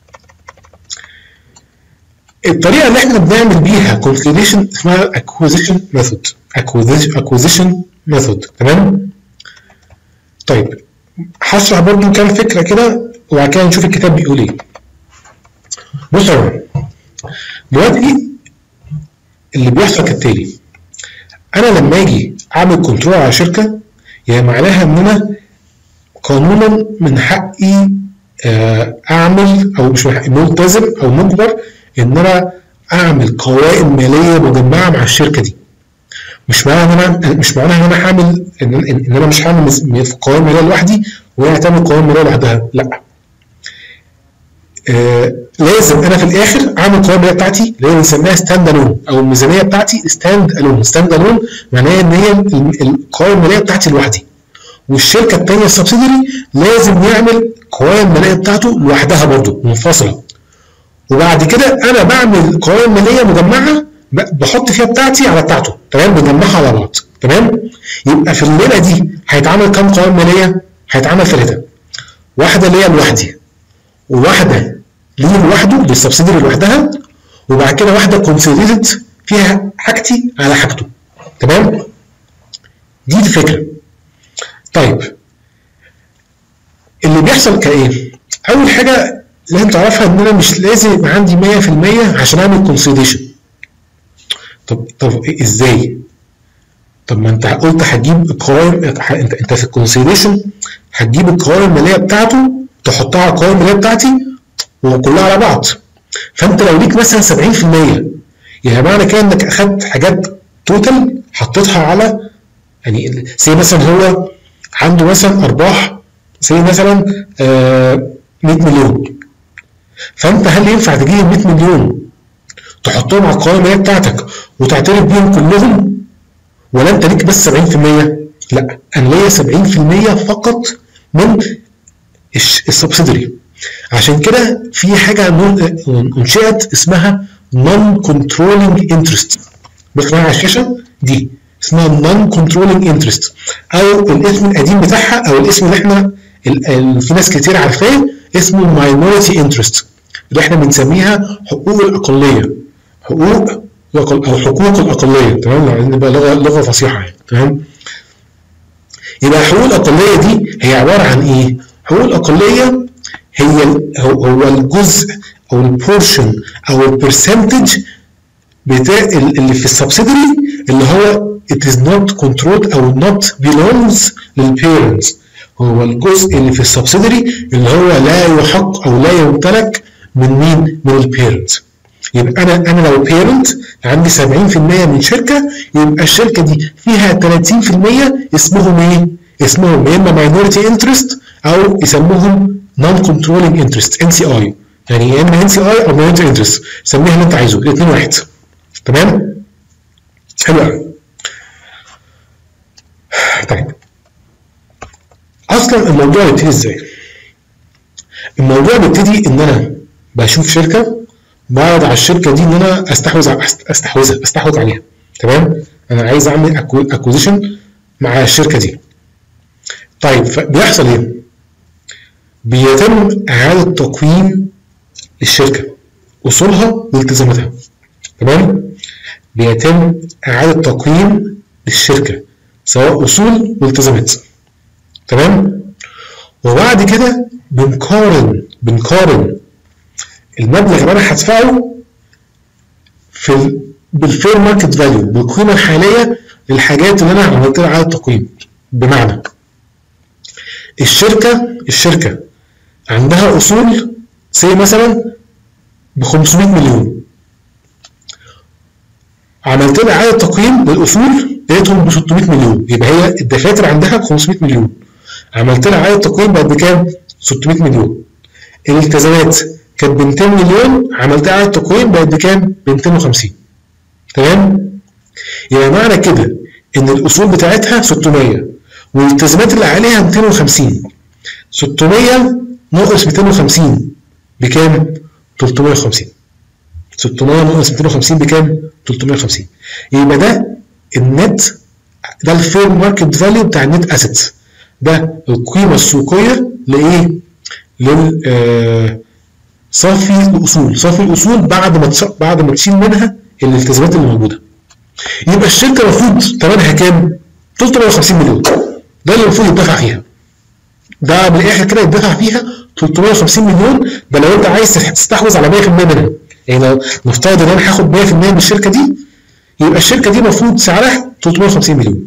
الطريقه اللي احنا بنعمل بيها كونسوليديشن اسمها اكوزيشن ميثود. اكوزيشن ميثود. تمام؟ طيب هشرح برضو كام فكره كده وبعد كده نشوف الكتاب بيقول ايه. بص يا جماعه، دلوقتي اللي بيحصل كالتالي: انا لما اجي اعمل كنترول على شركه، يعني معناها ان انا قانونا من حقي اعمل، او مش من حقي، ملتزم او مجبر ان انا اعمل قوائم ماليه مجمعه مع الشركه دي. مش معناها ان انا مش معناها ان انا هعمل ان, إن انا مش هعمل قوائم ماليه لوحدي وهي هتعمل قوائم ماليه لوحدها، لا. آه لازم انا في الاخر اعمل القوائم الماليه بتاعتي اللي هي بنسميها ستاند الون، او الميزانيه بتاعتي ستاند الون. ستاند الون معناها ان هي القوائم الماليه بتاعتي لوحدي، والشركه الثانيه السبسيدري لازم يعمل القوائم الماليه بتاعته لوحدها برضه منفصله. وبعد كده انا بعمل قوائم ماليه مجمعه بحط فيها بتاعتي على بتاعته. تمام؟ بنجمعها على بعض. تمام؟ يبقى في الليله دي هيتعمل كام قوائم ماليه؟ هيتعمل ثلاثه. واحده ليا لوحدي، وواحده ليه لوحده للسبسيدري لوحدها، وبعد كده واحده كونسوليديت فيها حاجتي على حاجته. تمام؟ دي الفكره. طيب اللي بيحصل كايه؟ اول حاجه لازم تعرفها ان انا مش لازم يبقى عندي مية في المية عشان اعمل كونسوليديشن. طب طب ازاي؟ طب ما انت قلت هتجيب القوائم، انت انت في الكونسوليديشن هتجيب القوائم الماليه بتاعته تحطها على القوائم الماليه بتاعتي وكلها على بعض. فانت لو ليك مثلا سبعين في المية، يعني معنى كده انك اخدت حاجات توتال حطيتها على، يعني زي مثلا هو عنده مثلا ارباح زي مثلا آه مية مليون، فانت هل ينفع تجيب مية مليون تحطهم على القوائم الماليه بتاعتك وتعترف بيهم كلهم، ولا انت ليك بس سبعين في المية؟ لا، انا ليا سبعين في المية فقط من السبسيدري. عشان كده في حاجه انشئت اسمها نون كنترولينج انترست، بص معايا على الشاشه دي اسمها نون كنترولينج انترست، او الاسم القديم بتاعها او الاسم اللي احنا اللي في ناس كتير عارفاه اسمه ماينورتي انترست، اللي احنا بنسميها حقوق الاقليه، حقوق او حقوق الاقليه، تمام؟ لو عايزين نبقى لغه لغه فصيحه يعني، تمام؟ يبقى حقوق الاقليه دي هي عباره عن ايه؟ حقوق الاقليه هي هو الجزء او البورشن او البرسنتج بتاع اللي في السبسيدري اللي هو it is not controlled او not belongs للبيرنتس، هو الجزء اللي في السبسيدري اللي هو لا يحق او لا يمتلك من مين؟ من البيرنتس. يبقى انا انا لو بيرنت عندي سبعين في المية من شركه، يبقى الشركه دي فيها تلاتين في المية اسمهم ايه؟ اسمهم يا اما ماينورتي انترست او يسموهم نون كنترولينج انترست ان سي اي، يعني يا اما ان سي اي او ماينورتي انترست، سميها اللي انت عايزه، الاثنين واحد. تمام؟ حلو قوي. طيب اصلا الموضوع بيبتدي ازاي؟ الموضوع بيبتدي ان انا بشوف شركه، بعرض على الشركه دي ان انا استحوذ استحوذها استحوذ عليها، تمام؟ انا عايز اعمل اكوزيشن مع الشركه دي. طيب بيحصل ايه؟ بيتم اعاده تقويم للشركه، اصولها والتزاماتها، تمام؟ بيتم اعاده تقويم للشركه سواء اصول والتزامات، تمام؟ وبعد كده بنقارن بنقارن المبلغ اللي انا هدفعه في بالفير ماركت فاليو، بالقيمه الحاليه للحاجات اللي انا عملت لها اعاده تقويم. بمعنى الشركه الشركه عندها اصول سي مثلا ب خمسمية مليون، عملت لها اعاده تقييم للاصول لقيتهم ب ستمية مليون، يبقى هي الدفاتر عندها ب خمسمية مليون، عملت لها اعاده تقييم بقت بكام؟ ستمية مليون. الالتزامات كانت ب ميتين مليون، عملت اعاده تقييم بقت بكام؟ ب ميتين وخمسين. تمام؟ يبقى معنى كده ان الاصول بتاعتها ستمية والالتزامات اللي عليها ميتين وخمسين، ستمية ناقص ميتين وخمسين بكام؟ تلتمية وخمسين. ستمية ناقص ميتين وخمسين بكام؟ تلتمية وخمسين. يبقى ده النت، ده الفير ماركت فاليو بتاع النت اسيتس، ده القيمه السوقيه لايه؟ لل آه صافي الاصول، صافي الاصول بعد ما بعد ما تشيل منها الالتزامات اللي موجوده. يبقى الشركه المفروض ثمنها كام؟ تلتمية وخمسين مليون، ده اللي المفروض يدفع فيها، ده بالاخر كده يدفع فيها تلتمية وخمسين مليون. ده لو انت عايز تستحوذ على مية في المية منها، يعني لو نفترض ان انا هاخد مية في المية من الشركه دي، يبقى الشركه دي المفروض سعرها تلتمية وخمسين مليون.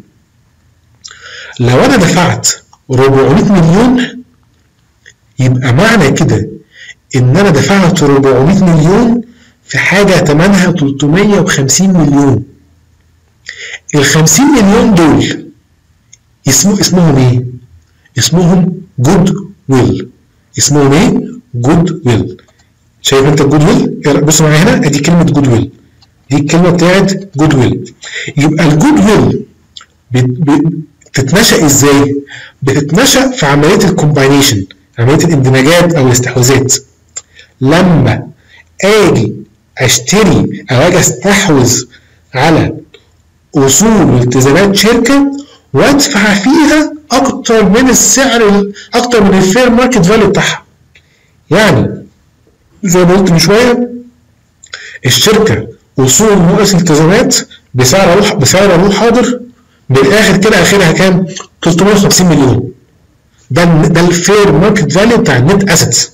لو انا دفعت أربعمية مليون، يبقى معنى كده ان انا دفعت أربعمية مليون في حاجه ثمنها تلتمية وخمسين مليون. ال خمسين مليون دول اسمه اسمهم ايه؟ اسمهم جود ويل. اسمهم ايه؟ جود ويل. شايف انت الجود ويل؟ بص معايا هنا، ادي كلمه جود ويل، دي الكلمه بتاعت جود ويل. يبقى الجود ويل بتتنشأ ازاي؟ بتتنشأ في عمليه الكومباينيشن، عمليه الاندماجات او الاستحواذات. لما اجي اشتري او اجي استحوذ على اصول والتزامات شركه وادفع فيها اكتر من السعر، اكتر من الفير ماركت فاليو بتاعها. يعني زي ما قلت من شويه، الشركه اصول ناقص التزامات بسعر روح بسعر روح حاضر، بالاخر كده اخرها كام؟ تلتمية وخمسين مليون. ده ده الفير ماركت فاليو بتاع النت اسيتس.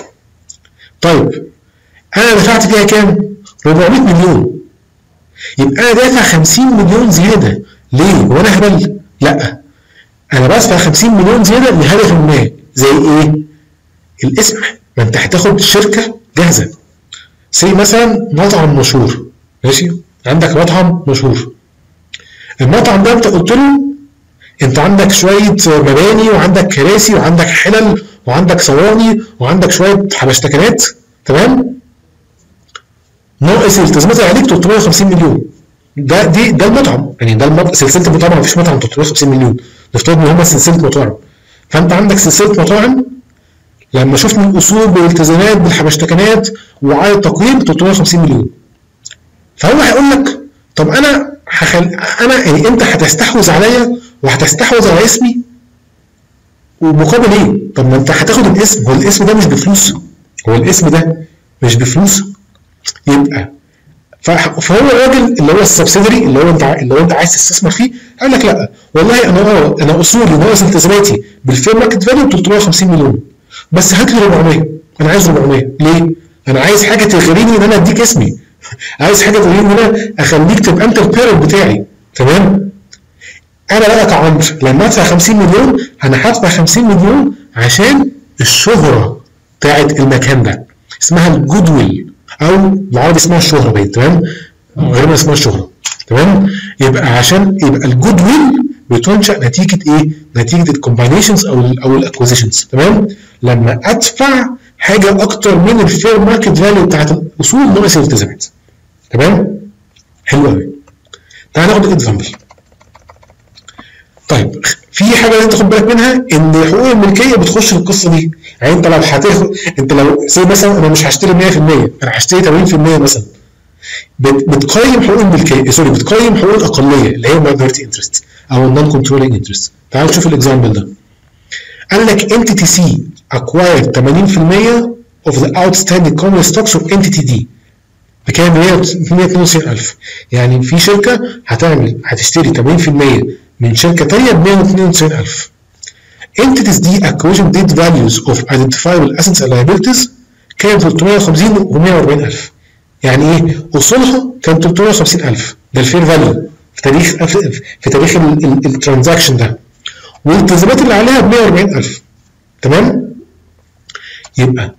طيب انا دفعت فيها كام؟ أربعمية مليون. يبقى انا دافع خمسين مليون زياده. ليه؟ هو انا هبل؟ لا، انا بدفع خمسين مليون زياده لهدف ما. زي ايه؟ الاسم. ما انت هتاخد شركه جاهزه، زي مثلا مطعم مشهور، ماشي؟ عندك مطعم مشهور، المطعم ده انت قلت له انت عندك شويه مباني وعندك كراسي وعندك حلل وعندك صواني وعندك شويه حبشتكنات، تمام؟ ناقص الالتزامات اللي عليك تلتمية وخمسين مليون. ده دي ده المطعم، يعني ده المطعم سلسله المطاعم، مفيش مطعم تلتمية وخمسين مليون، نفترض ان هم سلسله مطاعم. فانت عندك سلسله مطاعم لما شفنا الاصول بالالتزامات بالحبشتكنات وعلى التقويم تلتمية وخمسين مليون. فهو هيقول لك طب انا هخل... انا يعني انت هتستحوذ عليا وهتستحوذ على اسمي ومقابل ايه؟ طب ما انت هتاخد الاسم، هو الاسم ده مش بفلوس، هو الاسم ده مش بفلوس. يبقى فهو الراجل اللي هو السبسيدري اللي هو انت اللي هو انت عايز تستثمر فيه قال لك لا والله انا اه انا اصولي ناقص التزاماتي بالفير ماركت فاليو تلتمية وخمسين مليون، بس هات لي أربعمية، انا عايز أربعمية. ليه؟ انا عايز حاجه تغريني ان انا اديك اسمي، عايز حاجه تغريني ان انا اخليك تبقى انت البيرنت بتاعي. تمام؟ انا بقى كعمرو لما ادفع خمسين مليون انا هدفع خمسين مليون عشان الشهره بتاعت المكان ده، اسمها الجود ويل او بالعربي اسمها الشهره باين. تمام؟ غالبا اسمها الشهره. تمام؟ يبقى عشان يبقى الجود ويل بتنشا نتيجه ايه؟ نتيجه الكومباينيشنز او ال او الاكوزيشنز. تمام؟ لما ادفع حاجه اكتر من الفير ماركت فاليو بتاعت الاصول ناقص الالتزامات. تمام؟ حلو قوي. تعال ناخد اكزامبل. طيب في حاجه لازم تاخد بالك منها، ان حقوق الملكيه بتخش في القصه دي. يعني انت لو هتاخد انت لو زي مثلا انا مش هشتري مية في المية، انا هشتري تمانين في المية مثلا، بتقيم حقوق الملكيه سوري بتقيم حقوق الاقليه اللي هي ماينورتي انترست او النون كنترولينج انترست. تعال نشوف الاكزامبل ده. قال لك entity C acquired تمانين في المية of the outstanding common stocks of entity D بكام؟ مية واتنين وتسعين ألف. يعني في شركه هتعمل هتشتري تمانين في المية من شركه ثانيه ب مية واتنين وتسعين ألف. entities D acquisition date values of identifiable assets and liabilities كان تلتمية وخمسين و مية وأربعين ألف. يعني ايه؟ اصولها كان تلتمية وخمسين ألف، ده الفير فاليو في تاريخ في تاريخ الترانزاكشن ده، والالتزامات اللي عليها ب مية وأربعين ألف. تمام؟ يبقى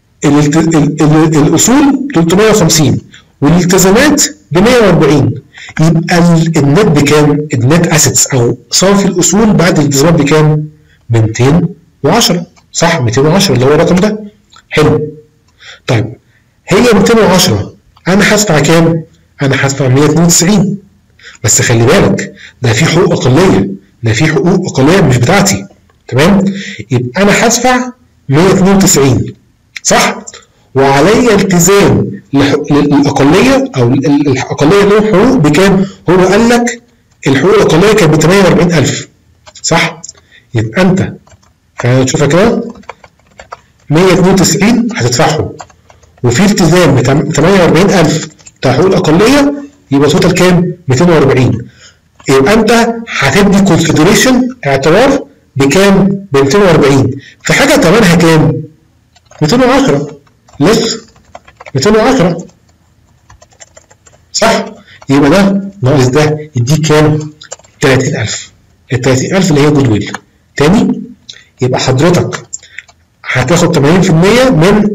الاصول تلتمية وخمسين والالتزامات ب مية وأربعين، يبقى النت بكام؟ النت اسيتس او صافي الاصول بعد الالتزامات بكام؟ ب ميتين وعشرة. صح؟ ميتين وعشرة اللي هو الرقم ده. حلو. طيب هي ميتين وعشرة انا هدفع كام؟ انا هدفع مية واتنين وتسعين، بس خلي بالك ده في حقوق اقليه، ده في حقوق اقليه مش بتاعتي. تمام؟ يبقى انا هدفع مية واتنين وتسعين صح؟ وعليا التزام للاقليه او الاقليه اللي هو حقوق بكام؟ هو قال لك الحقوق الاقليه كانت ب تمانية وأربعين ألف صح؟ يبقى انت خلينا نشوفها كده مية واتنين وتسعين هتدفعهم وفي التزام ب تمانية وأربعين ألف بتاع حقوق الاقليه، يبقى توتال كام؟ ميتين وأربعين. يبقى انت هتدي كونسيدريشن اعتبار بكام؟ ب ميتين وأربعين في حاجه ثمنها كام؟ ميتين وعشرة لسه ميتين وعشرة صح؟ يبقى ده ناقص ده يديك كام؟ تلاتين ألف. ال تلاتين ألف اللي هي جود ويل. تاني يبقى حضرتك هتاخد تمانين في المية من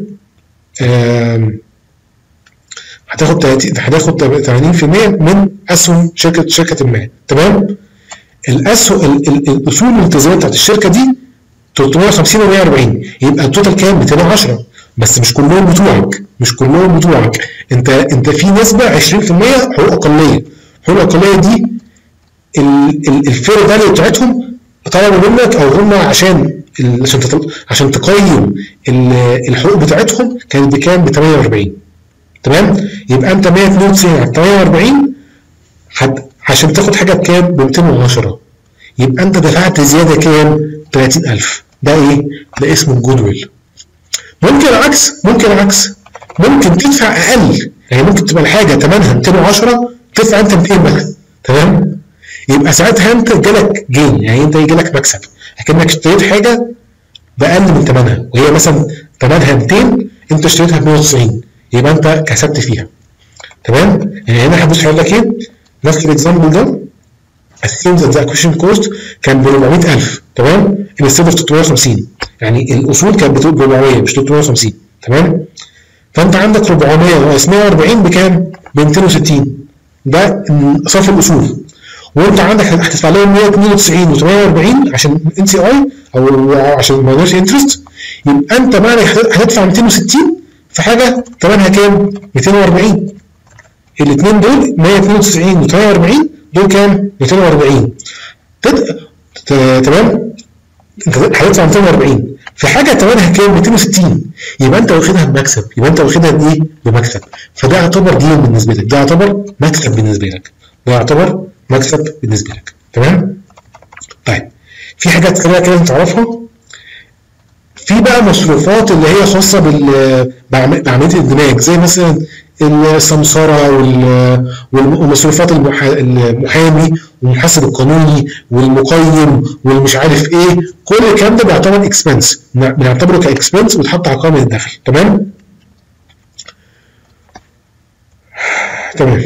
هتاخد هتاخد تمانين في المية من اسهم شركه شركه ما. تمام؟ الاسهم الاصول والالتزامات بتاعت الشركه دي تلتمية وخمسين و مية وأربعين، يبقى التوتال كام؟ ميتين وعشرة. بس مش كلهم بتوعك، مش كلهم بتوعك، انت انت في نسبه عشرين في المية حقوق اقليه. الحقوق الاقليه دي الفير فاليو بتاعتهم طلبوا منك او هم عشان عشان عشان تقيم الحقوق بتاعتهم كانت بكام؟ ب تمانية وأربعين. تمام؟ يبقى انت مية واتنين وتسعين على تمانية وأربعين عشان تاخد حاجه بكام؟ ب ميتين وعشرة. يبقى انت دفعت زياده كام؟ تلاتين ألف. ده ايه؟ ده اسمه الجود ويل. ممكن العكس، ممكن العكس ممكن تدفع اقل، يعني ممكن تبقى الحاجه ثمنها ميتين وعشرة تدفع انت ميتين بس. تمام؟ يبقى ساعتها انت جالك جين، يعني انت جالك مكسب، اكنك اشتريت حاجه باقل من ثمنها وهي مثلا ثمنها ميتين انت اشتريتها ب مية وتسعين، يبقى انت كسبت فيها. تمام؟ يعني هنا هبص هيقول لك ايه؟ نفس الاكزامبل ده assume that the acquisition cost كان ب أربعمية ألف. تمام؟ instead of تلتمية وخمسين، يعني الاصول كانت ب أربعمية مش تلتمية وخمسين. تمام؟ فانت عندك أربعمية ناقص مية وأربعين بكام؟ ب ميتين وستين. ده صافي الاصول. وانت عندك هتدفع لهم مية واتنين وتسعين و تمانية وأربعين عشان ان سي اي او عشان ماينورتي انترست، يبقى انت معنى هتدفع ميتين وستين في حاجه ثمنها كام؟ مئتين وأربعين. الاثنين دول مية واتنين وتسعين و ثمانية وأربعين، دول كام؟ مئتين وأربعين. تمام؟ انت هتدفع مئتين وأربعين في حاجه ثمنها كام؟ مئتين وستين، يبقى انت واخدها بمكسب، يبقى انت واخدها بايه؟ بمكسب. فده يعتبر ديل بالنسبه لك، ده يعتبر مكسب بالنسبه لك، ده يعتبر مكسب بالنسبه لك. تمام؟ طيب في حاجات كده كده تعرفها. في بقى مصروفات اللي هي خاصه بال بعمليه الدماج، زي مثلا السمسره والمصروفات المحامي والمحاسب القانوني والمقيم والمش عارف ايه، كل الكلام ده بيعتبر اكسبنس، بنعتبره كاكسبنس ويتحط على قائمه الدخل. تمام؟ تمام.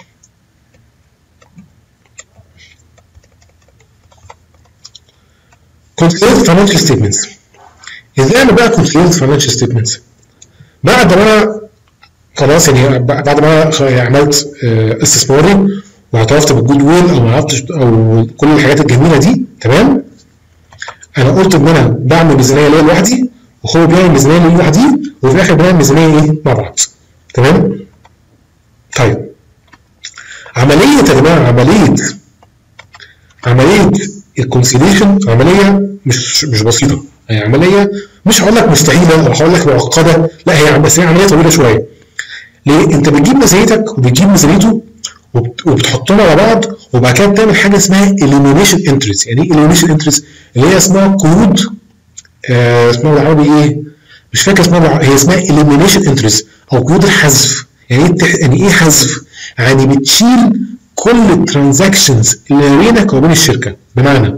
consolidated financial statements. ازاي انا بقى consolidated financial statements؟ بعد ما انا خلاص يعني بعد ما انا عملت استثماري واعترفت بالجود ويل او ما عرفتش او كل الحاجات الجميله دي، تمام؟ انا قلت ان انا بعمل ميزانيه ليا لوحدي وهو بيعمل ميزانيه ليا لوحدي، وفي الاخر بنعمل ميزانيه ايه؟ مع بعض. تمام؟ طيب عمليه يا جماعه، عمليه عمليه الكونسيليشن عمليه مش مش بسيطه، هي عمليه مش هقول لك مستحيله او هقول لك معقده، لا هي بس هي عمليه طويله شويه. ليه؟ انت بتجيب ميزانيتك وبتجيب ميزانيته وبتحطهم على بعض، وبعد كده بتعمل حاجه اسمها elimination entries. يعني ايه elimination entries؟ اللي هي اسمها قيود، آه اسمها بالعربي ايه؟ مش فاكر اسمها بالعربي. هي اسمها elimination entries او قيود الحذف. يعني ايه يعني ايه حذف؟ يعني بتشيل كل الترانزاكشنز اللي بينك وبين الشركه. بمعنى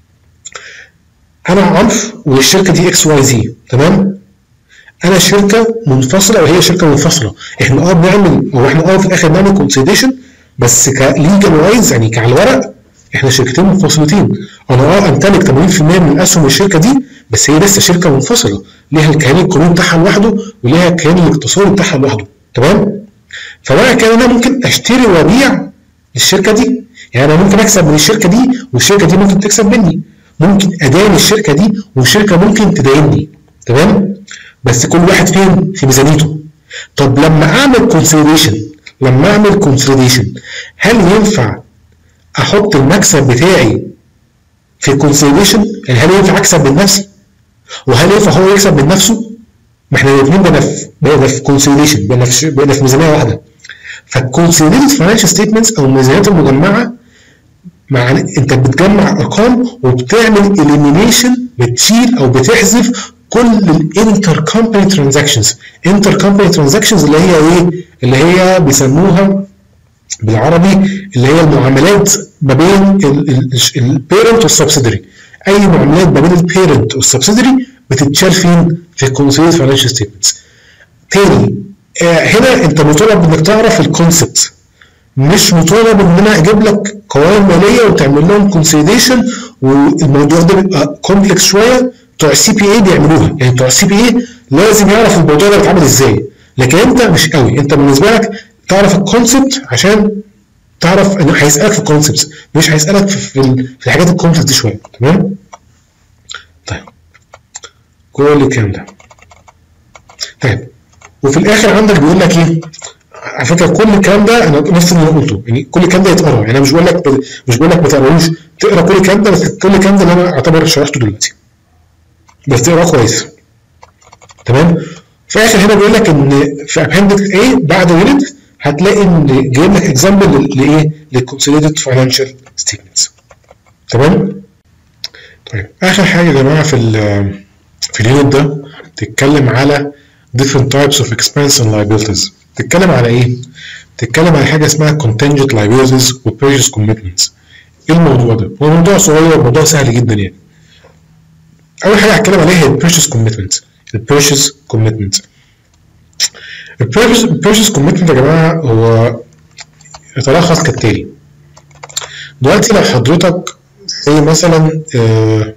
انا عارف والشركه دي اكس واي زي، تمام؟ انا شركه منفصله وهي شركه منفصله، احنا اه بنعمل او احنا اه في الاخر بنعمل كونسوليديشن، بس كليجل وايز يعني كعلى الورق احنا شركتين منفصلتين. انا اه امتلك ثمانين بالمئة من اسهم الشركه دي، بس هي لسه شركه منفصله، ليها الكيان القانوني بتاعها لوحده وليها الكيان الاقتصادي بتاعها لوحده. تمام؟ فبقى كده انا ممكن اشتري وابيع للشركه دي، يعني انا ممكن اكسب من الشركه دي والشركه دي ممكن تكسب مني، ممكن ادين الشركه دي والشركه ممكن تدينني. تمام؟ بس كل واحد فين؟ في ميزانيته. طب لما اعمل كونسوليديشن لما اعمل كونسوليديشن هل ينفع احط المكسب بتاعي في الكونسوليديشن؟ يعني هل ينفع اكسب من نفسي؟ وهل ينفع هو يكسب من نفسه؟ ما احنا الاثنين بقينا في بقينا في كونسوليديشن، بقينا في بقينا في ميزانيه واحده. فالكونسوليديتد فاينانشال ستيتمنتس او الميزانيات المجمعه، مع انت بتجمع ارقام وبتعمل اليمينيشن، بتشيل او بتحذف كل الانتر كومباني ترانزاكشنز. انتر كومباني ترانزاكشنز اللي هي ايه؟ اللي هي بيسموها بالعربي اللي هي المعاملات ما بين البيرنت والسبسيدري. اي معاملات ما بين البيرنت والسبسيدري بتتشال فين؟ في الكونسوليديتد فاينانشال ستيتمنتس. تاني آه هنا انت مطالب انك تعرف الكونسبت، مش مطالب ان انا اجيب لك قوائم ماليه وتعمل لهم كونسوليديشن، والموضوع ده بيبقى كومبلكس شويه. بتوع السي بي اي بيعملوها، يعني بتوع السي بي اي لازم يعرف الموضوع ده بيتعمل ازاي، لكن انت مش قوي، انت بالنسبه لك تعرف الكونسبت عشان تعرف انه هيسالك في الكونسبت، مش هيسالك في, في الحاجات الكونسبت دي شويه. تمام؟ طيب كل الكلام ده. طيب وفي الاخر عندك بيقول لك ايه؟ على فكره كل الكلام ده انا نفس اللي انا قلته، يعني كل الكلام ده يتقرا، يعني انا مش بقول لك مش بقول لك ما تقراهوش، تقرا كل الكلام ده، بس كل الكلام ده اللي انا اعتبر شرحته دلوقتي، بس تقراه كويس. تمام؟ في الاخر هنا بيقول لك ان في ابندكس ايه بعد يونت هتلاقي ان جايب لك اكزامبل لايه؟ للكونسوليديتد فاينانشال ستيتمنتس. تمام؟ طيب اخر حاجه يا جماعه في ال في اليونت ده بتتكلم على different types of expense and liabilities. بتتكلم على ايه؟ بتتكلم على حاجه اسمها contingent liabilities و purchase commitments. ايه الموضوع ده؟ هو موضوع صغير، موضوع سهل جدا يعني. اول حاجه هتكلم عليها هي البيرشيز كوميتمنت. البيرشيز كوميتمنت البيرشيز كوميتمنت يا جماعه هو يتلخص كالتالي. دلوقتي لو حضرتك زي مثلا آه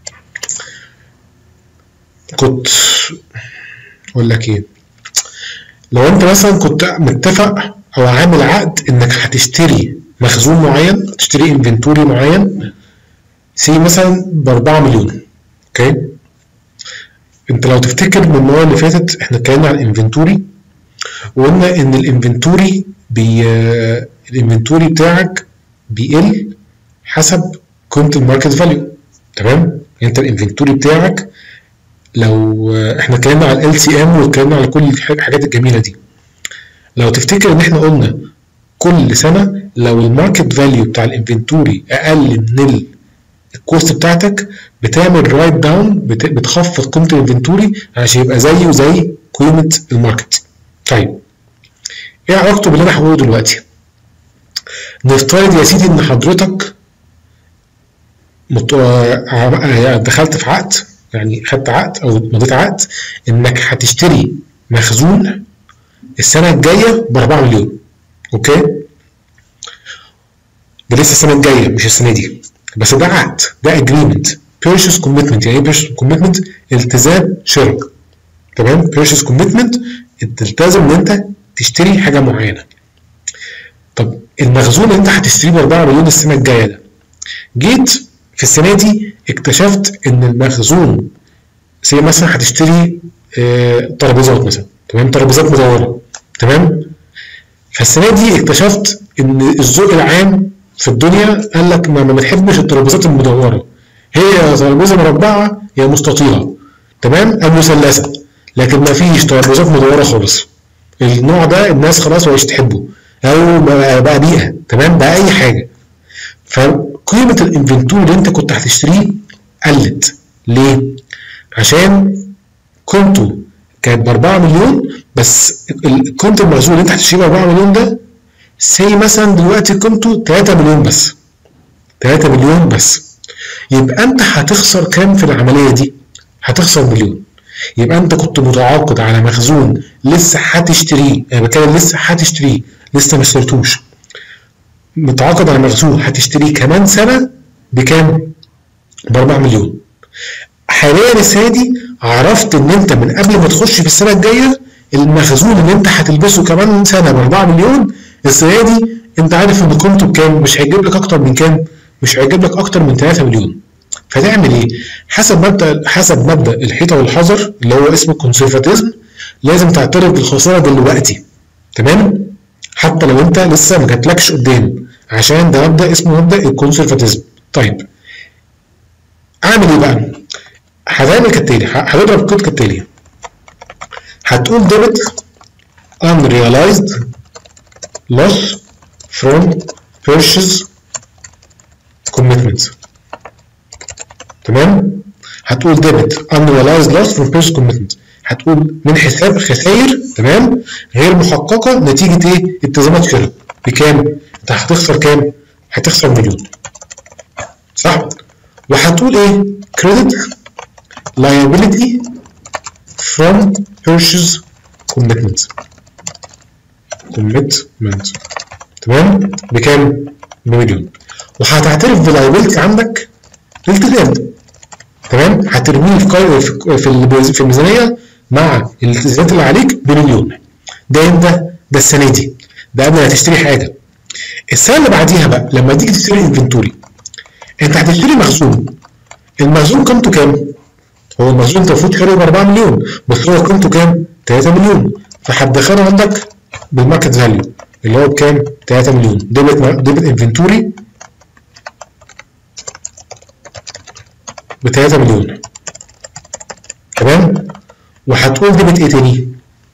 كنت اقول لك ايه، لو انت مثلا كنت متفق او عامل عقد انك هتشتري مخزون معين، تشتري انفنتوري معين سي مثلا ب أربعة مليون، اوكي؟ انت لو تفتكر من المره اللي فاتت احنا اتكلمنا عن الانفنتوري، وقلنا ان الانفنتوري بي الانفنتوري بتاعك بيقل حسب قيمه الماركت فاليو. تمام؟ انت الانفنتوري بتاعك لو احنا اتكلمنا على ال سي ام واتكلمنا على كل الحاجات الجميله دي، لو تفتكر ان احنا قلنا كل سنه لو الماركت فاليو بتاع الانفنتوري اقل من الكوست بتاعتك بتعمل رايت داون، بتخفض قيمه الانفنتوري عشان يبقى زيه زي قيمه الماركت. طيب ايه علاقته باللي انا هقوله دلوقتي؟ نفترض يا سيدي ان حضرتك مت... دخلت في عقد، يعني خدت عقد او مضيت عقد انك هتشتري مخزون السنه الجايه ب أربعة مليون. اوكي؟ ده لسه السنه الجايه مش السنه دي، بس ده عقد، ده اجريمنت، بيرشيز كوميتمنت. يعني ايه بيرشيز كوميتمنت؟ التزام شراء. تمام؟ بيرشيز كوميتمنت تلتزم ان انت تشتري حاجه معينه. طب المخزون اللي انت هتشتريه ب أربعة مليون السنه الجايه ده، جيت في السنه دي اكتشفت ان المخزون زي مثلا هتشتري اه ترابيزات مثلا، تمام؟ ترابيزات مدوره. تمام؟ فالسنه دي اكتشفت ان الذوق العام في الدنيا قال لك ما بنحبش الترابيزات المدوره، هي ترابيزه مربعه يا مستطيله، تمام؟ او مثلثه، لكن ما فيش ترابيزات مدوره خالص. النوع ده الناس خلاص ما بقتش تحبه، او بقى بيئه، تمام؟ بقى اي حاجه. فقيمه الانفنتوري اللي انت كنت هتشتريه قلت. ليه؟ عشان قيمته كانت ب أربعة مليون، بس قيمه المخزون اللي انت هتشتريه ب أربعة مليون ده سي مثلا دلوقتي قيمته تلاتة مليون بس. تلاتة مليون بس. يبقى انت هتخسر كام في العمليه دي؟ هتخسر مليون. يبقى انت كنت متعاقد على مخزون لسه هتشتريه، يعني بتكلم لسه هتشتريه، لسه ما اشتريتوش. متعاقد على مخزون هتشتريه كمان سنه بكام؟ ب أربعة مليون. حاليا السنه دي عرفت ان انت من قبل ما تخش في السنه الجايه المخزون اللي انت هتلبسه كمان سنه ب أربعة مليون، السنه دي انت عارف ان قيمته بكام؟ مش هيجيب لك اكتر من كام؟ مش هيجيب لك اكتر من تلاتة مليون. فتعمل ايه؟ حسب مبدا حسب مبدا الحيطه والحذر اللي هو اسمه الكونسرفاتيزم، لازم تعترف بالخساره دلوقتي. تمام؟ حتى لو انت لسه ما جاتلكش قدام، عشان ده مبدا اسمه مبدا الكونسرفاتيزم. طيب اعمل ايه بقى؟ هتعمل كالتالي، هتضرب الكود كالتالي، هتقول debit unrealized loss from purchase commitments. تمام؟ هتقول debit unrealized loss from purchase commitments، هتقول من حساب خسائر، تمام؟ غير محققه نتيجه ايه؟ التزامات شراء. بكام؟ انت هتخسر كام؟ هتخسر مليون. صح؟ وهتقول ايه؟ credit liability from purchase commitments. commitment. تمام؟ بكام؟ بمليون. وهتعترف باللايبيلتي عندك الالتزام. تمام؟ هترميه في في في الميزانيه مع الالتزامات اللي عليك بمليون. ده امتى؟ ده السنه دي، ده قبل ما تشتري حاجه. السنه اللي بعديها بقى لما تيجي تشتري انفنتوري، انت هتشتري مخزون. المخزون قيمته كام؟ هو المخزون انت المفروض شاريه ب أربعة مليون، بس هو قيمته كام؟ تلاتة مليون. فهتدخله عندك بالماركت فاليو اللي هو بكام؟ تلاتة مليون. ديبت ديبت انفنتوري ب تلاتة مليون. تمام؟ وهتقول ديبت ايه تاني؟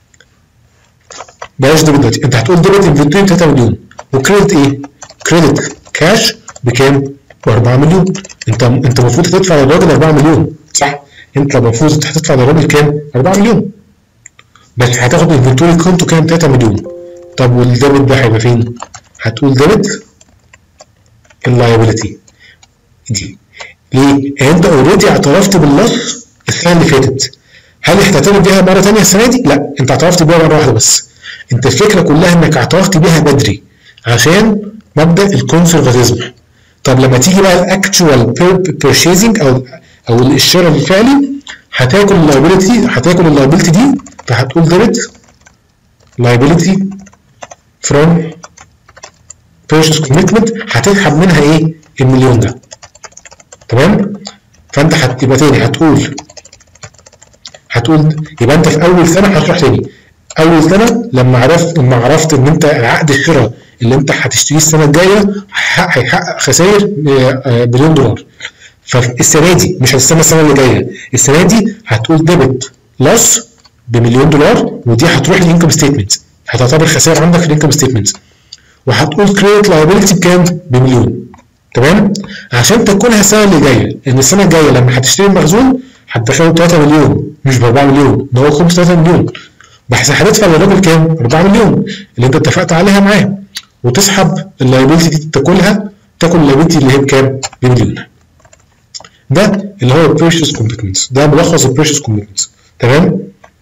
بلاش ديبت دلوقتي، انت هتقول ديبت انفنتوري ب تلاتة مليون، وكريدت ايه؟ كريدت كاش بكام؟ ب أربعة مليون. انت انت المفروض تدفع للراجل أربعة مليون، صح؟ انت المفروض هتدفع للراجل كام؟ أربعة مليون. بس هتاخد انفنتوري قيمته كام؟ تلاتة مليون. طب والديبت ده هيبقى فين؟ هتقول ديبت اللايبيلتي دي. ليه؟ يعني انت اوريدي اعترفت باللص السنه اللي فاتت. هل هتعترف بيها مره ثانيه السنه دي؟ لا، انت اعترفت بيها مره واحده بس. انت الفكره كلها انك اعترفت بيها بدري عشان مبدا الكونسرفاتيزم. طب لما تيجي بقى الاكتشوال بيرشيزنج او او الشراء الفعلي، هتاكل اللايبيلتي هتاكل اللايبيلتي دي، فهتقول ديبت لايبيلتي فروم بيرشيز كوميتمنت، هتسحب منها ايه؟ المليون ده. تمام؟ فانت هتبقى تاني هتقول هتقول يبقى انت في اول سنه هتروح تاني. اول سنه لما عرفت لما عرفت ان انت عقد الشراء اللي انت هتشتريه السنه الجايه هيحقق خسائر مليون دولار. فالسنه دي مش هتستنى السنه اللي جايه، السنه دي هتقول ديبت لوس بمليون دولار، ودي هتروح للانكم ستيتمنت، هتعتبر خسائر عندك في الانكم ستيتمنت. وهتقول كريدت لايبيلتي بكام؟ بمليون. تمام؟ عشان تكونها السنه اللي جايه، ان السنه الجايه لما هتشتري المخزون هتدخله ثلاثة مليون مش ب أربعة مليون، ده هو خمسة ثلاثة مليون. بس هتدفع للراجل كام؟ أربعة مليون اللي انت اتفقت عليها معاه، وتسحب اللايبيلتي دي تاكلها، تاكل اللايبيلتي اللي هي بكام؟ بمليون. ده اللي هو البيرشيز كوميتمنتس، ده ملخص البيرشيز كوميتمنتس. تمام؟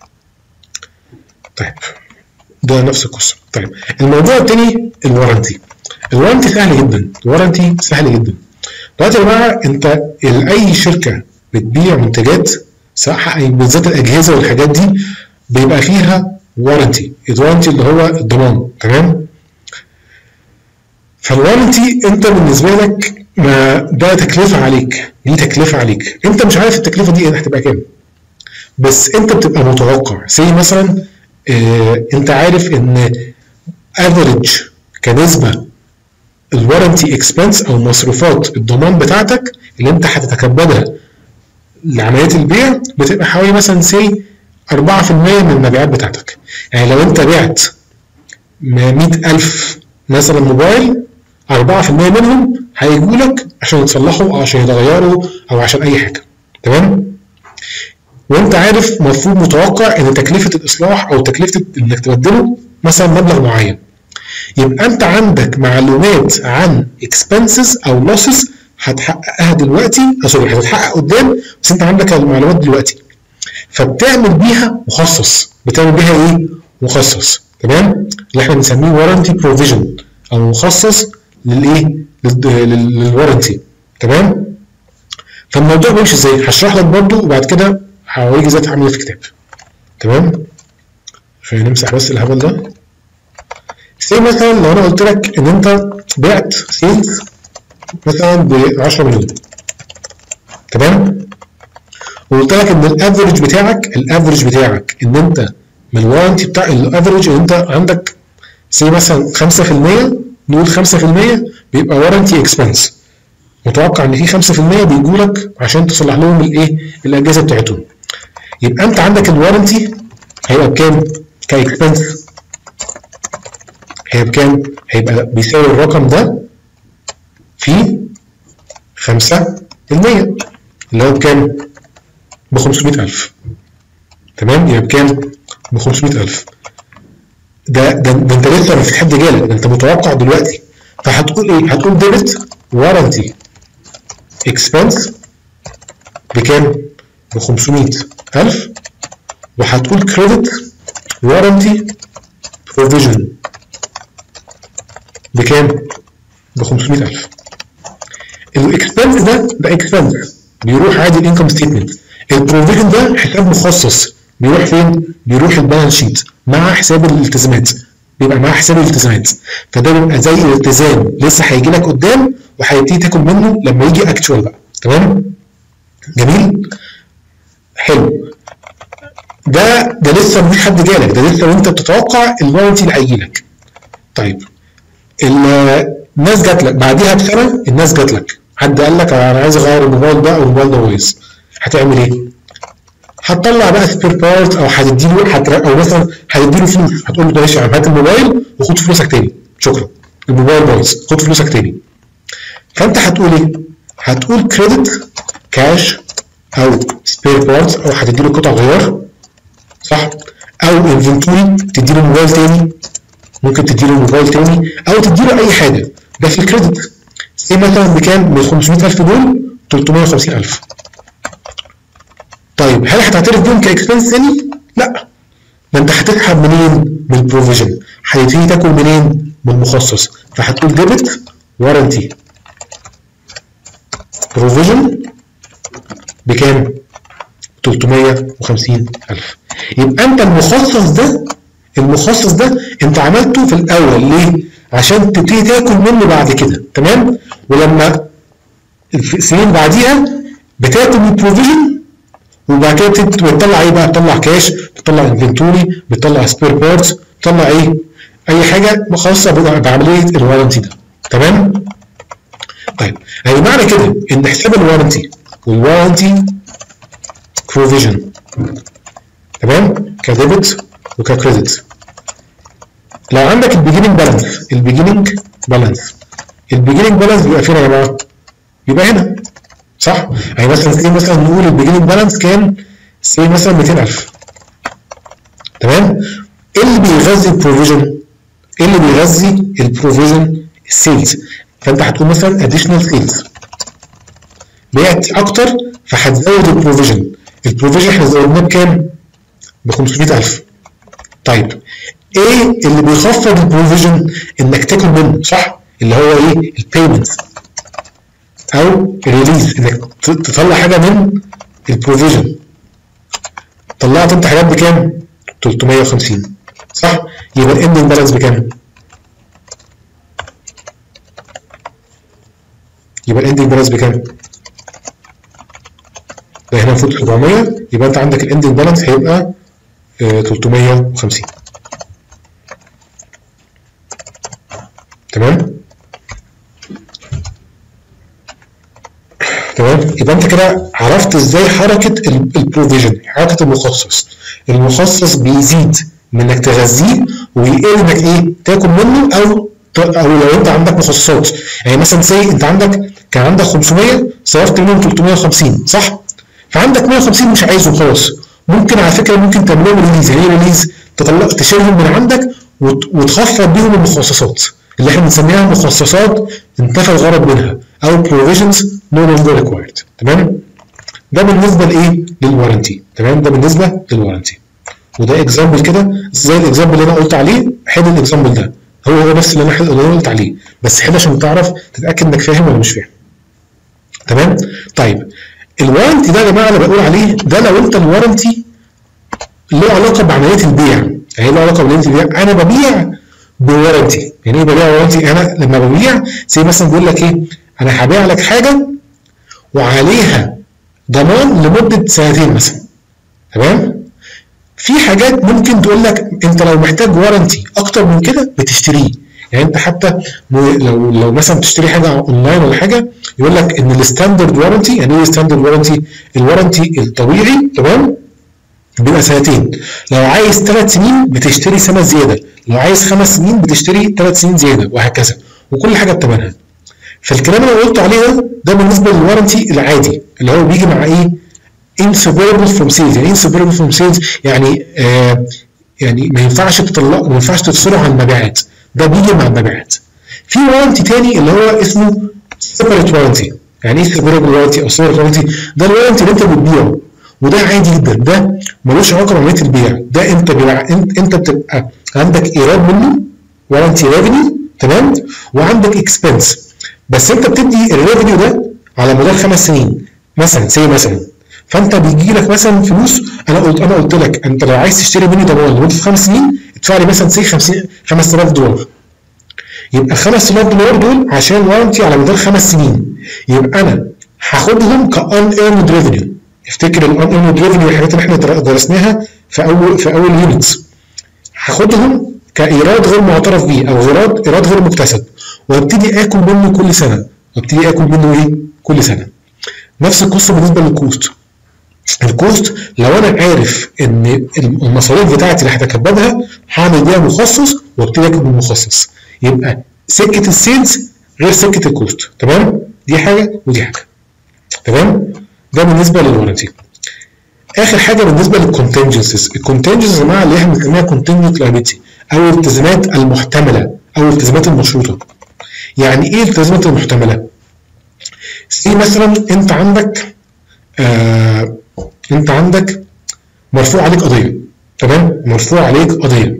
طيب ده نفس القصه. طيب الموضوع الثاني الوارنتي. الوارنتي سهل جدا، الوارنتي سهل جدا. دلوقتي يا جماعه انت اي شركه بتبيع منتجات سواء بالذات الاجهزه والحاجات دي بيبقى فيها وارنتي، الوارنتي اللي هو الضمان. تمام؟ فالوارنتي انت بالنسبه لك ما ده تكلفه عليك، دي تكلفه عليك، انت مش عارف التكلفه دي هتبقى كام، بس انت بتبقى متوقع. زي مثلا اه انت عارف ان افريج كنسبه الوارنتي اكسبنس او مصروفات الضمان بتاعتك اللي انت هتتكبدها لعمليات البيع بتبقى حوالي مثلا سي أربعة في المية من المبيعات بتاعتك. يعني لو انت بعت مئة ألف مثلا موبايل، أربعة في المية منهم هيجوا لك عشان يتصلحوا او عشان يتغيروا او عشان اي حاجه. تمام؟ وانت عارف مفروض متوقع ان تكلفه الاصلاح او تكلفه انك تبدله مثلا مبلغ معين، يبقى انت عندك معلومات عن اكسبنسز او لوسز هتحققها دلوقتي، سوري هتتحقق قدام، بس انت عندك المعلومات دلوقتي، فبتعمل بيها مخصص. بتعمل بيها ايه؟ مخصص. تمام؟ اللي احنا بنسميه وارنتي بروفيجن او مخصص للايه؟ للوارنتي. تمام؟ فالموضوع بيمشي ازاي؟ هشرح لك برضه وبعد كده هوريك ازاي تعمل في كتاب. تمام؟ خلينا نمسح بس الهبل ده. زي مثلا لو انا قلت لك ان انت بعت سيلز مثلا ب عشرة مليون. تمام؟ وقلت لك ان الافرج بتاعك الافرج بتاعك ان انت من الوارنتي بتاع الافرج ان انت عندك زي مثلا خمسة في المية، نقول خمسة في المية بيبقى وارنتي اكسبنس، متوقع ان في خمسة في المية بيجوا لك عشان تصلح لهم الايه؟ الاجهزه بتاعتهم. يبقى انت عندك الوارنتي هيبقى بكام؟ كاكسبنس هي بكام؟ هيبقى بيساوي الرقم ده في خمسة في المية اللي هو بكام؟ ب خمسمئة ألف. تمام؟ يبقى بكام؟ ب خمسمئة ألف. ده ده ده انت لسه مفيش حد جالك، ده انت متوقع دلوقتي. فهتقول ايه؟ هتقول ديبت وارنتي اكسبنس بكام؟ ب خمسمئة ألف، وهتقول كريدت وارنتي بروفيجن بكام؟ ب خمسمئة ألف. الاكسبنس ده ده اكسبنس بيروح عادي الانكم ستيتمنت. البروفيجن ده حساب مخصص بيروح فين؟ بيروح البالانس شيت مع حساب الالتزامات، بيبقى مع حساب الالتزامات. فده بيبقى زي الالتزام لسه هيجي لك قدام وهيبتدي تاكل منه لما يجي اكتشوال بقى. تمام؟ جميل؟ حلو. ده ده لسه مفيش حد جالك، ده لسه وانت بتتوقع الوارنتي اللي هيجي لك. طيب الناس جات لك بعديها بسنه، الناس جات لك حد قال لك انا عايز اغير الموبايل ده او الموبايل ده بايظ، هتعمل ايه؟ هتطلع بقى سبير بارت او هتديله او مثلا هتديله فلوس، هتقول له ماشي يا عم هات الموبايل وخد فلوسك تاني، شكرا الموبايل بايظ خد فلوسك تاني. فانت هتقول ايه؟ هتقول كريدت كاش او سبير بارت او هتديله قطع غيار، صح؟ او انفنتوري تديله موبايل تاني، ممكن تديله موبايل تاني او تديله اي حاجه، ده في الكريدت. زي مثلا بكام؟ من خمسمئة ألف دول ثلاثمئة وخمسين ألف. طيب هل هتعترف بيهم كاكسبنس تاني؟ لا، ده انت هتسحب منين؟ من البروفيجن. هيبتدي تاكل منين؟ من المخصص. فهتقول ديبت وارنتي بروفيجن بكام؟ ثلاثمئة وخمسين ألف. يبقى انت المخصص ده المخصص ده انت عملته في الاول ليه؟ عشان تبتدي تاكل منه بعد كده. تمام؟ ولما السنين بعديها بتاكل من البروفيجن وبعد كده بتطلع ايه بقى؟ بتطلع كاش، بتطلع انفنتوري، بتطلع سبير بارتس، بتطلع ايه؟ اي حاجه خاصه بعمليه الوارنتي ده. تمام؟ طيب يعني معنى كده ان حساب الوارنتي والوارنتي بروفيجن تمام؟ كديبت وككريدت. لو عندك البيجيننج بالانس، البيجيننج بالانس البيجيننج بالانس بيبقى فين يا جماعه؟ بيبقى هنا صح؟ يعني مثلا سي مثلا نقول البيجيننج بالانس كان سي مثلا مئتين ألف. تمام؟ ايه اللي بيغذي البروفيجن؟ ايه اللي بيغذي البروفيجن؟ السيلز. فانت هتقول مثلا اديشنال سيلز، بعت اكتر فهتزود البروفيجن. البروفيجن احنا زودناه بكام؟ ب خمسمئة ألف. طيب ايه اللي بيخفض البروفيجن؟ انك تاكل منه صح؟ اللي هو ايه؟ البيمنت او الريليز، انك تطلع حاجه من البروفيجن. طلعت انت حاجات بكام؟ ثلاثمئة وخمسين صح؟ يبقى الاندنج بالانس بكام؟ يبقى الاندنج بالانس بكام؟ ده هنا المفروض أربعمئة، يبقى انت عندك الاندنج بالانس هيبقى آه ثلاثمئة وخمسين. تمام؟ تمام؟ يبقى انت كده عرفت ازاي حركه البروفيجن، حركه المخصص. المخصص بيزيد من انك تغذيه ويقل انك ايه؟ تاكل منه، او او لو انت عندك مخصصات. يعني مثلا سي انت عندك كان عندك خمسمئة صرفت منهم ثلاثمئة وخمسين صح؟ فعندك مئة وخمسين مش عايزهم خلاص. ممكن على فكره ممكن تعمل لهم ريليز. يعني ايه ريليز؟ تطلع تشيلهم من عندك وتخفض بيهم المخصصات اللي احنا بنسميها مخصصات انتفى الغرض منها، او provisions no longer required. تمام؟ ده بالنسبه لايه؟ للوارنتي. تمام؟ ده بالنسبه للوارنتي. وده اكزامبل كده زي الاكزامبل اللي انا قلت عليه. حل الاكزامبل ده هو هو نفس اللي انا اللي انا قلت عليه، بس حل عشان تعرف تتاكد انك فاهم ولا مش فاهم. تمام؟ طيب الوارنتي ده يا جماعه اللي بقول عليه ده لو انت الوارنتي له علاقه بعمليه البيع. يعني له علاقه بعمليه البيع. انا ببيع بوارنتي. يعني ايه ببيع وارنتي؟ انا لما ببيع زي مثلا بقول لك ايه؟ انا هبيع لك حاجه وعليها ضمان لمده سنتين مثلا. تمام؟ في حاجات ممكن تقول لك انت لو محتاج وارنتي اكتر من كده بتشتريه. يعني انت حتى لو لو مثلا بتشتري حاجه اونلاين ولا حاجه يقول لك ان الستاندرد وارنتي. يعني ايه ستاندرد وارنتي؟ الوارنتي الطبيعي تمام بيبقى سنتين. لو عايز ثلاث سنين بتشتري سنه زياده، لو عايز خمس سنين بتشتري ثلاث سنين زياده، وهكذا. وكل حاجه بثمنها. فالكلام اللي قلت عليه ده ده بالنسبه للوارنتي العادي اللي هو بيجي مع ايه؟ inseparable from sales. يعني inseparable from sales يعني آه يعني ما ينفعش تطلع ما ينفعش تفصله عن المبيعات. ده بيجي مع المبيعات. في وارنتي تاني اللي هو اسمه separate warranty. يعني ايه separable warranty او separate warranty؟ ده الوارنتي اللي انت بتبيعه، وده عادي جدا. ده ملوش علاقه بعمليه البيع. ده انت بيبقى انت, انت بتبقى عندك ايراد منه وارنتي ريفينيو تمام، وعندك اكسبنس. بس انت بتدي الريفينيو ده على مدار خمس سنين مثلا زي مثلا. فانت بيجي لك مثلا فلوس. انا قلت انا قلت لك انت لو عايز تشتري مني ضمان لمده خمس سنين ادفع لي مثلا سي خمسة آلاف دولار. يبقى خمسة آلاف دولار دول عشان وارنتي على مدار خمس سنين. يبقى انا هاخدهم كان ايرند ريفينيو. افتكر الان ايرند ريفينيو الحاجات اللي احنا درسناها في اول في اول يونتس. هاخدهم كايراد غير معترف بيه او ايراد ايراد غير مكتسب، وابتدي اكل منه كل سنه. وابتدي اكل منه ايه؟ كل سنه. نفس القصه بالنسبه للكوست. الكوست لو انا عارف ان المصاريف بتاعتي اللي هتكبدها هعمل بيها مخصص وابتدي اكتب بالمخصص. يبقى سكه السيلز غير سكه الكوست. تمام؟ دي حاجه ودي حاجه. تمام؟ ده بالنسبه للوارنتي. اخر حاجه بالنسبه للكونتنجنسز. الكونتنجنسز يا جماعه اللي احنا بنسميها كونتنجنت لايبيلتي او الالتزامات المحتمله او الالتزامات المشروطه. يعني ايه الالتزامات المحتمله؟ سي مثلا انت عندك آه انت عندك مرفوع عليك قضيه. تمام؟ مرفوع عليك قضيه،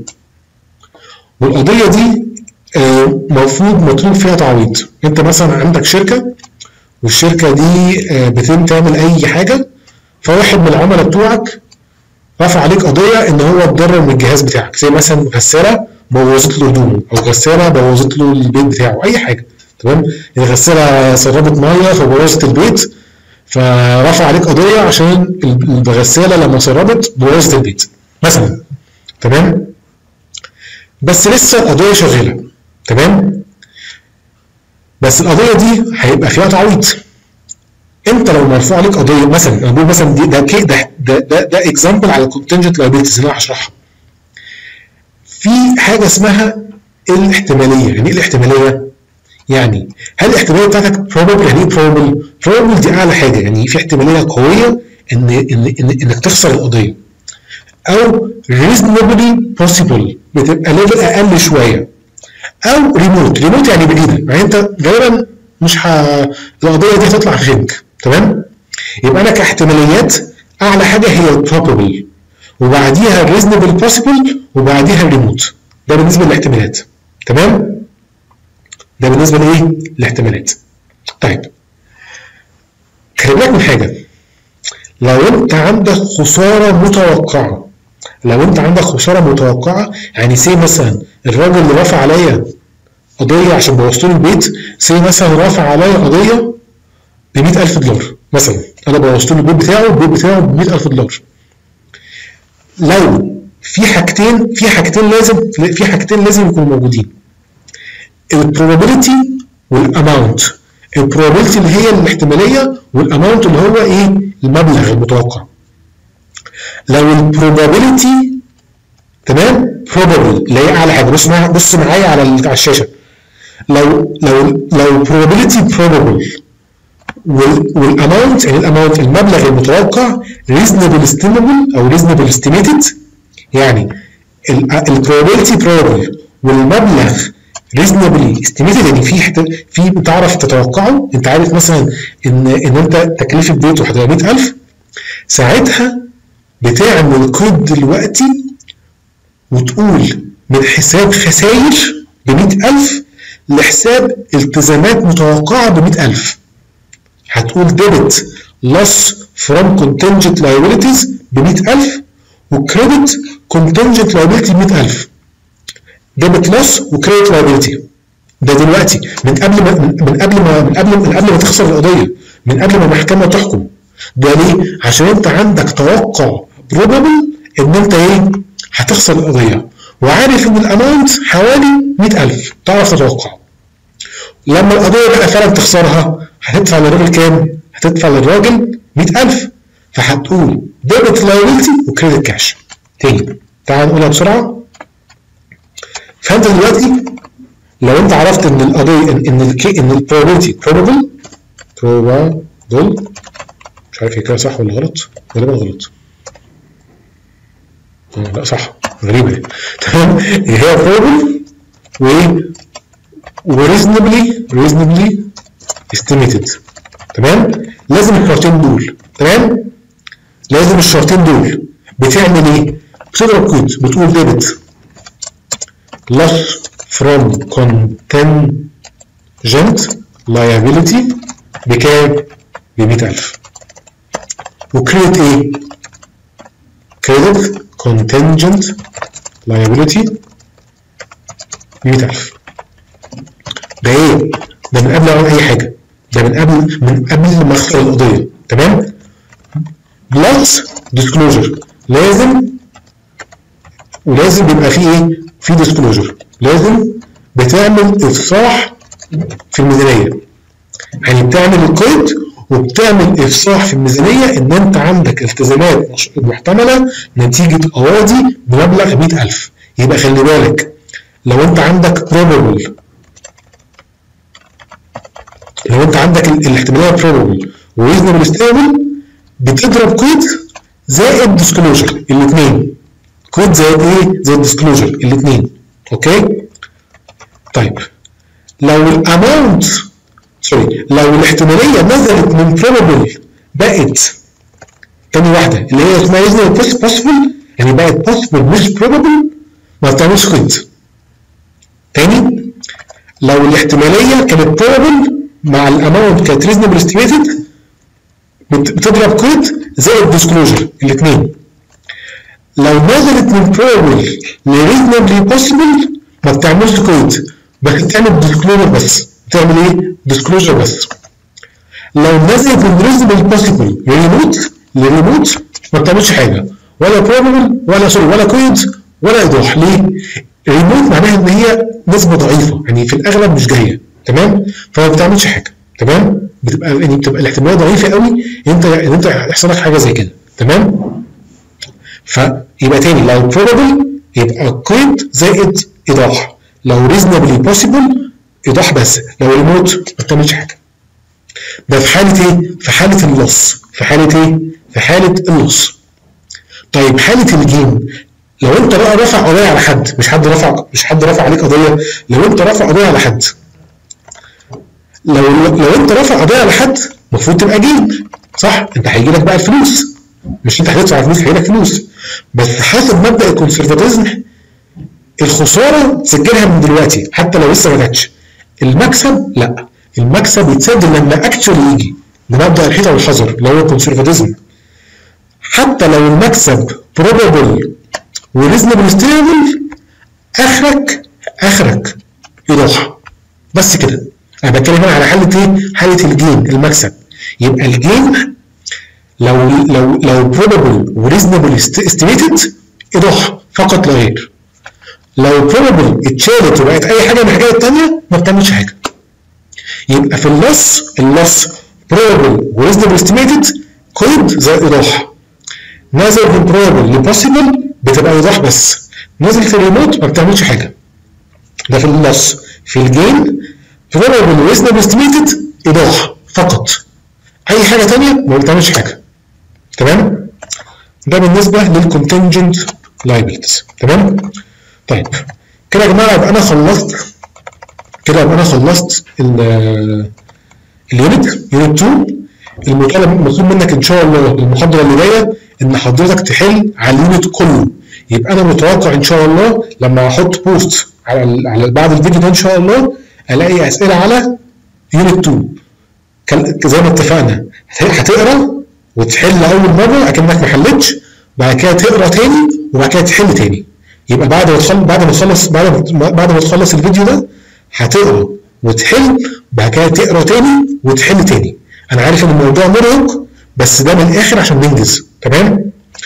والقضيه دي المفروض آه مطلوب فيها تعويض. انت مثلا عندك شركه والشركه دي آه بتم تعمل اي حاجه، فواحد من العملاء بتوعك رفع عليك قضيه ان هو اتضرر من الجهاز بتاعك. زي مثلا غساله بوظت له هدومه، او غساله بوظت له البيت بتاعه، اي حاجه. تمام؟ الغساله سربت ميه فبوظت البيت، فرفع عليك قضيه عشان الغساله لما سربت بوظت البيت مثلا، تمام؟ بس لسه القضيه شغاله، تمام؟ بس القضيه دي هيبقى فيها تعويض. انت لو مرفوع عليك قضيه مثلا، انا بقول مثلا دي ده ده ده ده, ده اكزامبل على الكونتنجنت لايبيلتيز اللي انا هشرحها. في حاجه اسمها الاحتماليه. يعني ايه الاحتماليه؟ يعني هل الاحتماليه بتاعتك probable؟ يعني ايه probable؟ probable دي اعلى حاجه، يعني في احتماليه قويه ان ان, إن انك تخسر القضيه. او reasonably possible بتبقى ليفل اقل شويه. او ريموت. ريموت يعني بعيده، يعني انت غالبا مش ه... القضيه دي هتطلع فينك، تمام؟ يبقى انا كاحتماليات اعلى حاجه هي probable، وبعديها reasonable possible، وبعديها ريموت. ده بالنسبه للاحتمالات، تمام؟ ده بالنسبه لايه؟ الاحتمالات. طيب خلي بالك من حاجه، لو انت عندك خساره متوقعه، لو انت عندك خساره متوقعه يعني سي مثلا الراجل اللي رافع عليا قضيه عشان بوظت له البيت، سي مثلا رافع عليا قضيه ب مئة ألف دولار مثلا، انا بوظت له البيت بتاعه، البيت بتاعه ب مئة ألف دولار. لو في حاجتين في حاجتين لازم في حاجتين لازم يكونوا موجودين، البروبابيلتي والاماونت. البروبابيلتي اللي هي الاحتماليه، والاماونت اللي هو ايه؟ المبلغ المتوقع. لو البروبابيلتي تمام probable اللي هي اعلى حاجه، بص معايا بص معايا على على الشاشه، لو لو لو probability probable والاماونت، يعني الاماونت المبلغ المتوقع reasonable estimable او reasonable estimated، يعني البروبابيلتي probable والمبلغ reasonably estimated، يعني في في بتعرف تتوقعه. انت عارف مثلا ان ان انت تكلفه بيته هتبقى مئة ألف، ساعتها بتعمل قيد دلوقتي وتقول من حساب خسائر ب مئة ألف لحساب التزامات متوقعه ب مئة ألف. هتقول debit loss from contingent liabilities ب مئة ألف وcredit contingent liability ب مئة ألف. debit loss وcredit liability ده دلوقتي من قبل ما من قبل ما من قبل من قبل ما تخسر القضيه، من قبل ما المحكمه تحكم. ده ليه؟ عشان انت عندك توقع probable ان انت ايه؟ هتخسر القضيه، وعارف ان الاماونت حوالي مئة ألف، تعرف تتوقع. لما القضيه بقى فعلا تخسرها هتدفع للراجل كام؟ هتدفع للراجل مئة ألف، فهتقول debit liability وكريدت كاش. تاني تعال نقولها بسرعه. فانت دلوقتي لو انت عرفت ان القضيه ان ال ان البروبابيلتي probable probable مش عارف هي كده صح ولا غلط، غالبا غلط. اه لا صح، غريبه تمام. هي probable وايه؟ وريزنبلي reasonably estimated، تمام؟ لازم الشرطين دول، تمام؟ لازم الشرطين دول. بتعمل ايه؟ بتضرب كود، بتقول debit loss from contingent liability بكام؟ ب مئة ألف. وكريدت ايه؟ كريدت contingent liability مئة ألف. ده ايه؟ ده من قبل اعمل اي حاجه، ده من قبل من قبل ما اخسر القضيه، تمام؟ بلس ديسكلوجر، لازم ولازم بيبقى فيه ايه؟ في ديسكلوجر، لازم بتعمل افصاح في الميزانيه. يعني بتعمل القيد وبتعمل افصاح في الميزانيه ان انت عندك التزامات محتمله نتيجه قواضي بمبلغ مئة ألف. يبقى خلي بالك لو انت عندك probable، لو انت عندك الاحتماليه probable وreasonable stable، بتضرب قيد زائد ديسكلوجر الاثنين. قيد زائد ايه؟ زائد ديسكلوجر الاثنين. اوكي؟ طيب لو الاماونت سوري لو الاحتماليه نزلت من probable بقت تاني واحده اللي هي اسمها reasonable possible، يعني بقت possible مش probable، ما بتعملش قيد. تاني لو الاحتماليه كانت probable مع الاماونت كانت reasonable estimated، بتضرب قيد زائد ديسكلوجر الاثنين. لو نزلت من probable ل reasonably possible ما بتعملش قيد، بس بتعمل ديسكلوجر بس. بتعمل ايه؟ ديسكلوجر بس. لو نازل من ريزونبل بوسيبل للريموت للريموت ما بتعملش حاجه، ولا بروبابل ولا سوري ولا كويد ولا ايضاح. ليه؟ ريموت معناها ان هي نسبه ضعيفه، يعني في الاغلب مش جايه، تمام؟ فما بتعملش حاجه، تمام؟ بتبقى يعني بتبقى الاحتماليه ضعيفه قوي ان انت ان انت يحصل لك حاجه زي كده، تمام؟ فيبقى تاني لو probable يبقى كويد زائد ايضاح، لو reasonably possible ايضاح بس، لو ريموت ما بتعملش حاجه. ده في حاله ايه؟ في حاله اللص، في حاله ايه؟ في حاله اللص. طيب حاله الجيم، لو انت بقى رافع قضيه على حد، مش حد رفع مش حد رفع عليك قضيه، لو انت رافع قضيه على حد، لو لو انت رافع قضيه على حد المفروض تبقى جيم، صح؟ انت هيجي لك بقى الفلوس، مش انت هتدفع الفلوس، هيجي لك فلوس. بس حسب مبدا الكونسرفاتيزم الخساره تسجلها من دلوقتي حتى لو لسه ما جاتش. المكسب لا، المكسب يتسجل لما اكشولي يجي، بمبدا الحيطه والحذر اللي هو الكونسرفاتيزم. حتى لو المكسب probable وريزنبل ستيبل، اخرك اخرك ايضاح بس كده. انا بتكلم هنا على حاله ايه؟ حاله الجين، المكسب. يبقى الجين لو لو لو probable وريزنبل استيميتد ايضاح فقط لا غير. لو probable اتشالت وبقت اي حاجه من الحاجات الثانيه ما بتعملش حاجه. يبقى في اللص اللص probable وريزنبل استيميتد كود زي ايضاح. نازل من probable لبوسيبل بتبقى ايضاح بس. نازل في الريموت ما بتعملش حاجه. ده في اللص. في الجين probable وريزنبل استيميتد ايضاح فقط. اي حاجه ثانيه ما بتعملش حاجه. تمام؟ ده بالنسبه للكونتنجنت لايبيلتيز. تمام؟ طيب كده يا جماعه يبقى انا خلصت كده يبقى انا خلصت اليونت يونت اتنين. المطالب المطلوب منك ان شاء الله المحاضره اللي جايه ان حضرتك تحل على اليونت كله. يبقى انا متوقع ان شاء الله لما احط بوست على على بعد الفيديو ده ان شاء الله الاقي اسئله على يونت اتنين زي ما اتفقنا. هتقرا وتحل اول مره اكنك ما حلتش، بعد كده تقرا تاني وبعد كده تحل تاني. يبقى بعد ما تخلص بعد ما تخلص بعد ما بعد ما تخلص الفيديو ده هتقرا وتحل، بعد كده تقرا تاني وتحل تاني. انا عارف ان الموضوع مرهق بس ده من الاخر عشان ننجز. تمام؟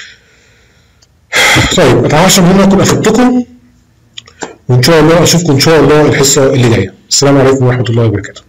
طيب اتعشى ان انا اكون افدتكم، وان شاء الله اشوفكم ان شاء الله الحصه اللي جايه. السلام عليكم ورحمه الله وبركاته.